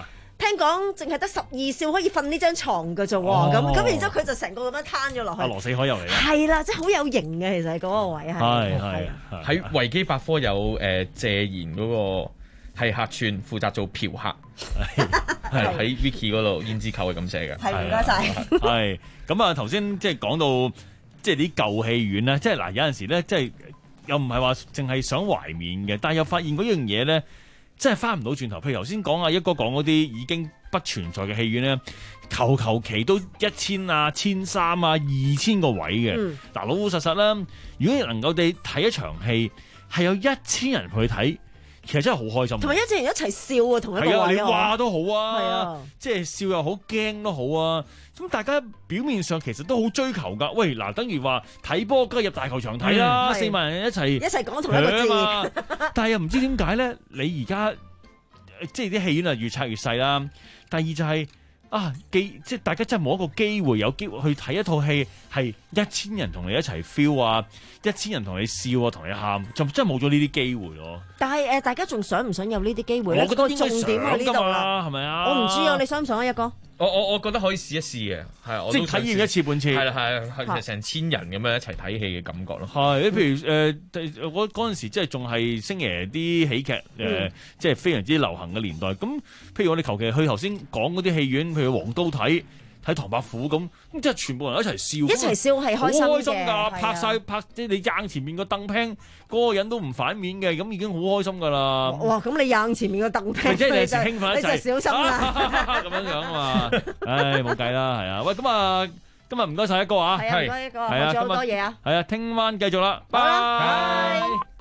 聽講淨係得十二少可以瞓呢張床㗎啫喎，咁咁然之後佢就成個咁樣攤咗落去。 阿羅死海又嚟啦。 係啦，即係好有型嘅，其實嗰個位係。 係係喺維基百科有誒謝賢嗰個。係客串，負責做嫖客，係喺 Wiki 嗰度胭脂扣係咁寫嘅。 係唔該晒。 係咁啊！頭先即係講到即係啲舊戲院咧，即係嗱有陣時咧，即係又唔係話淨係想懷緬嘅，但係又發現嗰樣嘢咧，真係翻唔到轉頭。譬如頭先講阿一哥講嗰啲已經不存在嘅戲院咧，求求其都一千啊、千三啊、二千個位嘅。嗱、嗯、老老實實啦，如果能夠地睇一場戲係有一千人去睇。其實真係好開心， 同埋一隻人一齊笑啊，同一個位啊， 你話都好啊， 啊即係笑又好，驚都好啊。咁大家表面上其實都好追求㗎。喂，嗱，等於話睇波梗係入大球場睇啦，嗯、四萬人一齊一齊講同一個字， 但係又唔知點解咧？你而家即係啲戲院啊，越拆越細啦。第二就係、是。啊！機即係大家真係冇一個機會有機會去睇一套戲，係一千人同你一齊 feel 啊，一千人同你笑啊，同你喊，就真係冇咗呢啲機會咯。 但係誒、呃，大家仲想唔想有呢啲機會咧？ 我覺得重點喺呢度啦， 係咪啊？ 我唔知啊，你想唔想啊？一哥？ 我我我覺得可以試一試嘅，係即係體驗一次半次， 係啦係係成千人咁樣一齊睇戲嘅感覺咯。 係，譬如誒、呃，我嗰陣時即係仲係星爺啲喜劇誒、呃嗯，即係非常之流行嘅年代。咁譬如我哋求其去頭先講嗰啲戲院，譬如黃都睇。睇唐伯虎咁，咁即係全部人一齊笑， 一齊笑係開心嘅， 好開心㗎！拍晒拍即係你硬前面個凳拼，嗰個人都唔反面嘅，咁已經好開心㗎啦！ 哇！咁你硬前面個凳拼， 即係有時興奮一陣， 你就小心啦！ 咁樣樣啊嘛，唉冇計啦，係啊！喂，咁啊，今日唔該晒一哥啊， 係啊，唔該一哥，學咗好多嘢啊， 係啊，聽晚繼續啦，拜拜。